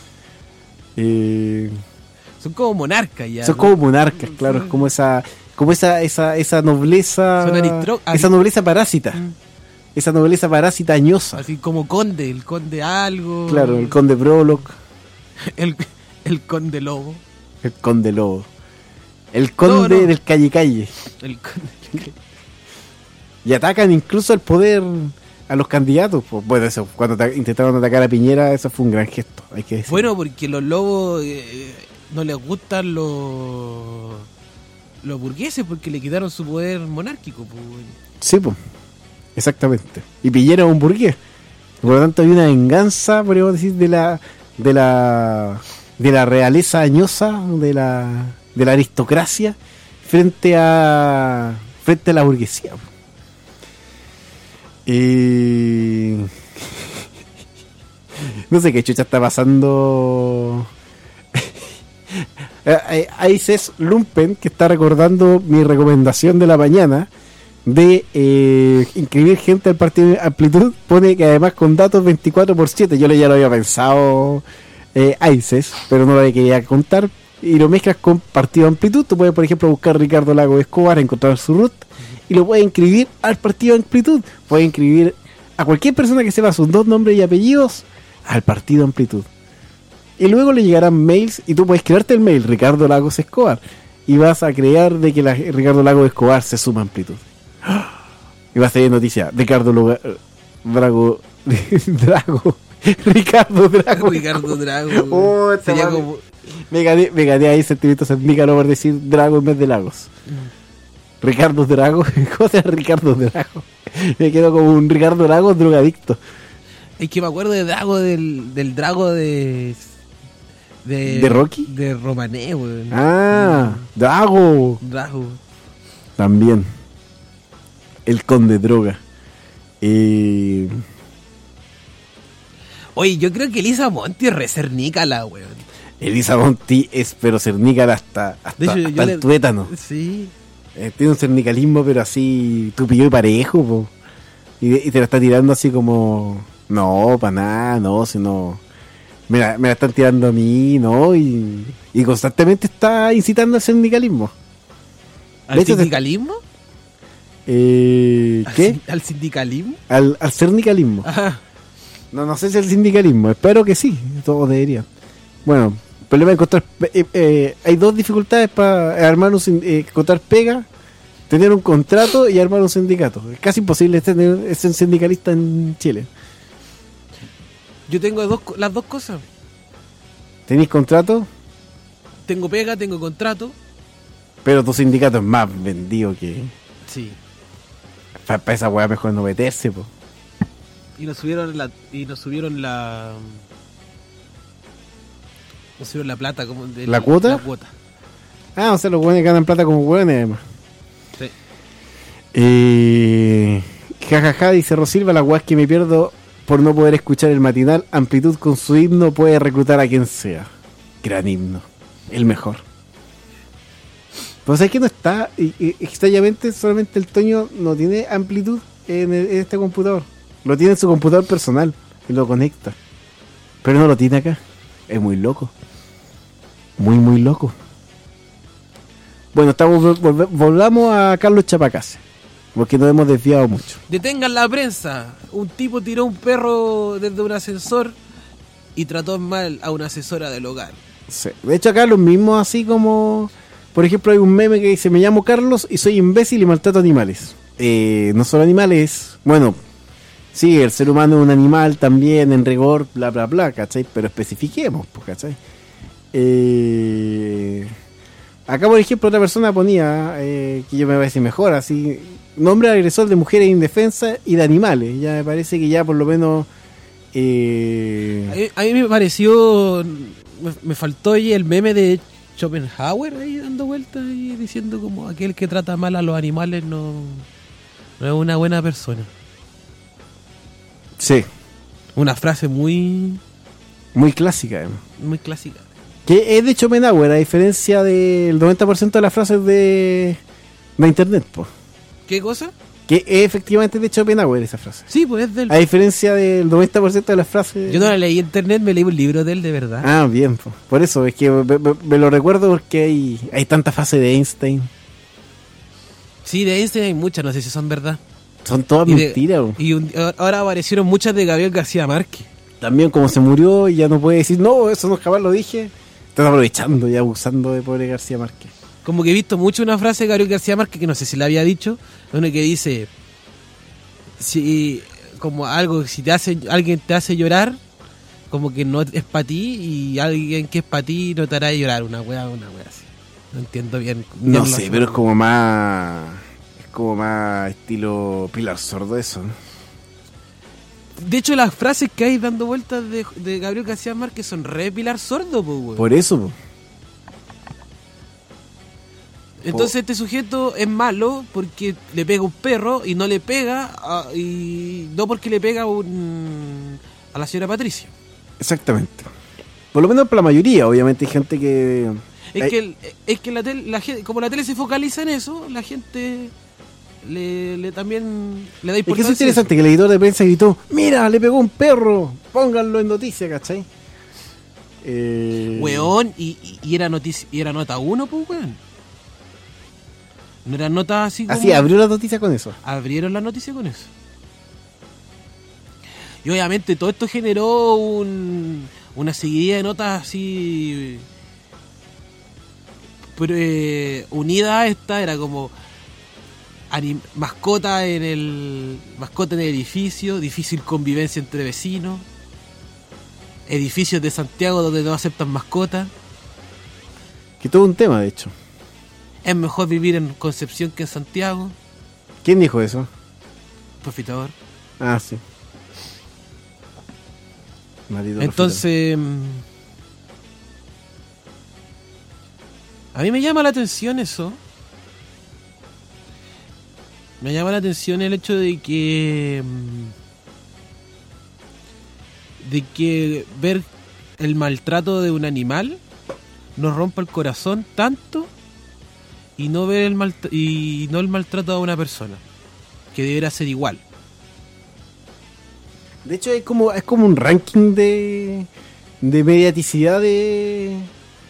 Eh, Son como monarcas ya. son ¿no? como monarcas, claro. Es como esa, como esa, esa, esa nobleza, Son aristro- esa nobleza parásita, Mm. esa nobleza parásita añosa. Así como conde, el conde algo. Claro, el conde Prolock, El, el conde lobo. el conde lobo, el conde No, no. del calle calle. El conde... Y atacan incluso al poder, a los candidatos. Pues, bueno, eso, cuando ta- intentaron atacar a Piñera, eso fue un gran gesto, hay que decir. Bueno, porque los lobos eh, no les gustan los los burgueses porque le quitaron su poder monárquico. Pues. Sí, pues, exactamente. Y Piñera es un burgués. Por lo tanto, hay una venganza, podríamos decir, de la de la de la realeza añosa, de la de la aristocracia frente a frente a la burguesía. Y no sé qué chucha está pasando. Ahí es Lumpen, que está recordando mi recomendación de la mañana de eh, inscribir gente al partido de Amplitud. Pone que además con datos veinticuatro por siete. Yo ya lo había pensado, eh, Aices, pero no lo había querido contar. Y lo mezclas con partido Amplitud. Tú puedes, por ejemplo, buscar Ricardo Lago Escobar, encontrar su root y lo puedes inscribir al partido Amplitud. Puedes inscribir a cualquier persona que sepa sus dos nombres y apellidos al partido Amplitud. Y luego le llegarán mails y tú puedes crearte el mail Ricardo Lagos Escobar y vas a crear de que la, Ricardo Lagos Escobar se suma a Amplitud. Y vas a tener noticia Ricardo Luga, Drago Drago Ricardo Drago Ricardo Drago. Oh, esta Sería madre. como... Me gané, me gané ahí sentimientos en Mícaro por decir Drago en vez de Lagos. Ricardo Drago, ¿cómo se llama Ricardo Drago? Me quedo como un Ricardo Drago drogadicto. Es que me acuerdo de Drago, del, del Drago de... De, ¿De Rocky? De Romané, weón. Ah, Drago. Drago. También. El conde droga. Eh, Oye, yo creo que Elisa Monti es re cernícala, weón. Elisa Monti es pero cernícala hasta, hasta, De hecho, hasta yo el le- tuétano. Sí. Eh, tiene un cernicalismo pero así tupillo y parejo, po. Y, de- y te la está tirando así como... No, para nada, no, sino... Me la, me la están tirando a mí, ¿no? Y, y constantemente está incitando al sindicalismo. ¿Al De hecho, te- sindicalismo? Eh, ¿Al ¿Qué? sin- ¿Al sindicalismo? Al, al cernicalismo. Ajá. No, no sé si el sindicalismo, espero que sí, todos deberían. Bueno, el problema es encontrar... eh, eh, hay dos dificultades para armar un sin- eh, encontrar pega, tener un contrato y armar un sindicato. Es casi imposible tener, ser sindicalista en Chile. Yo tengo dos, co- las dos cosas. Tenéis contrato, Tengo pega, tengo contrato. pero tu sindicato es más vendido que... Sí. Para esa weá mejor no meterse, po. Y nos subieron la... Y nos subieron la... Nos subieron la plata como... de ¿La cuota? La cuota. Ah, o sea, los weones ganan plata como weones, además. Sí. Eh, jajaja, dice Rosilva, la weá es que me pierdo por no poder escuchar el matinal. Amplitud con su himno puede reclutar a quien sea. Gran himno, el mejor. Pues es que no está, y, y, extrañamente solamente el Toño no tiene Amplitud en, el- en este computador. Lo tiene en su computador personal y lo conecta. Pero no lo tiene acá. Es muy loco. Muy, muy loco. Bueno, estamos volve, volvamos a Carlos Chapacase, porque nos hemos desviado mucho. Detengan la prensa. Un tipo tiró un perro desde un ascensor y trató mal a una asesora del hogar. Sí. De hecho, acá los mismos, así como... Por ejemplo, hay un meme que dice: me llamo Carlos y soy imbécil y maltrato animales. Eh, no solo animales. Bueno, sí, el ser humano es un animal también, en rigor, bla, bla, bla, ¿cachai? Pero especifiquemos, pues, ¿cachai? Eh... Acá, por ejemplo, otra persona ponía, eh, que yo me parece mejor, así, nombre agresor de mujeres indefensas y de animales. Ya me parece que ya por lo menos... Eh... A, mí, a mí me pareció, me, me faltó ahí el meme de Schopenhauer ahí dando vueltas y diciendo como aquel que trata mal a los animales no, no es una buena persona. Sí. Una frase muy... Muy clásica, además. Muy clásica. Que es de Schopenhauer, a diferencia del noventa por ciento de las frases de, de internet, pues. ¿Qué cosa? Que es efectivamente de Schopenhauer esa frase. Sí, pues es del... A diferencia del noventa por ciento de las frases... Yo no la leí en internet, me leí un libro de él de verdad. Ah, bien, pues. Por eso, es que me, me, me lo recuerdo porque hay, hay tanta frase de Einstein. Sí, de Einstein hay muchas, no sé si son verdad. Son todas y mentiras. De, y un, ahora aparecieron muchas de Gabriel García Márquez. También como se murió y ya no puede decir, no, eso no jamás lo dije. Están aprovechando y abusando de pobre García Márquez. Como que he visto mucho una frase de Gabriel García Márquez que no sé si la había dicho, donde que dice, si como algo, si te hace alguien te hace llorar, como que no es para ti, y alguien que es para ti no te hará llorar, una wea, una wea así. No entiendo bien. No sé, sé, pero es como más, es como más estilo Pilar Sordo eso, ¿no? De hecho, las frases que hay dando vueltas de, de Gabriel García Márquez son re Pilar Sordo, po, güey. Por eso, po. Entonces este sujeto es malo porque le pega un perro y no le pega a, y no porque le pega un, a la señora Patricia. Exactamente. Por lo menos para la mayoría, obviamente hay gente que... Es hay... que, es que la tele, la gente, como la tele se focaliza en eso, la gente... Le, le también le da importancia. Es que es interesante que el editor de prensa gritó: mira, le pegó un perro, pónganlo en noticia, ¿cachai? Eh... Weón, y, y era noticia, y era nota uno, pues weón. No era nota así como... Así, abrió la noticia con eso. Abrieron la noticia con eso. Y obviamente todo esto generó un, una seguidilla de notas así... Pero eh, unida a esta era como... Anim, mascota en el mascota en el edificio, difícil convivencia entre vecinos, edificios de Santiago donde no aceptan mascotas. Que todo un tema, de hecho. Es mejor vivir en Concepción que en Santiago. ¿Quién dijo eso? Profitador. Ah, sí. Maldito Entonces, profitador. A mí me llama la atención eso. Me llama la atención el hecho de que de que ver el maltrato de un animal nos rompa el corazón tanto y no ver el maltra- y no el maltrato a una persona que debería ser igual. De hecho es como es como un ranking de de mediaticidad de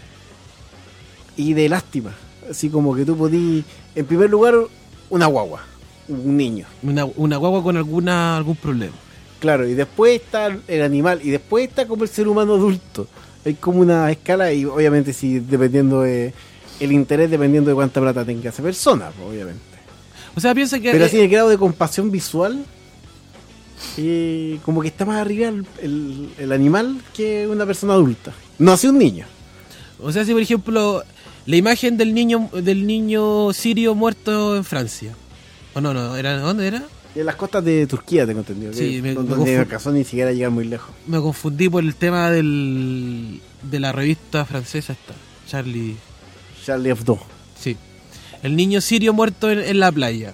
y de lástima, así como que tú podís, en primer lugar, una guagua, un niño. Una, una guagua con alguna algún problema. Claro, y después está el animal, y después está como el ser humano adulto. Hay como una escala, y obviamente si dependiendo de el interés, dependiendo de cuánta plata tenga esa persona, obviamente. O sea, piensa que... Pero eh, así el grado de compasión visual, eh, como que está más arriba el, el, el animal que una persona adulta. No así un niño. O sea, si por ejemplo, la imagen del niño del niño sirio muerto en Francia. O no, no, era ¿dónde era? En las costas de Turquía, tengo entendido. Sí, me, donde me no alcanzó ni siquiera a llegar muy lejos. Me confundí por el tema del de la revista francesa esta, Charlie. Charlie Hebdo. Sí. El niño sirio muerto en, en la playa.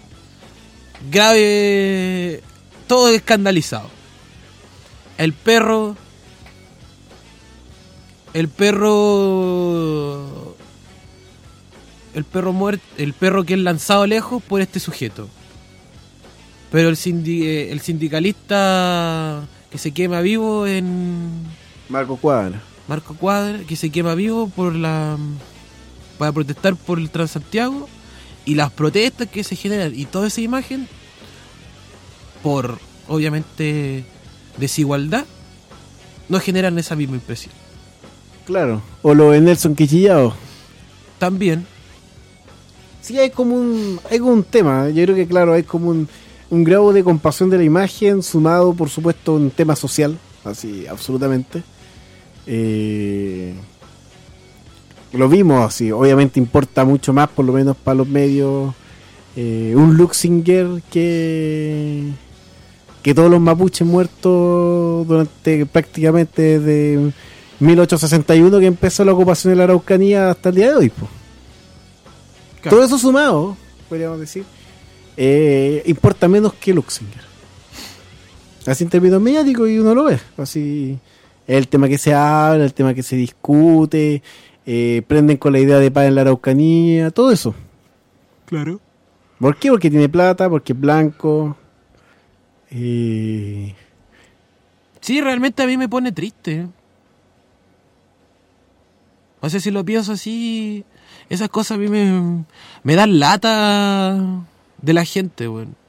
Grave, todo escandalizado. El perro El perro El perro muerto, el perro que es lanzado lejos por este sujeto. Pero el, sindi, eh, el sindicalista que se quema vivo en... Marco Cuadra. Marco Cuadra, que se quema vivo por la para protestar por el Transantiago y las protestas que se generan y toda esa imagen por, obviamente, desigualdad, no generan esa misma impresión. Claro, o lo de Nelson Quillillao. También. Sí, hay como un hay como un tema, yo creo que claro, hay como un, un grado de compasión de la imagen sumado, por supuesto, a un tema social, así, absolutamente. Eh, lo vimos así, obviamente importa mucho más, por lo menos para los medios, eh, un Luxinger que que todos los mapuches muertos durante prácticamente desde mil ochocientos sesenta y uno que empezó la ocupación de la Araucanía hasta el día de hoy, pues. Claro. Todo eso sumado, podríamos decir, eh, importa menos que Luxinger. Así en términos mediáticos, y uno lo ve. Así, el tema que se habla, el tema que se discute, eh, prenden con la idea de paz en la Araucanía, todo eso. Claro. ¿Por qué? Porque tiene plata, porque es blanco. Eh... Sí, realmente a mí me pone triste. O sea, si lo pienso así, esas cosas a mí me, me dan lata de la gente, weón. Bueno.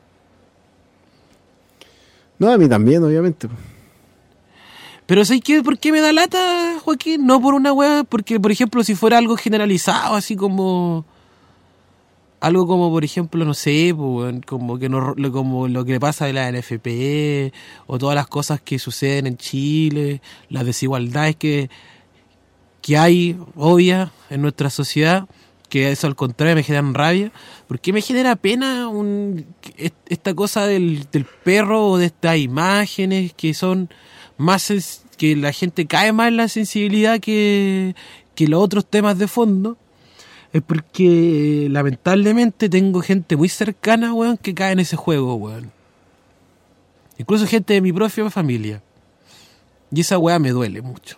No, a mí también, obviamente. Pero ¿sabes qué? ¿Por qué me da lata, Joaquín? No por una weá, porque, por ejemplo, si fuera algo generalizado, así como... Algo como, por ejemplo, no sé, pues, como que no, como lo que le pasa de la N F P, o todas las cosas que suceden en Chile, las desigualdades que, que hay, obvias, en nuestra sociedad, que eso al contrario me generan rabia. ¿Por qué me genera pena un, esta cosa del, del perro o de estas imágenes que son más, que la gente cae más en la sensibilidad que, que los otros temas de fondo? Es porque lamentablemente tengo gente muy cercana, weón, que cae en ese juego, weón. Incluso gente de mi propia familia. Y esa weá me duele mucho.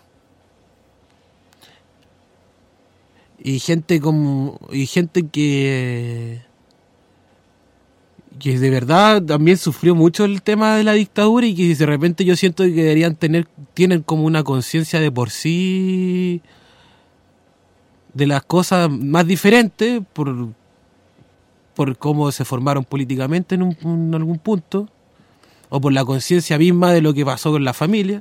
Y gente como. Y gente que. que de verdad también sufrió mucho el tema de la dictadura y que de repente yo siento que deberían tener. Tienen como una conciencia de por sí. De las cosas más diferentes por, por cómo se formaron políticamente en, un, en algún punto, o por la conciencia misma de lo que pasó con la familia.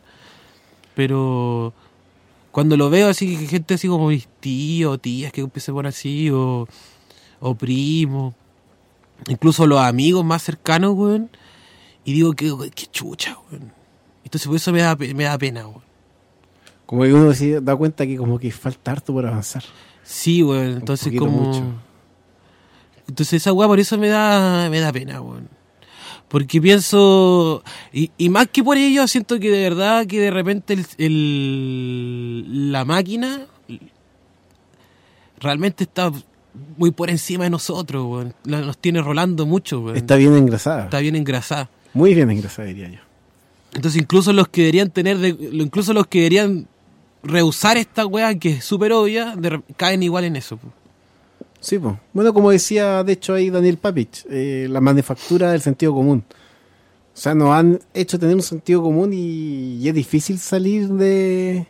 Pero cuando lo veo así, que gente así como mis tíos, tías que empiezan a poner así, o, o primos, incluso los amigos más cercanos, weón, y digo que qué chucha, weón. Entonces por eso me da, me da pena, weón. Como que uno se da cuenta que como que falta harto por avanzar. Sí, weón, entonces como... Mucho. Entonces esa weá por eso me da me da pena, weón. Porque pienso... Y, y más que por ello, siento que de verdad que de repente el, el la máquina realmente está muy por encima de nosotros, weón. Nos tiene rolando mucho, weón. Está bien engrasada. Está bien engrasada. Muy bien engrasada, diría yo. Entonces incluso los que deberían tener... De, incluso los que deberían... rehusar esta weá que es súper obvia, de, caen igual en eso. Po. Sí, pues. Bueno, como decía de hecho ahí Daniel Papich, eh, la manufactura del sentido común. O sea, nos han hecho tener un sentido común y, y es difícil salir de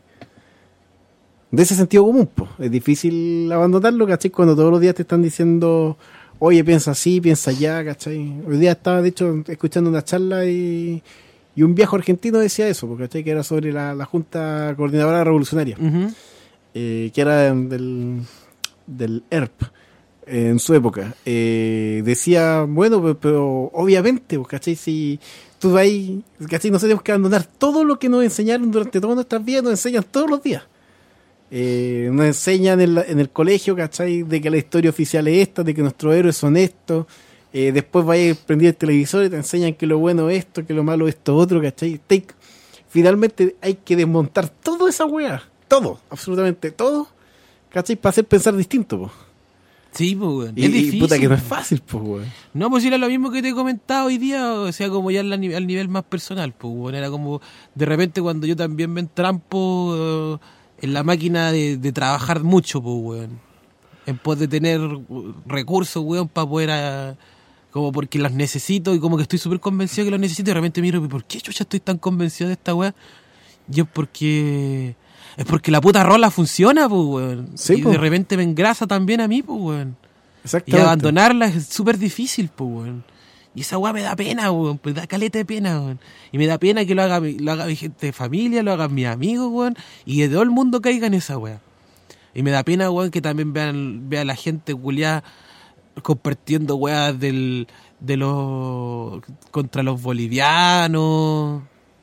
de ese sentido común, pues. Es difícil abandonarlo, ¿cachai? Cuando todos los días te están diciendo, oye, piensa así, piensa allá, ¿cachai? Hoy día estaba, de hecho, escuchando una charla y... Y un viejo argentino decía eso, porque que era sobre la, la Junta Coordinadora Revolucionaria, uh-huh. eh, que era del, del E R P eh, en su época. Eh, decía, bueno, pero, pero obviamente, ¿cachai? Si tú vas ahí, ¿cachai? Nos tenemos que abandonar todo lo que nos enseñaron durante todas nuestras vidas, nos enseñan todos los días. Eh, nos enseñan en, la, en el colegio, ¿cachai? De que la historia oficial es esta, de que nuestros héroes son estos. Eh, después vayas a prender el televisor y te enseñan que lo bueno es esto, que lo malo es esto otro, ¿cachai? Te, finalmente hay que desmontar toda esa weá, todo, absolutamente todo, ¿cachai? Para hacer pensar distinto, po. Sí, pues, weón. Y, es difícil. Y puta que no es fácil, pues, weón. No, pues era lo mismo que te he comentado hoy día, o sea, como ya al, al nivel más personal, pues, weón. Era como, de repente cuando yo también me entrampo uh, en la máquina de, de trabajar mucho, pues, weón. En pos de tener recursos, weón, para poder... A, como porque las necesito y como que estoy súper convencido que los necesito y de repente miro, ¿por qué yo ya estoy tan convencido de esta weá? Y es porque... Es porque la puta rola funciona, pues, weón. Sí, y po. de repente me engrasa también a mí, pues, weón. Y Exactamente. abandonarla es súper difícil, pues, weón. Y esa weá me da pena, weón. Me da caleta de pena, weón. Y me da pena que lo haga, mi- lo haga mi gente de familia, lo hagan mis amigos, weón. Y que todo el mundo caiga en esa weá. Y me da pena, weón, que también vean, vean la gente culiada compartiendo weas del, de los... contra los bolivianos...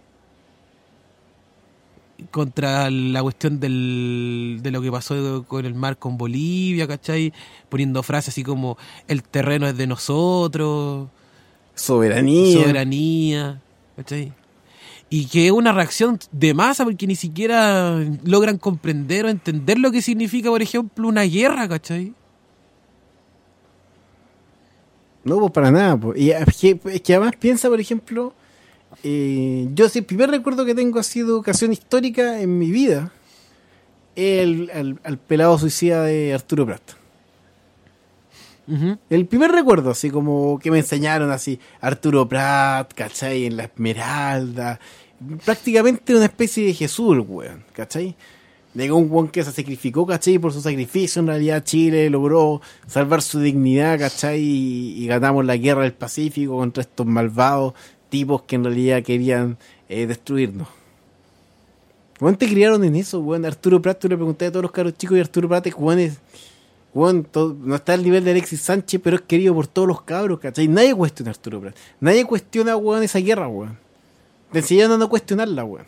contra la cuestión del, de lo que pasó con el mar con Bolivia, ¿cachai? Poniendo frases así como el terreno es de nosotros, Soberanía. soberanía, ¿cachai? Y que es una reacción de masa porque ni siquiera logran comprender o entender lo que significa, por ejemplo, una guerra, ¿cachai? No, pues para nada. Pues. Y es que, es que además piensa, por ejemplo, eh, yo sí, el primer recuerdo que tengo así de educación histórica en mi vida es el, el, el pelado suicida de Arturo Prat. Uh-huh. El primer recuerdo, así como que me enseñaron así, Arturo Prat, ¿cachai? En la Esmeralda. Prácticamente una especie de Jesús, el weón, ¿cachai? De un weón que se sacrificó, ¿cachai? Por su sacrificio, en realidad Chile logró salvar su dignidad, ¿cachai? Y, y ganamos la guerra del Pacífico contra estos malvados tipos que en realidad querían eh, destruirnos. Weón, te criaron en eso, weón. Arturo Prat, tú le pregunté a todos los caros chicos y Arturo Prat es, weón, es, weón, todo, no está al nivel de Alexis Sánchez, pero es querido por todos los cabros, ¿cachai? Nadie cuestiona a Arturo Prat. Nadie cuestiona, weón, esa guerra, weón. Te enseñaron a no cuestionarla, weón.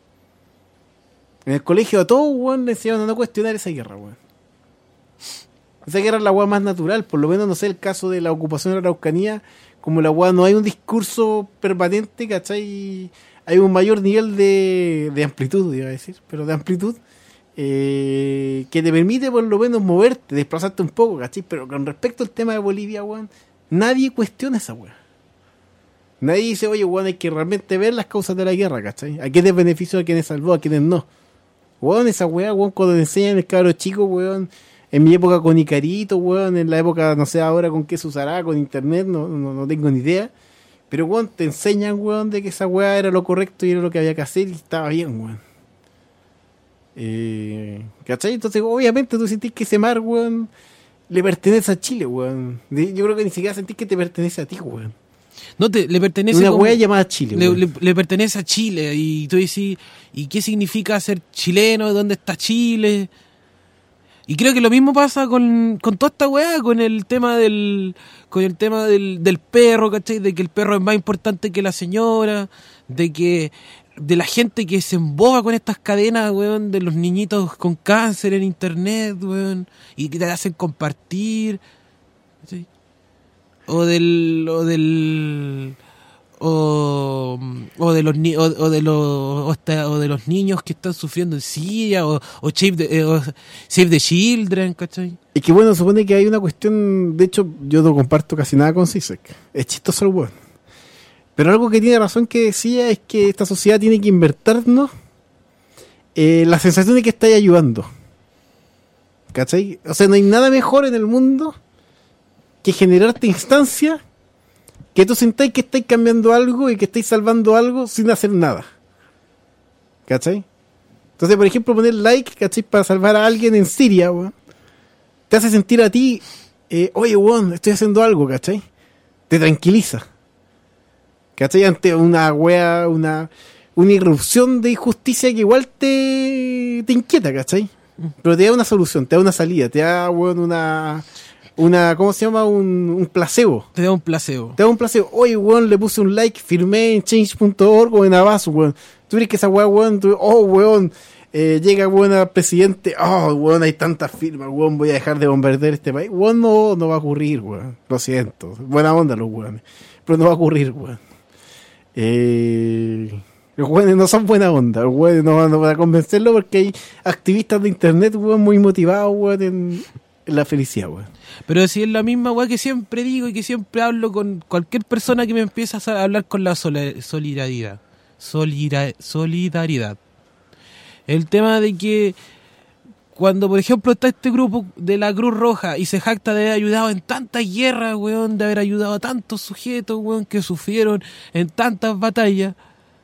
En el colegio a todos, weón, le enseñaron a no cuestionar esa guerra, weón. Esa guerra es la weá más natural, por lo menos no sé el caso de la ocupación de la Araucanía, como la weá no hay un discurso permanente, ¿cachai? Hay un mayor nivel de, de amplitud, iba a decir, pero de amplitud, eh, que te permite por lo menos moverte, desplazarte un poco, ¿cachai? Pero con respecto al tema de Bolivia, weón, nadie cuestiona esa weá. Nadie dice, oye, weón, hay que realmente ver las causas de la guerra, ¿cachai? ¿A quiénes benefició, a quiénes salvó, a quiénes no? Weón, esa weá, weón, cuando te enseñan el cabro chico, weón, en mi época con Icarito, weón, en la época, no sé ahora con qué se usará, con internet, no, no, no tengo ni idea. Pero, weón, te enseñan, weón, de que esa weá era lo correcto y era lo que había que hacer y estaba bien, weón. Eh, ¿Cachai? Entonces, obviamente tú sentís que ese mar, weón, le pertenece a Chile, weón. De- Yo creo que ni siquiera sentís que te pertenece a ti, weón. No te, le pertenece Una como- weá llamada Chile, le, weón. le- le pertenece a Chile y tú dices, ¿y qué significa ser chileno? ¿Dónde está Chile? Y creo que lo mismo pasa con, con toda esta weá, con el tema del con el tema del, del perro, ¿cachai? De que el perro es más importante que la señora, de que de la gente que se emboba con estas cadenas, weón, de los niñitos con cáncer en internet, weón, y que te hacen compartir, ¿cachai? O del o del o, o de los ni- o, o de los o, esta- o de los niños que están sufriendo en Siria o, o, Save the, eh, o Save the Children, ¿cachai? Es que bueno, supone que hay una cuestión, de hecho, yo no comparto casi nada con Zizek. Es chistoso el weón. Pero algo que tiene razón que decía es que esta sociedad tiene que invertirnos eh, la sensación de que estáis ayudando. ¿Cachai? O sea, no hay nada mejor en el mundo que generarte instancias que tú sintáis que estáis cambiando algo y que estáis salvando algo sin hacer nada. ¿Cachai? Entonces, por ejemplo, poner like, ¿cachai? Para salvar a alguien en Siria, weón, te hace sentir a ti, eh, oye, weón, estoy haciendo algo, ¿cachai? Te tranquiliza. ¿Cachai? Ante una wea, una, una irrupción de injusticia que igual te, te inquieta, ¿cachai? Pero te da una solución, te da una salida, te da, weón, una, una, ¿cómo se llama? Un, un placebo. Te da un placebo. Te da un placebo. Oye, weón, le puse un like, firmé en change punto org o en Abaso, weón. Tú crees que esa weá, weón, tú- oh, weón, eh, llega, weón, al presidente, oh, weón, hay tantas firmas, weón, voy a dejar de bombardear este país. Weón, no, no va a ocurrir, weón. Lo siento. Buena onda los weones. Pero no va a ocurrir, weón. Eh, los weones no son buena onda. Los weones no van a convencerlo porque hay activistas de internet, weón, muy motivados, weón, en, en la felicidad, weón. Pero si es la misma weá que siempre digo y que siempre hablo con cualquier persona que me empieza a hablar con la sola- solidaridad. Solira- solidaridad. El tema de que cuando, por ejemplo, está este grupo de la Cruz Roja y se jacta de haber ayudado en tantas guerras, weón, de haber ayudado a tantos sujetos, weón, que sufrieron en tantas batallas,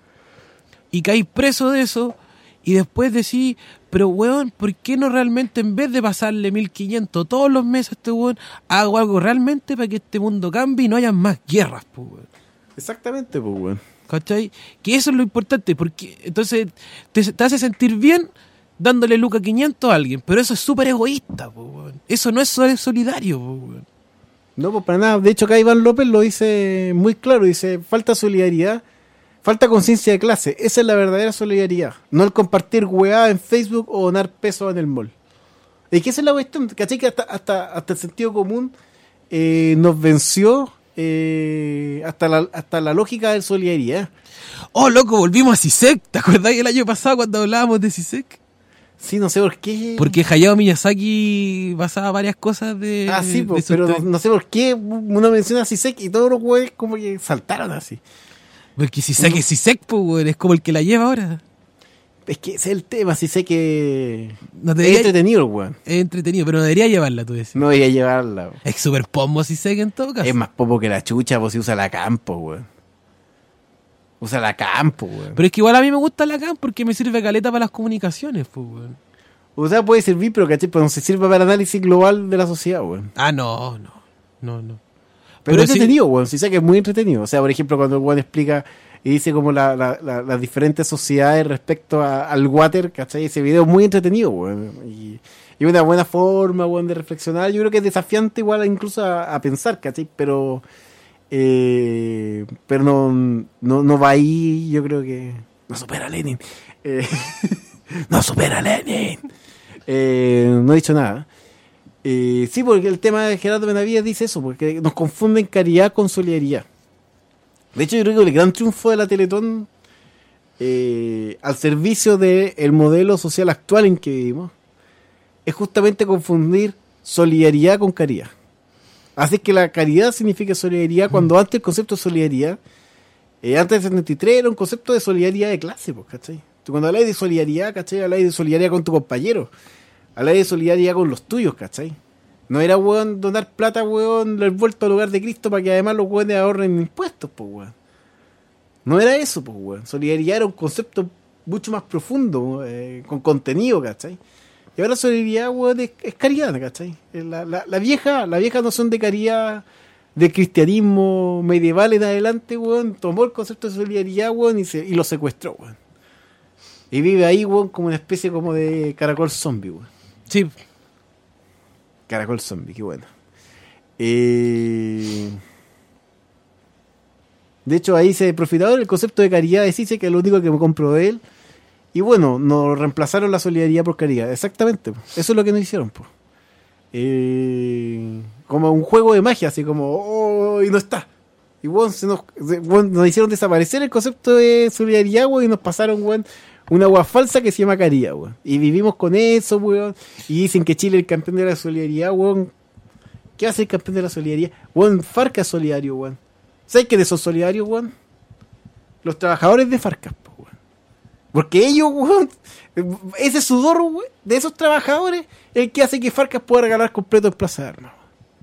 y caís preso de eso, y después decís, pero weón, ¿por qué no realmente, en vez de pasarle mil quinientos todos los meses a este weón, hago algo realmente para que este mundo cambie y no haya más guerras, pues, weón? Exactamente, pues, weón. ¿Cachai? Que eso es lo importante, porque entonces te, te hace sentir bien dándole Luca quinientos a alguien, pero eso es súper egoísta, po, weón. Eso no es solidario, po, weón. No, pues para nada. De hecho, acá Iván López lo dice muy claro, dice, falta solidaridad, falta conciencia de clase. Esa es la verdadera solidaridad. No el compartir weá en Facebook o donar pesos en el mall. Es que esa es la cuestión, ¿cachai? Que hasta, hasta, hasta el sentido común eh, nos venció eh, hasta, la, hasta la lógica de solidaridad. Oh, loco, volvimos a CISEC. ¿Te acordás el año pasado cuando hablábamos de CISEC? Sí, no sé por qué. Porque Hayao Miyazaki basaba varias cosas de... Ah, sí, pues, de pero no, no sé por qué uno menciona a CISEC y todos los güeyes como que saltaron así. Porque CISEC es CISEC, pues, güey, es como el que la lleva ahora. Es que ese es el tema, CISEC que no es entretenido, güey. Es entretenido, pero no debería llevarla, tú decís. No debería llevarla, güey. Es súper pombo CISEC en todo caso. Es más popo que la chucha, pues si usa la campo, güey. Usa la campo, güey. Pero es que igual a mí me gusta la campo porque me sirve caleta para las comunicaciones, pues, güey. O sea, puede servir, pero ¿cachai? Pues no se sirve para análisis global de la sociedad, güey. Ah, no, no, no, no. Pero, pero es entretenido, güey. Sí, sé que es muy entretenido. O sea, por ejemplo, cuando el güey explica y dice como la, la, la, las diferentes sociedades respecto a, al water, ¿cachai? Ese video es muy entretenido, güey. Y, y una buena forma, güey, de reflexionar. Yo creo que es desafiante igual incluso a, a pensar, ¿cachai? Pero... Eh, pero no, no, no va ahí, yo creo que... No supera a Lenin. Eh, no supera a Lenin. Eh, no he dicho nada. Eh, sí, porque el tema de Gerardo Benavides dice eso, porque nos confunden caridad con solidaridad. De hecho, yo creo que el gran triunfo de la Teletón eh, al servicio del modelo social actual en que vivimos es justamente confundir solidaridad con caridad. Así que la caridad significa solidaridad, cuando antes el concepto de solidaridad, eh, antes del setenta y tres, era un concepto de solidaridad de clase, pues, ¿cachai? Tú cuando hablas de solidaridad, ¿cachai? Hablas de solidaridad con tu compañero. Hablas de solidaridad con los tuyos, ¿cachai? No era, weón, donar plata, weón, el vuelto al hogar de Cristo para que además los weones ahorren impuestos, pues, weón. No era eso, pues, weón. Solidaridad era un concepto mucho más profundo, eh, con contenido, ¿cachai? Y ahora solidaridad, weón, es, es caridad, ¿cachai? La, la, la vieja, la vieja noción de caridad del cristianismo medieval en adelante, weón, tomó el concepto de solidaridad, weón, y, se, y lo secuestró, weón. Y vive ahí, weón, como una especie como de caracol zombie, weón. Sí. Caracol zombie, qué bueno. Eh... De hecho, ahí se profitador el concepto de caridad de Cise, que es lo único que me compró de él. Y bueno, nos reemplazaron la solidaridad por caridad. Exactamente. Eso es lo que nos hicieron, pues. Eh... Como un juego de magia, así como, oh, y no está. Y bueno, se nos, se, bueno, nos hicieron desaparecer el concepto de solidaridad, weón, y nos pasaron, weón, una agua falsa que se llama caridad, weón. Y vivimos con eso, weón. Y dicen que Chile es el campeón de la solidaridad, weón. ¿Qué hace el campeón de la solidaridad? Weón, Farca es solidario, weón. ¿Sabes quiénes son solidarios, weón? Los trabajadores de Farca, weón. Porque ellos, weón, ese sudor, weón, de esos trabajadores es el que hace que Farcas pueda regalar completo en Plaza de Armas.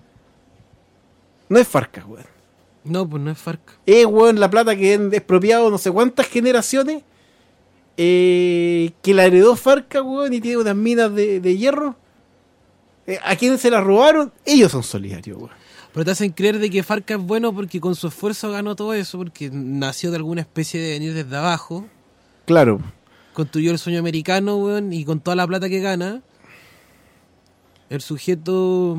No es Farcas, weón. No, pues no es Farca. Es, weón, la plata que han expropiado no sé cuántas generaciones, eh, que la heredó Farca, weón, y tiene unas minas de, de hierro. Eh, ¿A quiénes se la robaron? Ellos son solidarios, weón. Pero te hacen creer de que Farca es bueno porque con su esfuerzo ganó todo eso, porque nació de alguna especie de venir desde abajo. Claro. Construyó el sueño americano, weón, y con toda la plata que gana, el sujeto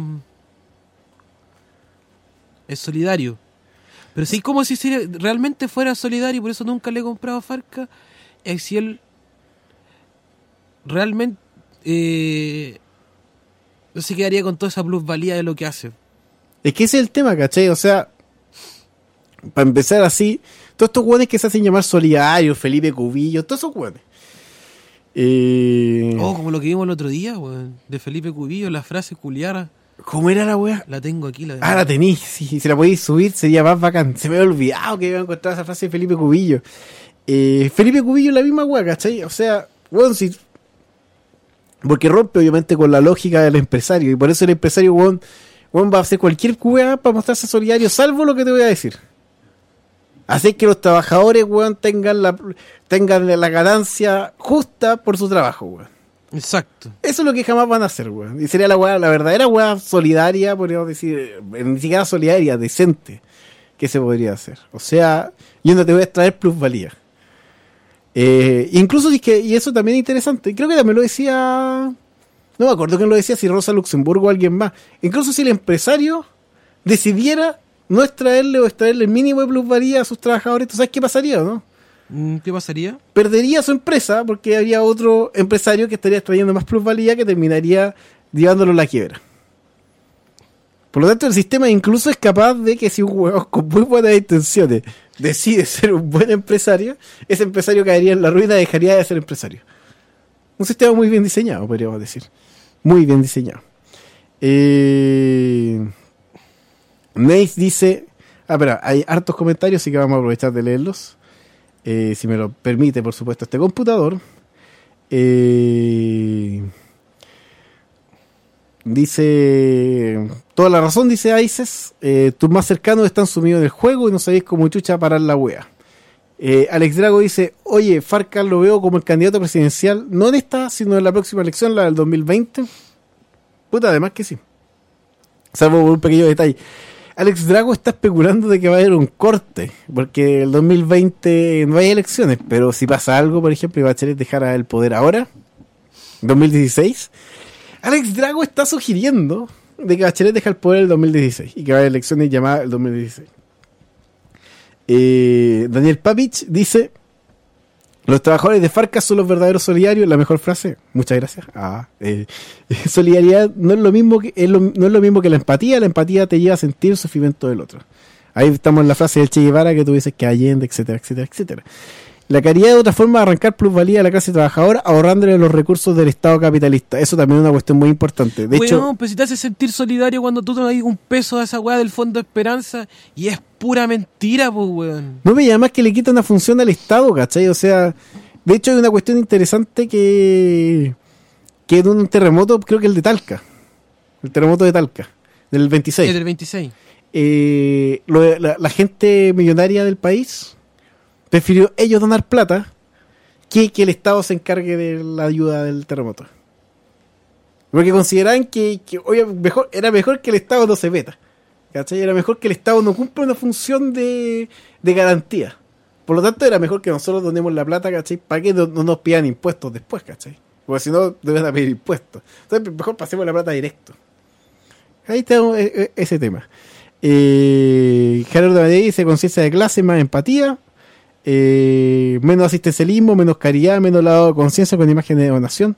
es solidario. Pero sí, como si realmente fuera solidario, por eso nunca le he comprado a Farca, es si él realmente eh, no se quedaría con toda esa plusvalía de lo que hace. Es que ese es el tema, ¿cachai? O sea, para empezar así, todos estos güeyes que se hacen llamar solidarios, Felipe Cubillo, todos esos güeyes. Eh... Oh, como lo que vimos el otro día, güey, de Felipe Cubillo, la frase culiara. ¿Cómo era la weá? La tengo aquí. La ah, la tenís. Si se la podéis subir sería más bacán. Se me había olvidado que iba a encontrar esa frase de Felipe Cubillo. Eh, Felipe Cubillo es la misma weá, ¿cachai? O sea, weón, si... Porque rompe obviamente con la lógica del empresario. Y por eso el empresario, weón, weón va a hacer cualquier weá para mostrarse solidario, salvo lo que te voy a decir. Así que los trabajadores, weón, tengan la, tengan la ganancia justa por su trabajo, weón. Exacto. Eso es lo que jamás van a hacer, weón. Y sería la weá, la verdadera weá solidaria, podríamos decir, ni siquiera solidaria, decente, que se podría hacer. O sea, yo no te voy a extraer plusvalía. Eh, incluso si es que, y eso también es interesante, creo que también lo decía, no me acuerdo quién lo decía, si Rosa Luxemburgo o alguien más. Incluso si el empresario decidiera no extraerle o extraerle el mínimo de plusvalía a sus trabajadores, ¿tú sabes qué pasaría, no? ¿Qué pasaría? Perdería su empresa porque habría otro empresario que estaría extrayendo más plusvalía que terminaría llevándolo a la quiebra. Por lo tanto, el sistema incluso es capaz de que si un huevón con muy buenas intenciones decide ser un buen empresario, ese empresario caería en la ruina y dejaría de ser empresario. Un sistema muy bien diseñado, podríamos decir. Muy bien diseñado. Eh... Nace dice... Ah, espera, hay hartos comentarios, así que vamos a aprovechar de leerlos. Eh, si me lo permite, por supuesto, este computador. Eh, dice... Toda la razón, dice Ices. Eh, tus más cercanos están sumidos en el juego y no sabéis cómo chucha parar la wea. Eh, Alex Drago dice... Oye, Farca lo veo como el candidato presidencial, no en esta, sino en la próxima elección, la del dos mil veinte. Puta, además que sí. Salvo por un pequeño detalle. Alex Drago está especulando de que va a haber un corte, porque el dos mil veinte no hay elecciones, pero si pasa algo, por ejemplo, y Bachelet dejara el poder ahora, dos mil dieciséis, Alex Drago está sugiriendo de que Bachelet deja el poder el dos mil dieciséis y que va a haber elecciones llamadas el dos mil dieciséis. Eh, Daniel Papich dice: los trabajadores de Farca son los verdaderos solidarios. La mejor frase, muchas gracias. Ah, eh, solidaridad no es lo mismo que es lo, no es lo mismo que la empatía. La empatía te lleva a sentir el sufrimiento del otro. Ahí estamos en la frase del Che Guevara que tú dices que Allende, etcétera, etcétera, etcétera. La caridad es otra forma de arrancar plusvalía a la clase trabajadora ahorrándole los recursos del Estado capitalista. Eso también es una cuestión muy importante. De bueno, hecho, pues si te hace sentir solidario cuando tú te das un peso a esa weá del Fondo de Esperanza y es pura mentira, pues weón. No me llama que le quita una función al Estado, ¿cachai? O sea, de hecho hay una cuestión interesante que que en un terremoto, creo que el de Talca, el terremoto de Talca, del veintiséis. El del veintiséis. Eh, lo, la, la gente millonaria del país prefirió ellos donar plata que que el Estado se encargue de la ayuda del terremoto. Porque consideraban que, que oye, mejor, era mejor que el Estado no se meta. ¿Cachai? Era mejor que el Estado no cumpla una función de, de garantía. Por lo tanto, era mejor que nosotros donemos la plata, ¿cachai? Para que no, no nos pidan impuestos después, ¿cachai? Porque si no, deben a pedir impuestos. Entonces, mejor pasemos la plata directo. Ahí tenemos ese tema. Eh, Gerardo Madrid dice: conciencia de clase, más empatía. Eh, menos asistencialismo, menos caridad, menos lado de conciencia con imagen de donación.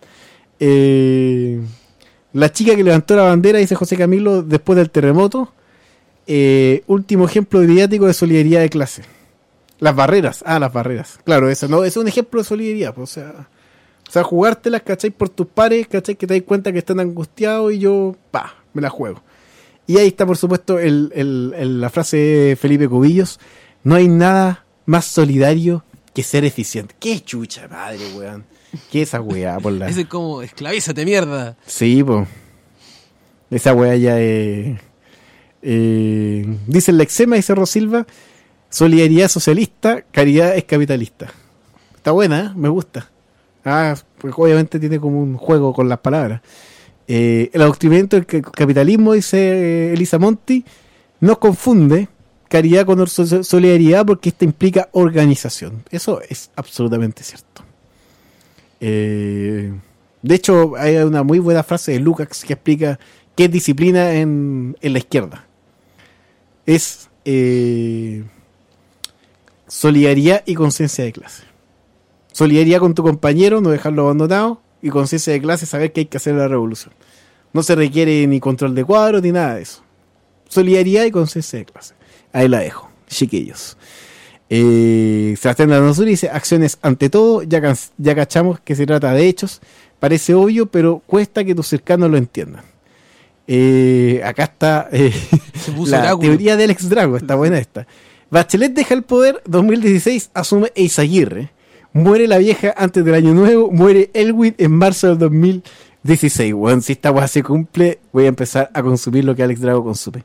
Eh, la chica que levantó la bandera, dice José Camilo, después del terremoto. Eh, último ejemplo mediático de solidaridad de clase. Las barreras, ah, las barreras. Claro, eso no, es un ejemplo de solidaridad. Pues, o sea, o sea, jugártelas, ¿cachai? Por tus pares, ¿cachai? Que te das cuenta que están angustiados y yo, pa, me la juego. Y ahí está, por supuesto, el, el, el, la frase de Felipe Cubillos: no hay nada más solidario que ser eficiente. Qué chucha madre, weón. Qué esa weá, por la... Ese es como, esclavízate, mierda. Sí, po. Esa weá ya es... Eh, dice el Lexema, dice Rosilva: solidaridad socialista, caridad es capitalista. Está buena, ¿eh? Me gusta. Ah, pues obviamente tiene como un juego con las palabras. Eh, el adoctrinamiento del capitalismo, dice eh, Elisa Monti, nos confunde caridad con solidaridad porque esta implica organización. Eso es absolutamente cierto. Eh, de hecho, hay una muy buena frase de Lukács que explica qué es disciplina en, en la izquierda. Es eh, solidaridad y conciencia de clase. Solidaridad con tu compañero, no dejarlo abandonado, y conciencia de clase, saber que hay que hacer la revolución. No se requiere ni control de cuadros ni nada de eso. Solidaridad y conciencia de clase. Ahí la dejo, chiquillos. Eh, Sebastián Danosuri dice: acciones ante todo, ya, can- ya cachamos que se trata de hechos. Parece obvio, pero cuesta que tus cercanos lo entiendan. Eh, acá está eh, la teoría de Alex Drago, está buena esta. Bachelet deja el poder, dos mil dieciséis asume Eizaguirre. Muere la vieja antes del año nuevo, muere Elwin en marzo del dos mil dieciséis, weón. Si esta weá se cumple, voy a empezar a consumir lo que Alex Drago consume.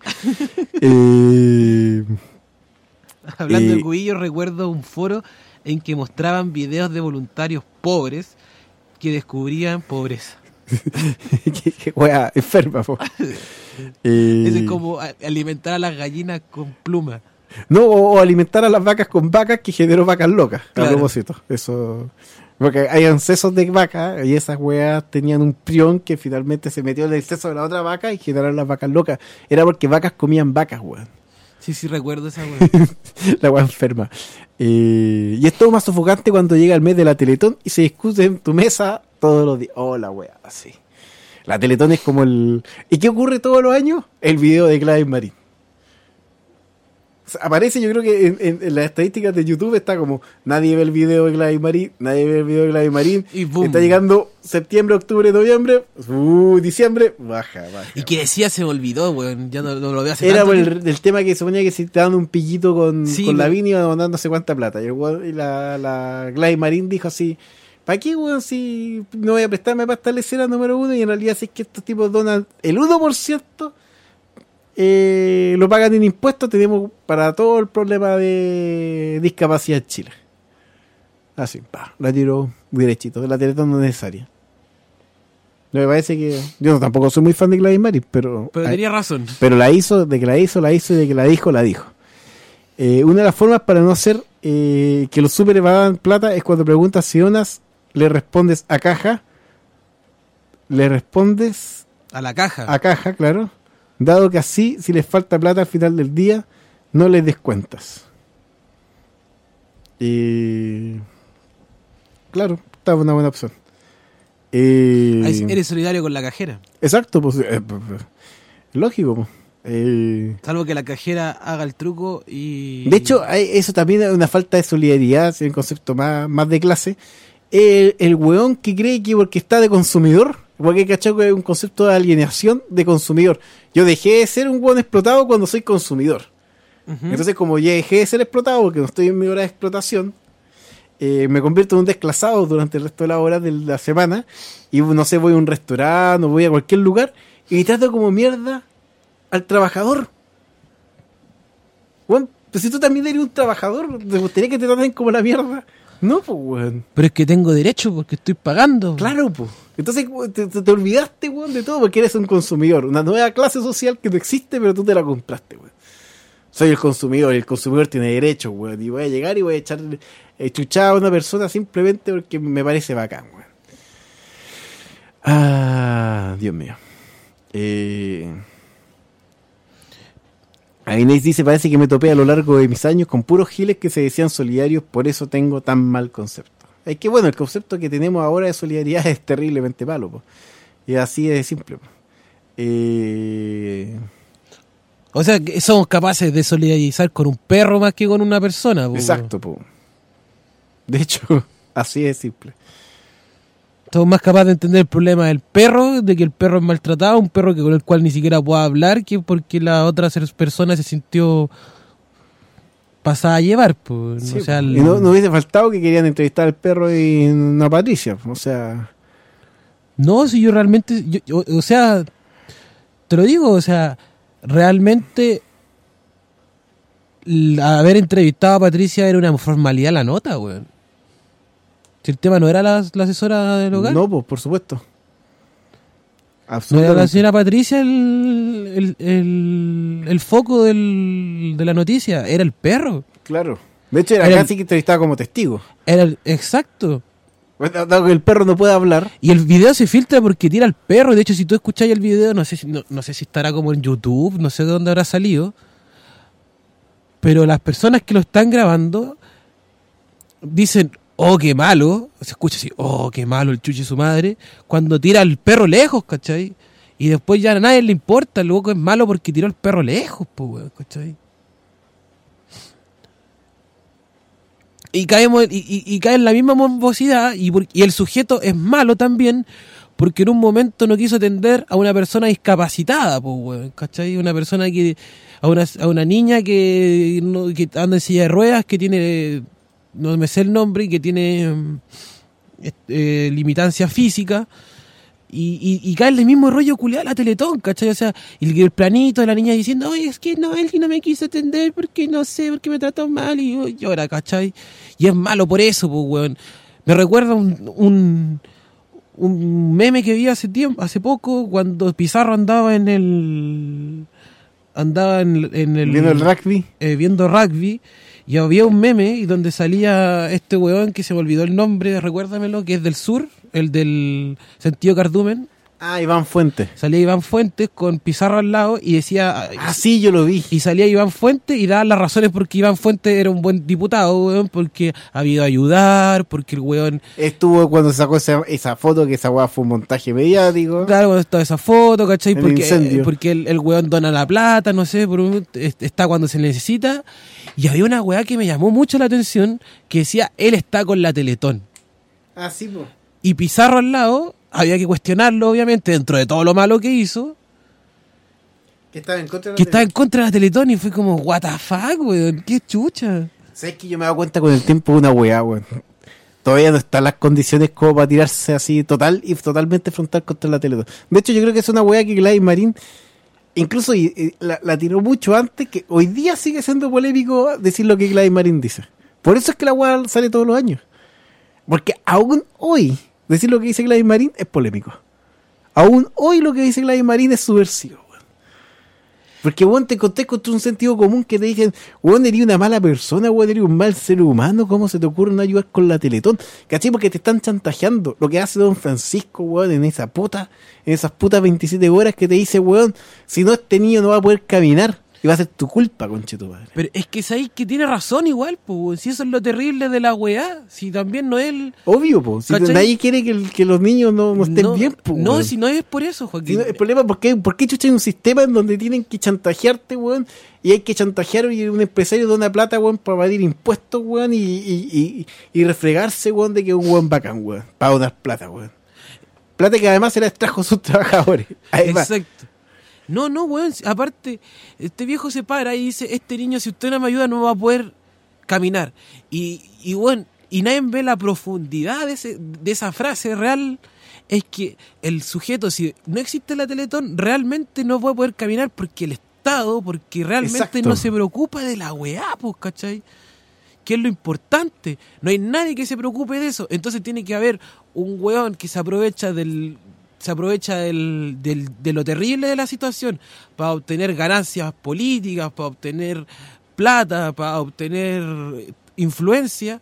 eh, Hablando eh, de cubillos, recuerdo un foro en que mostraban videos de voluntarios pobres que descubrían pobreza. que, que weá, enferma, po. eh, Eso es como a- alimentar a las gallinas con plumas. No, o, o alimentar a las vacas con vacas que generó vacas locas. Claro. A propósito. Eso. Porque hay excesos de vacas y esas weas tenían un prión que finalmente se metió en el exceso de la otra vaca y generaron las vacas locas. Era porque vacas comían vacas, weón. Sí, sí, recuerdo esa weá. La wea enferma. Eh, y es todo más sofocante cuando llega el mes de la Teletón y se discute en tu mesa todos los días. Oh, la wea, así. La Teletón es como el... ¿Y qué ocurre todos los años? El video de Gladys Marín. Aparece, yo creo que en, en, en las estadísticas de YouTube está como nadie ve el video de Gladys Marín, nadie ve el video de Gladys Marín. Y boom. Está llegando septiembre, octubre, noviembre, uh, diciembre, baja, baja. Y que decía se me olvidó, weón. Ya no, no lo veo hace Era tanto por tiempo. el, el tema que se ponía que si te daban un pillito con, Sí, con la pero- Vini iban mandando no sé cuánta plata. Y, el weón- y la, la Gladys Marín dijo así, ¿para qué, weón, si no voy a prestarme para establecer a número uno? Y en realidad si es que estos tipos donan el uno por ciento, eh, lo pagan en impuestos, tenemos para todo el problema de discapacidad en Chile. Así, pa, la tiro derechito, la Teletón no es necesaria. No me parece que... Yo tampoco soy muy fan de Gladys Marín, pero... Pero tenía razón. Pero la hizo, de que la hizo, la hizo, y de que la dijo, la dijo. Eh, una de las formas para no hacer eh, que los super evadan plata es cuando preguntas si donas, le respondes a caja, le respondes A la caja. a caja, claro, dado que así, si les falta plata al final del día, no les descuentas. Y... Claro, está una buena opción. Eh, Ahí eres solidario con la cajera. Exacto, pues, eh, pues, eh, lógico, pues. Eh, Salvo que la cajera haga el truco y... De hecho, hay, eso también es una falta de solidaridad, es un concepto más, más de clase. El, el weón que cree que porque está de consumidor, porque cachado que es un concepto de alienación de consumidor. Yo dejé de ser un weón explotado cuando soy consumidor. Ujú. Entonces, como ya dejé de ser explotado porque no estoy en mi hora de explotación, eh, me convierto en un desclasado durante el resto de las horas de la semana. Y no sé, voy a un restaurante o voy a cualquier lugar y trato como mierda al trabajador. Weón, pues si tú también eres un trabajador, ¿te gustaría que te traten como la mierda? No, pues, weón. Pero es que tengo derecho porque estoy pagando. Claro, pues. Entonces te, te, te olvidaste, weón, de todo porque eres un consumidor. Una nueva clase social que no existe, pero tú te la compraste, weón. Soy el consumidor, y el consumidor tiene derechos, weón. Y voy a llegar y voy a echar eh, chuchada a una persona simplemente porque me parece bacán, weón. Ah, Dios mío. Eh... A Inés dice, parece que me topé a lo largo de mis años con puros giles que se decían solidarios, por eso tengo tan mal concepto. Es que bueno, el concepto que tenemos ahora de solidaridad es terriblemente malo, po. Y así de simple, po. Eh... O sea, que somos capaces de solidarizar con un perro más que con una persona. Po. Exacto, po. De hecho, así de simple. Somos más capaces de entender el problema del perro, de que el perro es maltratado, un perro que con el cual ni siquiera pueda hablar, que porque la otra persona se sintió pasada a llevar. Pues. Sí, o sea, po. el- Y no, no hubiese faltado que querían entrevistar al perro y no a Patricia, o sea... No, si yo realmente, yo- yo- o sea, te lo digo, o sea, realmente l- haber entrevistado a Patricia era una formalidad la nota, weón. Si el tema no era la, la asesora del hogar, No, pues, por supuesto. no era la Absolutamente. señora Patricia el, el, el, el foco del, de la noticia, era el perro. Claro. De hecho, era Era- casi que entrevistaba como testigo. Era el, exacto. Dado que el perro no puede hablar. Y el video se filtra porque tira al perro. De hecho, si tú escuchás el video, no sé si, no, no sé si estará como en YouTube, no sé de dónde habrá salido. Pero las personas que lo están grabando dicen, oh, qué malo. Se escucha así, oh, qué malo el chuchi su madre. Cuando tira al perro lejos, ¿cachai? Y después ya a nadie le importa. El loco es malo porque tiró al perro lejos, pues, weón, ¿cachai? Y caemos y, y, y cae en la misma morbosidad y, por- y el sujeto es malo también porque en un momento no quiso atender a una persona discapacitada, pues, weón, ¿cachai? Una persona que a una, a una niña que, no, que anda en silla de ruedas, que tiene, no me sé el nombre, y que tiene mm, est- eh, limitancia física Y, y, y cae el mismo rollo culiado a la Teletón, ¿cachai? O sea, y el planito de la niña diciendo, oye, es que no, él no me quiso atender porque no sé, porque me trató mal y oh, llora, ¿cachai? Y es malo por eso, pues, weón. Me recuerda un, un, un meme que vi hace tiempo, hace poco, cuando Pizarro andaba en el... andaba en, en el... Viendo el rugby. Eh, viendo rugby, y había un meme y donde salía este weón que se me olvidó el nombre, recuérdamelo, que es del sur, el del sentido cardumen. Ah, Iván Fuentes. Salía Iván Fuentes con Pizarro al lado y decía... Ah, sí, yo lo vi. Y salía Iván Fuentes y daba las razones porque Iván Fuentes era un buen diputado, weón, porque ha ido a ayudar, porque el weón... Estuvo cuando sacó esa, esa foto, que esa weá fue un montaje mediático. Claro, cuando estaba esa foto, ¿cachai? El Porque, incendio. porque el, el weón dona la plata, no sé, por un- está cuando se necesita. Y había una weá que me llamó mucho la atención, que decía, él está con la Teletón. Ah, sí, po. Y Pizarro al lado, había que cuestionarlo, obviamente, dentro de todo lo malo que hizo, Que estaba en contra de la que estaba en tele. contra de la Teletón y fue como, what the fuck, weón, qué chucha. ¿Sabes que yo me he dado cuenta con el tiempo de una weá, weón? Todavía no están las condiciones como para tirarse así total y totalmente frontal contra la Teletón. De hecho, yo creo que es una weá que Gladys Marín incluso y, y, la, la tiró mucho antes, que hoy día sigue siendo polémico decir lo que Gladys Marín dice. Por eso es que la weá sale todos los años. Porque aún hoy decir lo que dice Gladys Marín es polémico. Aún hoy lo que dice Gladys Marín es subversivo, weón. Porque, weón, te encontrás contra un sentido común que te dicen, weón, eres una mala persona, weón, eres un mal ser humano, ¿cómo se te ocurre no ayudar con la Teletón? ¿Cachai? Porque te están chantajeando. Lo que hace Don Francisco, weón, en esa puta, en esas putas veintisiete horas que te dice, weón, si no este niño no va a poder caminar, y va a ser tu culpa, conche tu padre. Pero es que sabéis que tiene razón igual, pues, si eso es lo terrible de la weá, si también no es el... Obvio, pues, si ¿Cachai? nadie quiere que, el- que los niños no, no estén no, bien, pues. No, weón. si no es por eso, Si Joaquín. no, el problema es porque, ¿por qué chucha hay un sistema en donde tienen que chantajearte, weón? Y hay que chantajear y un empresario dona plata, weón, para evadir impuestos, weón, y, y, y, y refregarse, weón, de que es un weón bacán, weón, para donar plata, weón. Plata que además se la extrajo a sus trabajadores. Además, Exacto. No, no, weón, aparte, este viejo se para y dice, este niño, si usted no me ayuda, no va a poder caminar. Y, y weón, y nadie ve la profundidad de, ese, de esa frase real, es que el sujeto, si no existe la Teletón, realmente no va a poder caminar porque el Estado, porque realmente Exacto. no se preocupa de la weá, pues, ¿cachai? Que es lo importante. No hay nadie que se preocupe de eso. Entonces tiene que haber un weón que se aprovecha del se aprovecha del, del, de lo terrible de la situación para obtener ganancias políticas, para obtener plata, para obtener influencia,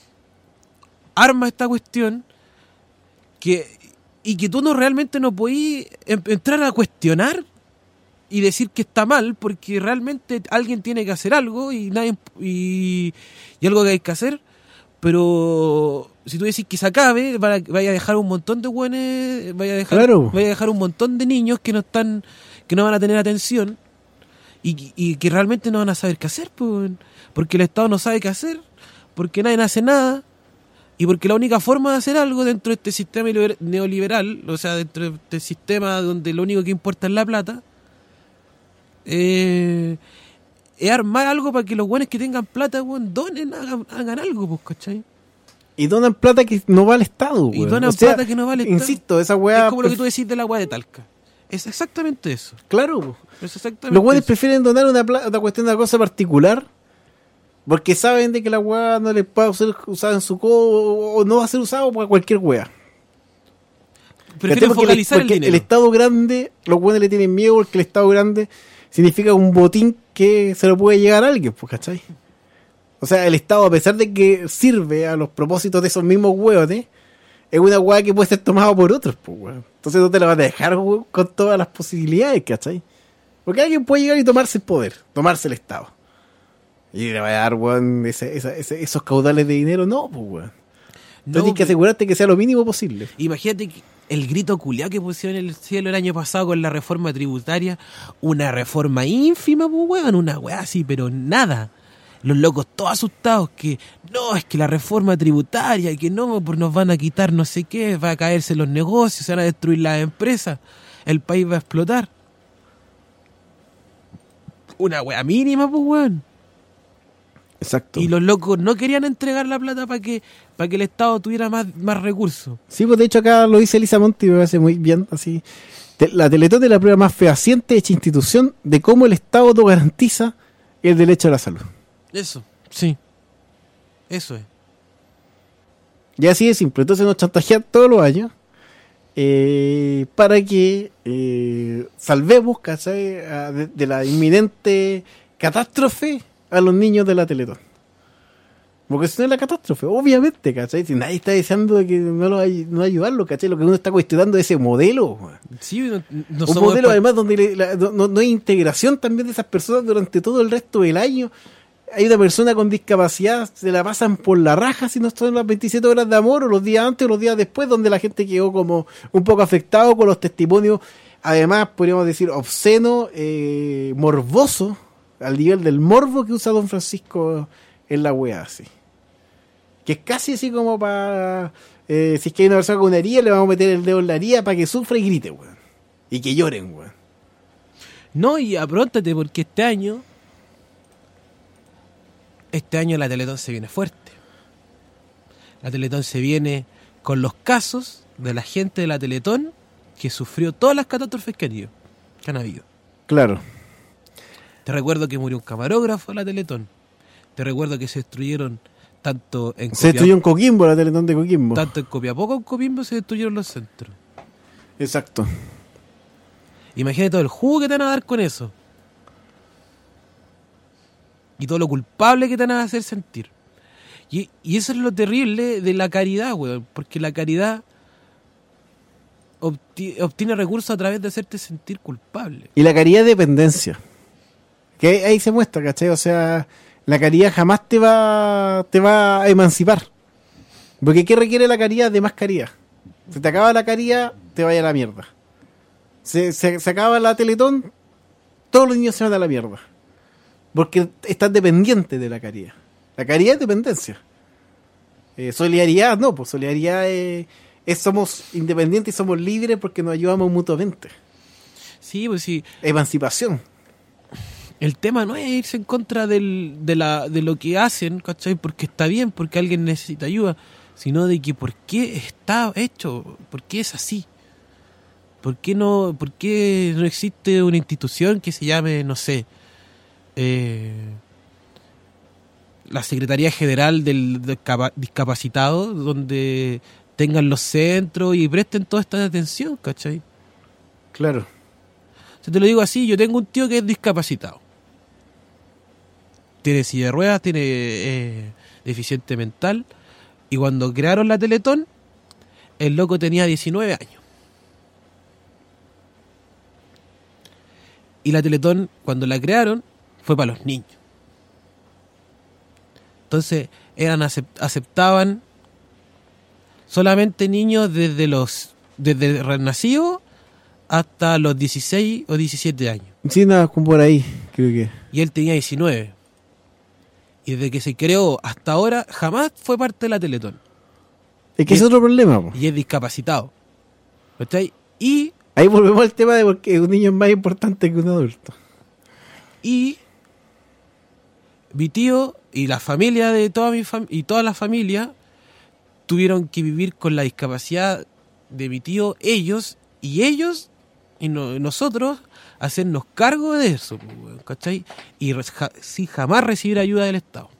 arma esta cuestión que y que tú no realmente no podís em- entrar a cuestionar y decir que está mal, porque realmente alguien tiene que hacer algo y nadie y, y algo que hay que hacer, pero si tú decís que se acabe, vaya vaya a dejar un montón de buenos, vaya a dejar, Claro. vaya a dejar un montón de niños que no están, que no van a tener atención y, y que realmente no van a saber qué hacer, pues, porque el Estado no sabe qué hacer, porque nadie hace nada. Y porque la única forma de hacer algo dentro de este sistema liber- neoliberal, o sea, dentro de este sistema donde lo único que importa es la plata, eh, es armar algo para que los buenos que tengan plata, weón, donen, hagan, hagan algo, pues, ¿cachai? y donan plata que no va al Estado, Y weón. donan O sea, plata que no va al Estado. Insisto, esa weá. Es como lo que tú decís de la weá de Talca. Es exactamente eso. Claro, po. Es exactamente Los weones eso. prefieren donar una, pla- una cuestión de una cosa particular porque saben de que la weá no les puede ser usada en su codo o no va a ser usado por cualquier weá. Prefieren Porque focalizar el, el porque dinero. el Estado grande, los weones le tienen miedo porque el Estado grande significa un botín que se lo puede llegar a alguien, pues, ¿cachai? O sea, el Estado, a pesar de que sirve a los propósitos de esos mismos weones, es una weá que puede ser tomada por otros, pues, weón. Entonces no te la vas a dejar, weón, con todas las posibilidades, ¿cachai? Porque alguien puede llegar y tomarse el poder, tomarse el Estado. Y le va a dar, weón, ese- esa- ese- esos caudales de dinero, no, pues, weón. Entonces No, tienes que pero- asegurarte que sea lo mínimo posible. Imagínate que el grito culiao que pusieron en el cielo el año pasado con la reforma tributaria, una reforma ínfima, pues, weón, una weá así, pero nada. Los locos todos asustados que no, es que la reforma tributaria, que no, pues nos van a quitar no sé qué, va a caerse los negocios, se van a destruir las empresas, el país va a explotar. Una weá mínima, pues, weón. Exacto. Y los locos no querían entregar la plata para que para que el Estado tuviera más, más recursos. Sí, pues de hecho acá lo dice Elisa Monti, me parece muy bien, así. Te- La Teletón es la prueba más fehaciente hecha institución de cómo el Estado no garantiza el derecho a la salud. Eso, sí. Eso es. Y así de simple. Entonces nos chantajean todos los años eh, para que eh, salvemos, ¿cachai? A- de, de la inminente catástrofe a los niños de la Teletón. Porque si no es la catástrofe, obviamente, ¿cachai? Si nadie está deseando de que no, lo ay- no ayudarlo, ¿cachai? Lo que uno está cuestionando es ese modelo, weón. Sí, no, no Un somos modelo pa- además donde le- la- no, no hay integración también de esas personas durante todo el resto del año. Hay una persona con discapacidad, se la pasan por la raja si no son las veintisiete horas de amor, o los días antes o los días después, donde la gente quedó como un poco afectado con los testimonios, además podríamos decir obsceno, eh, morboso, al nivel del morbo que usa don Francisco en la wea así. Que es casi así como para, eh, si es que hay una persona con una herida, le vamos a meter el dedo en la herida para que sufra y grite, weón. Y que lloren, weón. No, y apróntate porque este año este año la Teletón se viene fuerte. La Teletón se viene con los casos de la gente de la Teletón que sufrió todas las catástrofes que han ido, que han habido. Claro. Te recuerdo que murió un camarógrafo en la Teletón. Te recuerdo que se destruyeron tanto en Se destruyó en Coquimbo, la Teletón de Coquimbo. tanto en Copiapó como en Coquimbo se destruyeron los centros. Exacto. Imagínate todo el jugo que te van a dar con eso. Y todo lo culpable que te van a hacer sentir. Y, y eso es lo terrible de la caridad, weón. Porque la caridad obti- obtiene recursos a través de hacerte sentir culpable. Y la caridad es dependencia. Que ahí, ahí se muestra, ¿cachai? O sea, la caridad jamás te va, te va a emancipar. Porque ¿qué requiere la caridad? De más caridad. Se te acaba la caridad, te vaya a la mierda. Se, se, se acaba la Teletón, todos los niños se van a la mierda. Porque están dependientes de la caridad. La caridad es dependencia. Eh, solidaridad, no, pues solidaridad es, es somos independientes y somos libres porque nos ayudamos mutuamente. Sí, pues sí. Emancipación. El tema no es irse en contra del, de, la, de lo que hacen, ¿cachai? Porque está bien, porque alguien necesita ayuda, sino de que por qué está hecho, por qué es así. ¿Por qué no, por qué no existe una institución que se llame, no sé, eh, la Secretaría General del Discapa- Discapacitado, donde tengan los centros y presten toda esta atención, ¿cachai? Claro. O sea, te lo digo así, yo tengo un tío que es discapacitado. Tiene silla de ruedas, tiene eh, deficiente mental, y cuando crearon la Teletón, el loco tenía diecinueve años. Y la Teletón, cuando la crearon, fue para los niños. Entonces, eran acept- aceptaban solamente niños desde los desde renacidos hasta los dieciséis o diecisiete años. Sí, nada, como por ahí, creo que. Y él tenía diecinueve. Y desde que se creó hasta ahora, jamás fue parte de la Teletón. Es que Y- es otro problema, po. Y es discapacitado. ¿Cachai? Y, Ahí volvemos al tema de por qué un niño es más importante que un adulto. y mi tío y la familia de toda mi fam- y toda la familia tuvieron que vivir con la discapacidad de mi tío, ellos, y ellos, y no- nosotros, hacernos cargo de eso, pues, weón, ¿cachai? Y re- ja- sin jamás recibir ayuda del Estado.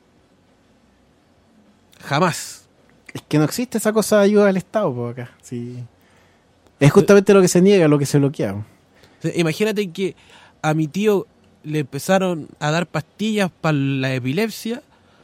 Jamás. Es que no existe esa cosa de ayuda del Estado, po, acá. Sí. Es justamente lo que se niega, lo que se bloquea. Po. O sea, imagínate que a mi tío le empezaron a dar pastillas para la epilepsia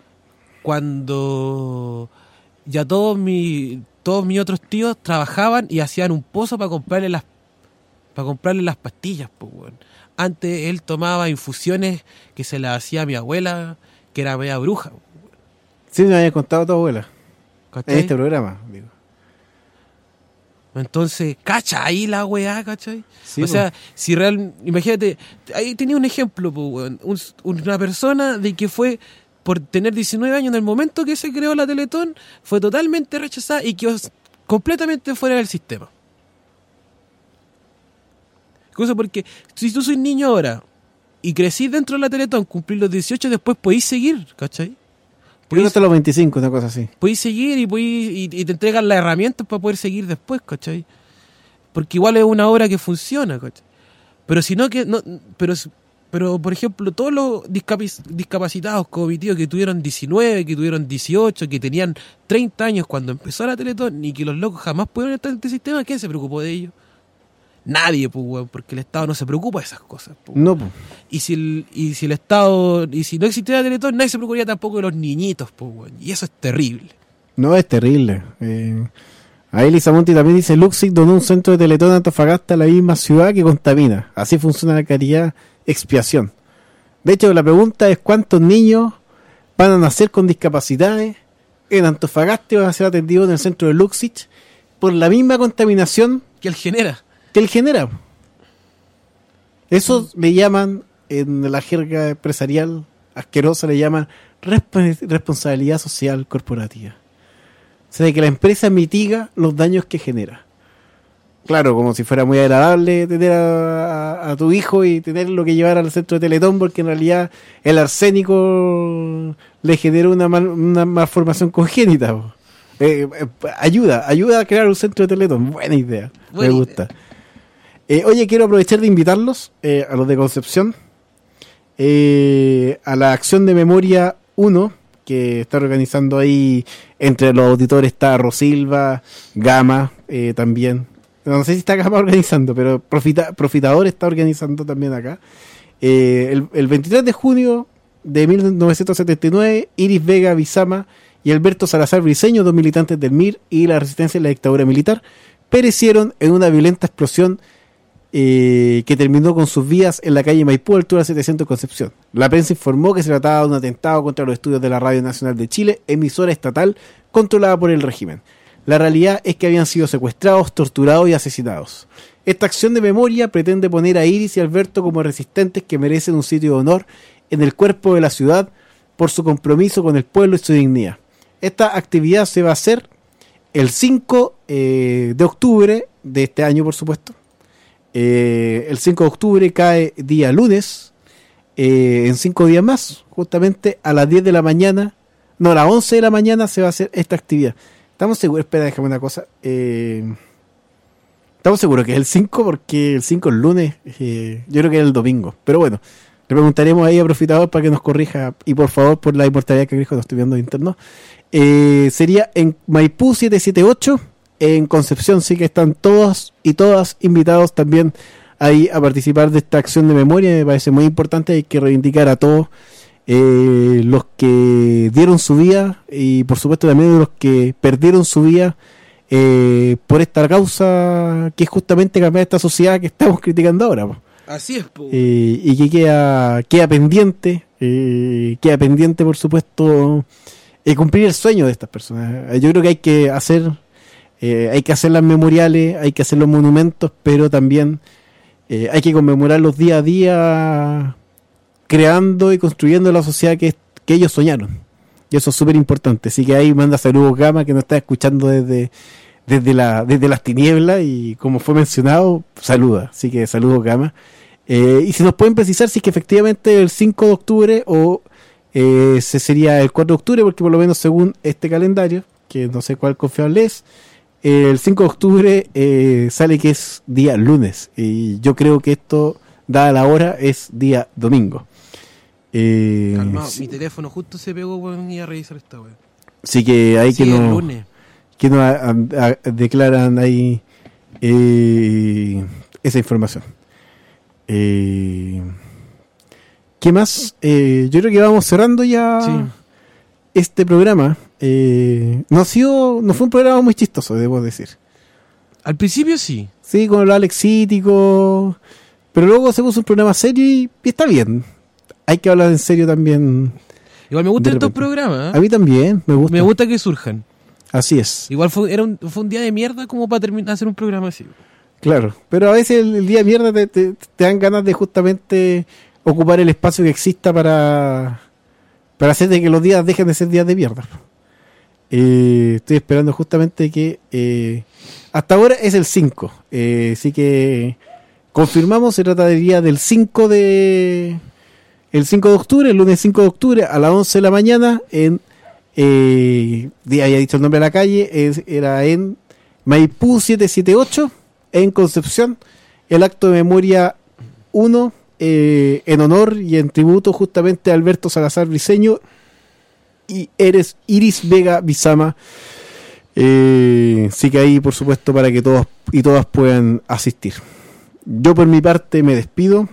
cuando ya todos mis todos mis otros tíos trabajaban y hacían un pozo para comprarle las para comprarle las pastillas, pues, weón. Antes él tomaba infusiones que se las hacía a mi abuela, que era media bruja, Sí, me había contado tu abuela. ¿cachai? En este programa, digo. Entonces, cacha ahí la weá, ¿cachai? Sí, o po. sea, si real, imagínate, ahí tenía un ejemplo, po, weón. Un- una persona de que fue, por tener diecinueve años en el momento que se creó la Teletón, fue totalmente rechazada y quedó completamente fuera del sistema. Cosa porque, si tú soy niño ahora y crecí dentro de la Teletón, cumplí los dieciocho, después podéis seguir, ¿cachai? Podéis hasta los veinticinco, una cosa así. Podéis seguir y, podéis, y, y te entregan las herramientas para poder seguir después, ¿cachai? Porque igual es una obra que funciona, ¿cachai? Pero si no, que no, pero, pero por ejemplo, todos los discapac- discapacitados como mi tío que tuvieron diecinueve, que tuvieron dieciocho, que tenían treinta años cuando empezó la Teletón y que los locos jamás pudieron estar en este sistema, ¿quién se preocupó de ellos? Nadie, pues, weón, porque el Estado no se preocupa de esas cosas. Pues. No, pues. Y si el, y si el Estado, y si no existiera la Teletón, nadie se preocuparía tampoco de los niñitos, pues, weón. Y eso es terrible. No, es terrible. Eh, ahí Elisa Monti también dice, Luxic donó un centro de Teletón a Antofagasta, la misma ciudad que contamina. Así funciona la caridad expiación. De hecho, la pregunta es cuántos niños van a nacer con discapacidades en Antofagasta y van a ser atendidos en el centro de Luxic por la misma contaminación que él genera. que él genera. Eso mm. le llaman, en la jerga empresarial asquerosa, le llaman resp- responsabilidad social corporativa. O sea, de que la empresa mitiga los daños que genera. Claro, como si fuera muy agradable tener a, a, a tu hijo y tenerlo que llevar al centro de Teletón, porque en realidad el arsénico le genera una, mal, una malformación congénita. Eh, eh, ayuda, ayuda a crear un centro de Teletón. Buena idea, Buena me gusta. Idea. Eh, oye, quiero aprovechar de invitarlos, eh, a los de Concepción, eh, a la acción de memoria uno, que está organizando ahí, entre los auditores está Rosilva, Gama, eh, también. No sé si está Gama organizando, pero Profita, Profitador está organizando también acá. Eh, el, el veintitrés de junio de mil novecientos setenta y nueve, Iris Vega Bizama y Alberto Salazar Briceño, dos militantes del M I R y la resistencia a la dictadura militar, perecieron en una violenta explosión Eh, que terminó con sus vidas en la calle Maipú, altura setecientos Concepción. La prensa informó que se trataba de un atentado contra los estudios de la Radio Nacional de Chile, emisora estatal controlada por el régimen. La realidad es que habían sido secuestrados, torturados y asesinados. Esta acción de memoria pretende poner a Iris y Alberto como resistentes que merecen un sitio de honor en el cuerpo de la ciudad por su compromiso con el pueblo y su dignidad. Esta actividad se va a hacer el cinco eh, de octubre de este año, por supuesto. Eh, el cinco de octubre cae día lunes, eh, en cinco días más, justamente a las diez de la mañana, no, a las once de la mañana se va a hacer esta actividad. Estamos seguros, espera, déjame una cosa, eh, estamos seguros que es el cinco, porque el cinco es el lunes, eh, yo creo que es el domingo, pero bueno, le preguntaremos ahí a Profitador para que nos corrija, y por favor, por la inmortalidad que dijo, no estoy viendo interno, eh, sería en Maipú setecientos setenta y ocho. En Concepción sí que están todos y todas invitados también ahí a participar de esta acción de memoria. Me parece muy importante, hay que reivindicar a todos eh, los que dieron su vida y por supuesto también los que perdieron su vida eh, por esta causa que es justamente cambiar esta sociedad que estamos criticando ahora. Po. Así es, po. Eh, y que queda, queda pendiente, eh, queda pendiente por supuesto eh, cumplir el sueño de estas personas. Yo creo que hay que hacer Eh, hay que hacer las memoriales, hay que hacer los monumentos, pero también eh, hay que conmemorarlos día a día, creando y construyendo la sociedad que, que ellos soñaron. Y eso es súper importante. Así que ahí manda saludos Gama, que nos está escuchando desde, desde, la, desde las tinieblas, y como fue mencionado, saluda. Así que saludos Gama. Eh, y si nos pueden precisar si es que efectivamente el cinco de octubre o eh, se sería el cuatro de octubre, porque por lo menos según este calendario, que no sé cuál confiable es, el cinco de octubre eh, sale que es día lunes, y yo creo que esto, dada la hora, es día domingo. Eh, Calmado, sí. Mi teléfono justo se pegó cuando iba a revisar esta wea. Así que hay sí, que no lunes. que nos a, a, declaran ahí eh, esa información. Eh, ¿Qué más? Eh, yo creo que vamos cerrando ya sí. este programa. Eh, no ha sido, no fue un programa muy chistoso, debo decir. Al principio sí. Sí, con lo alexítico, pero luego hacemos un programa serio y, y está bien. Hay que hablar en serio también. Igual me gustan estos programas. ¿eh? A mí también, me gusta. Me gusta que surjan. Así es. Igual fue, era un, fue un día de mierda como para terminar hacer un programa así. Claro, pero a veces el, el día de mierda te, te, te dan ganas de justamente ocupar el espacio que exista para, para hacer de que los días dejen de ser días de mierda. Eh, estoy esperando justamente que eh, hasta ahora es el cinco, eh, así que confirmamos, se trataría del cinco de el cinco de octubre, el lunes cinco de octubre a las once de la mañana en, eh, ya había dicho el nombre de la calle, es, era en Maipú setecientos setenta y ocho, en Concepción, el acto de memoria uno, eh, en honor y en tributo justamente a Alberto Salazar Briceño y eres Iris Vega Bizama. Eh, sí que ahí, por supuesto, para que todos y todas puedan asistir. Yo por mi parte me despido.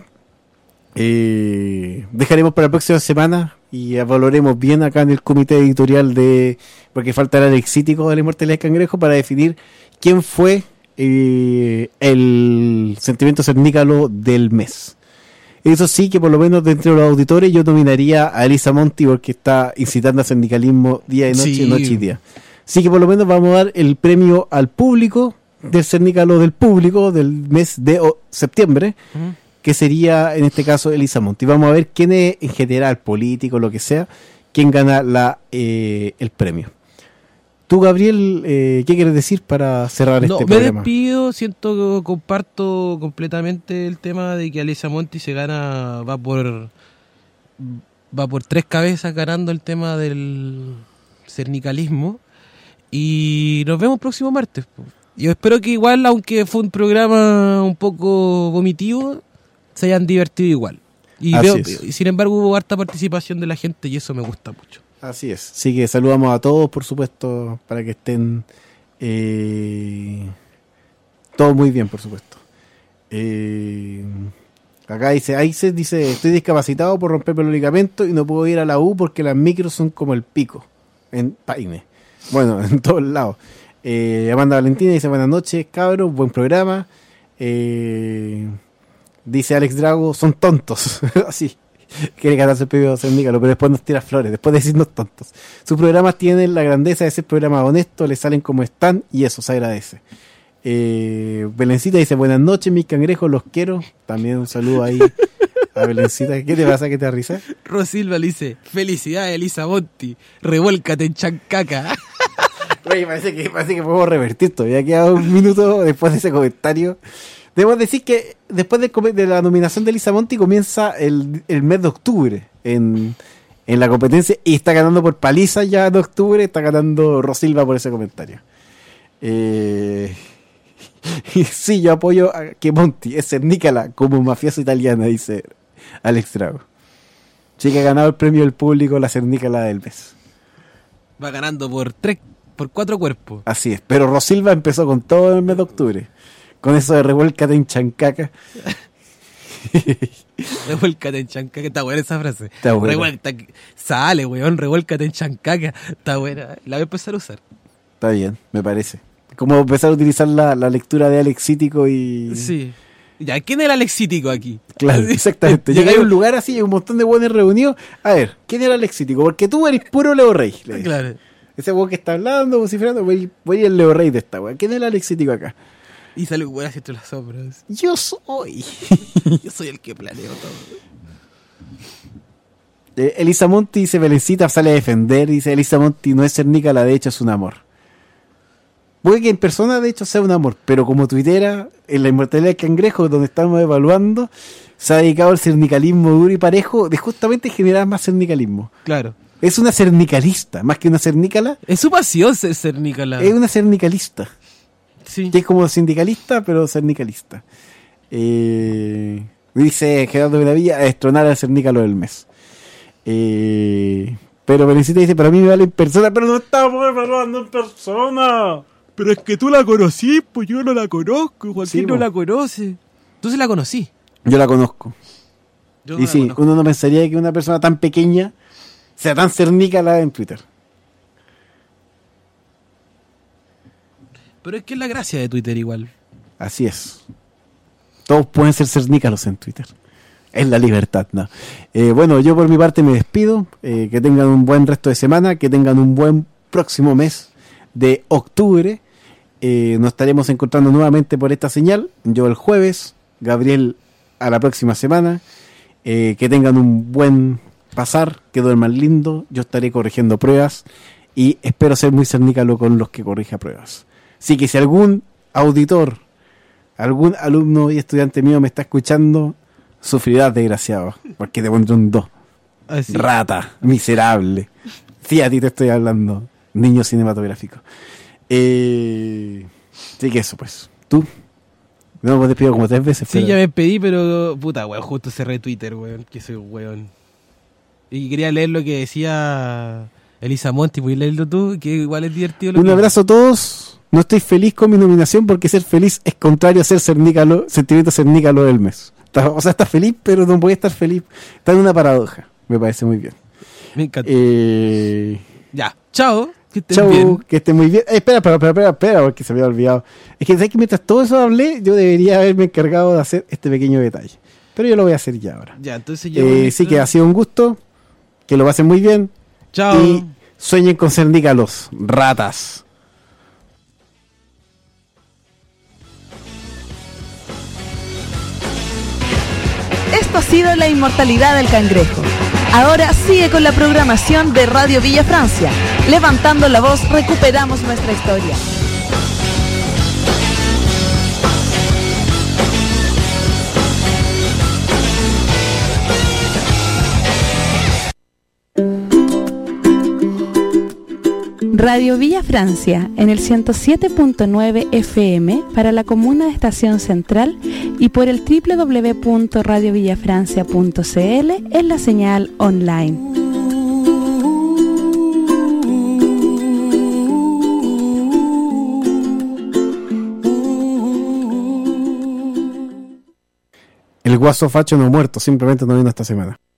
Eh, dejaremos para la próxima semana y evaluaremos bien acá en el comité editorial de, porque faltará el exítico de la inmortalidad del cangrejo para definir quién fue eh, el sentimiento cernícalo del mes. Eso sí, que por lo menos de entre los auditores yo nominaría a Elisa Monti porque está incitando al sindicalismo día y noche, sí. noche y día. Así que por lo menos vamos a dar el premio al público del cernícalo del público del mes de oh, septiembre, uh-huh. que sería en este caso Elisa Monti. Vamos a ver quién es en general, político, lo que sea, quién gana la eh, el premio. Tú, Gabriel, eh, ¿qué quieres decir para cerrar no, este programa? Me despido, siento que comparto completamente el tema de que Elisa Monti se gana, va por va por tres cabezas ganando el tema del cernicalismo. Y nos vemos el próximo martes. Yo espero que igual, aunque fue un programa un poco vomitivo, se hayan divertido igual. Y veo, sin embargo hubo harta participación de la gente y eso me gusta mucho. Así es. Así que saludamos a todos, por supuesto, para que estén eh, todos muy bien, por supuesto. Eh, acá dice, ahí se dice, estoy discapacitado por romperme los ligamentos y no puedo ir a la U porque las micros son como el pico en Paine. Bueno, en todos lados. Eh, Amanda Valentina dice, buenas noches, cabros, buen programa. Eh, dice Alex Drago, son tontos. Así. Quiere ganarse el premio cernícalo, pero después nos tira flores, después de decirnos tontos. Sus programas tienen la grandeza de ser programas honestos, les salen como están y eso se agradece. Eh, Belencita dice, buenas noches, mis cangrejos, los quiero. También un saludo ahí a Belencita. ¿Qué te pasa? ¿Qué te da risa? Rosilva le dice, felicidades, Elisa Monti, revuélcate en Chancaca. Oye, parece que, parece que podemos revertir todavía. Queda un minuto después de ese comentario. Debemos decir que después de, de la nominación de Elisa Monti comienza el, el mes de octubre en, en la competencia y está ganando por paliza ya en octubre, está ganando Rosilva por ese comentario. Eh, sí, yo apoyo a que Monti es cernícala como mafioso italiana, dice Alex Drago. Sí que ha ganado el premio del público la cernícala del mes. Va ganando por tres, por cuatro cuerpos. Así es, pero Rosilva empezó con todo el mes de octubre. Con eso de revuélcate en Chancaca. Revuélcate en Chancaca. Está buena esa frase. Está buena. Revuelta, sale, weón. Revuélcate en Chancaca. Está buena. La voy a empezar a usar. Está bien, me parece. Como empezar a utilizar la, la lectura de Alexítico y... Sí. Ya, ¿quién es el Alexítico aquí? Claro, exactamente. Llega a un lugar así, hay un montón de buenos reunidos. A ver, ¿quién era el Alexítico? Porque tú eres puro Leo Rey. Claro. Ese weón que está hablando, vociferando, voy, voy el Leo Rey de esta weón. ¿Quién es el Alexítico acá? Y sale un weón así entre las sombras. Yo soy. Yo soy el que planeo todo. Eh, Elisa Monti dice, Belencita sale a defender. Dice, Elisa Monti no es cernícala, de hecho es un amor. Puede que en persona de hecho sea un amor, pero como tuitera, en la inmortalidad del cangrejo, donde estamos evaluando, se ha dedicado al cernicalismo duro y parejo de justamente generar más cernicalismo. Claro. Es una cernicalista, más que una cernícala. Es su pasión ser cernícala. Es una cernicalista. Sí. Que es como sindicalista, pero cernicalista. Eh, dice Gerardo Belavilla, a destronar al cernícalo del mes. Eh, pero Berencita dice, para mí me vale en persona, pero no estamos evaluando en persona. Pero es que tú la conocí, pues yo no la conozco, Joaquín sí, no la conoce. Entonces la conocí. Yo la conozco. Yo y no sí, conozco. Uno no pensaría que una persona tan pequeña sea tan cernícala en Twitter. Pero es que es la gracia de Twitter igual. Así es. Todos pueden ser cernícalos en Twitter. Es la libertad, ¿no? Eh, bueno, yo por mi parte me despido. Eh, que tengan un buen resto de semana. Que tengan un buen próximo mes de octubre. Eh, nos estaremos encontrando nuevamente por esta señal. Yo el jueves. Gabriel a la próxima semana. Eh, que tengan un buen pasar. Que duerman lindo. Yo estaré corrigiendo pruebas. Y espero ser muy cernícalo con los que corrija pruebas. Así que si algún auditor, algún alumno y estudiante mío me está escuchando, Sufrirás, desgraciado, porque te pondré un dos. Ah, sí. Rata, miserable. Sí, a ti te estoy hablando, niño cinematográfico. Eh, sí, que eso, pues. ¿Tú? No, me despido como tres veces. Sí, pero... ya me pedí, pero puta, weón, justo cerré Twitter, weón, que soy un weón. Y quería leer lo que decía Elisa Monti, ¿puedes leerlo tú? Que igual es divertido. Lo Un que... abrazo a todos. No estoy feliz con mi nominación porque ser feliz es contrario a ser cernícalo, sentimiento cernícalo del mes. Está, o sea, está feliz, pero no puede estar feliz. Está en una paradoja. Me parece muy bien. Me encanta. Eh... Ya, chao. Que estés Chau, bien. que esté muy bien. Eh, espera, espera, espera, espera, espera, porque se me había olvidado. Es que, ¿sabes que mientras todo eso hablé, yo debería haberme encargado de hacer este pequeño detalle? Pero yo lo voy a hacer ya ahora. Ya, entonces yo... Eh, sí que ha sido un gusto. Que lo pasen muy bien. Chao. Y sueñen con cernícalos, ratas. Esto ha sido La Inmortalidad del Cangrejo. Ahora sigue con la programación de Radio Villa Francia. Levantando la voz, recuperamos nuestra historia. Radio Villa Francia en el ciento siete punto nueve F M para la comuna de Estación Central y por el doble u doble u doble u punto radio villa francia punto c l en la señal online. El guaso facho no muerto, simplemente no vino esta semana.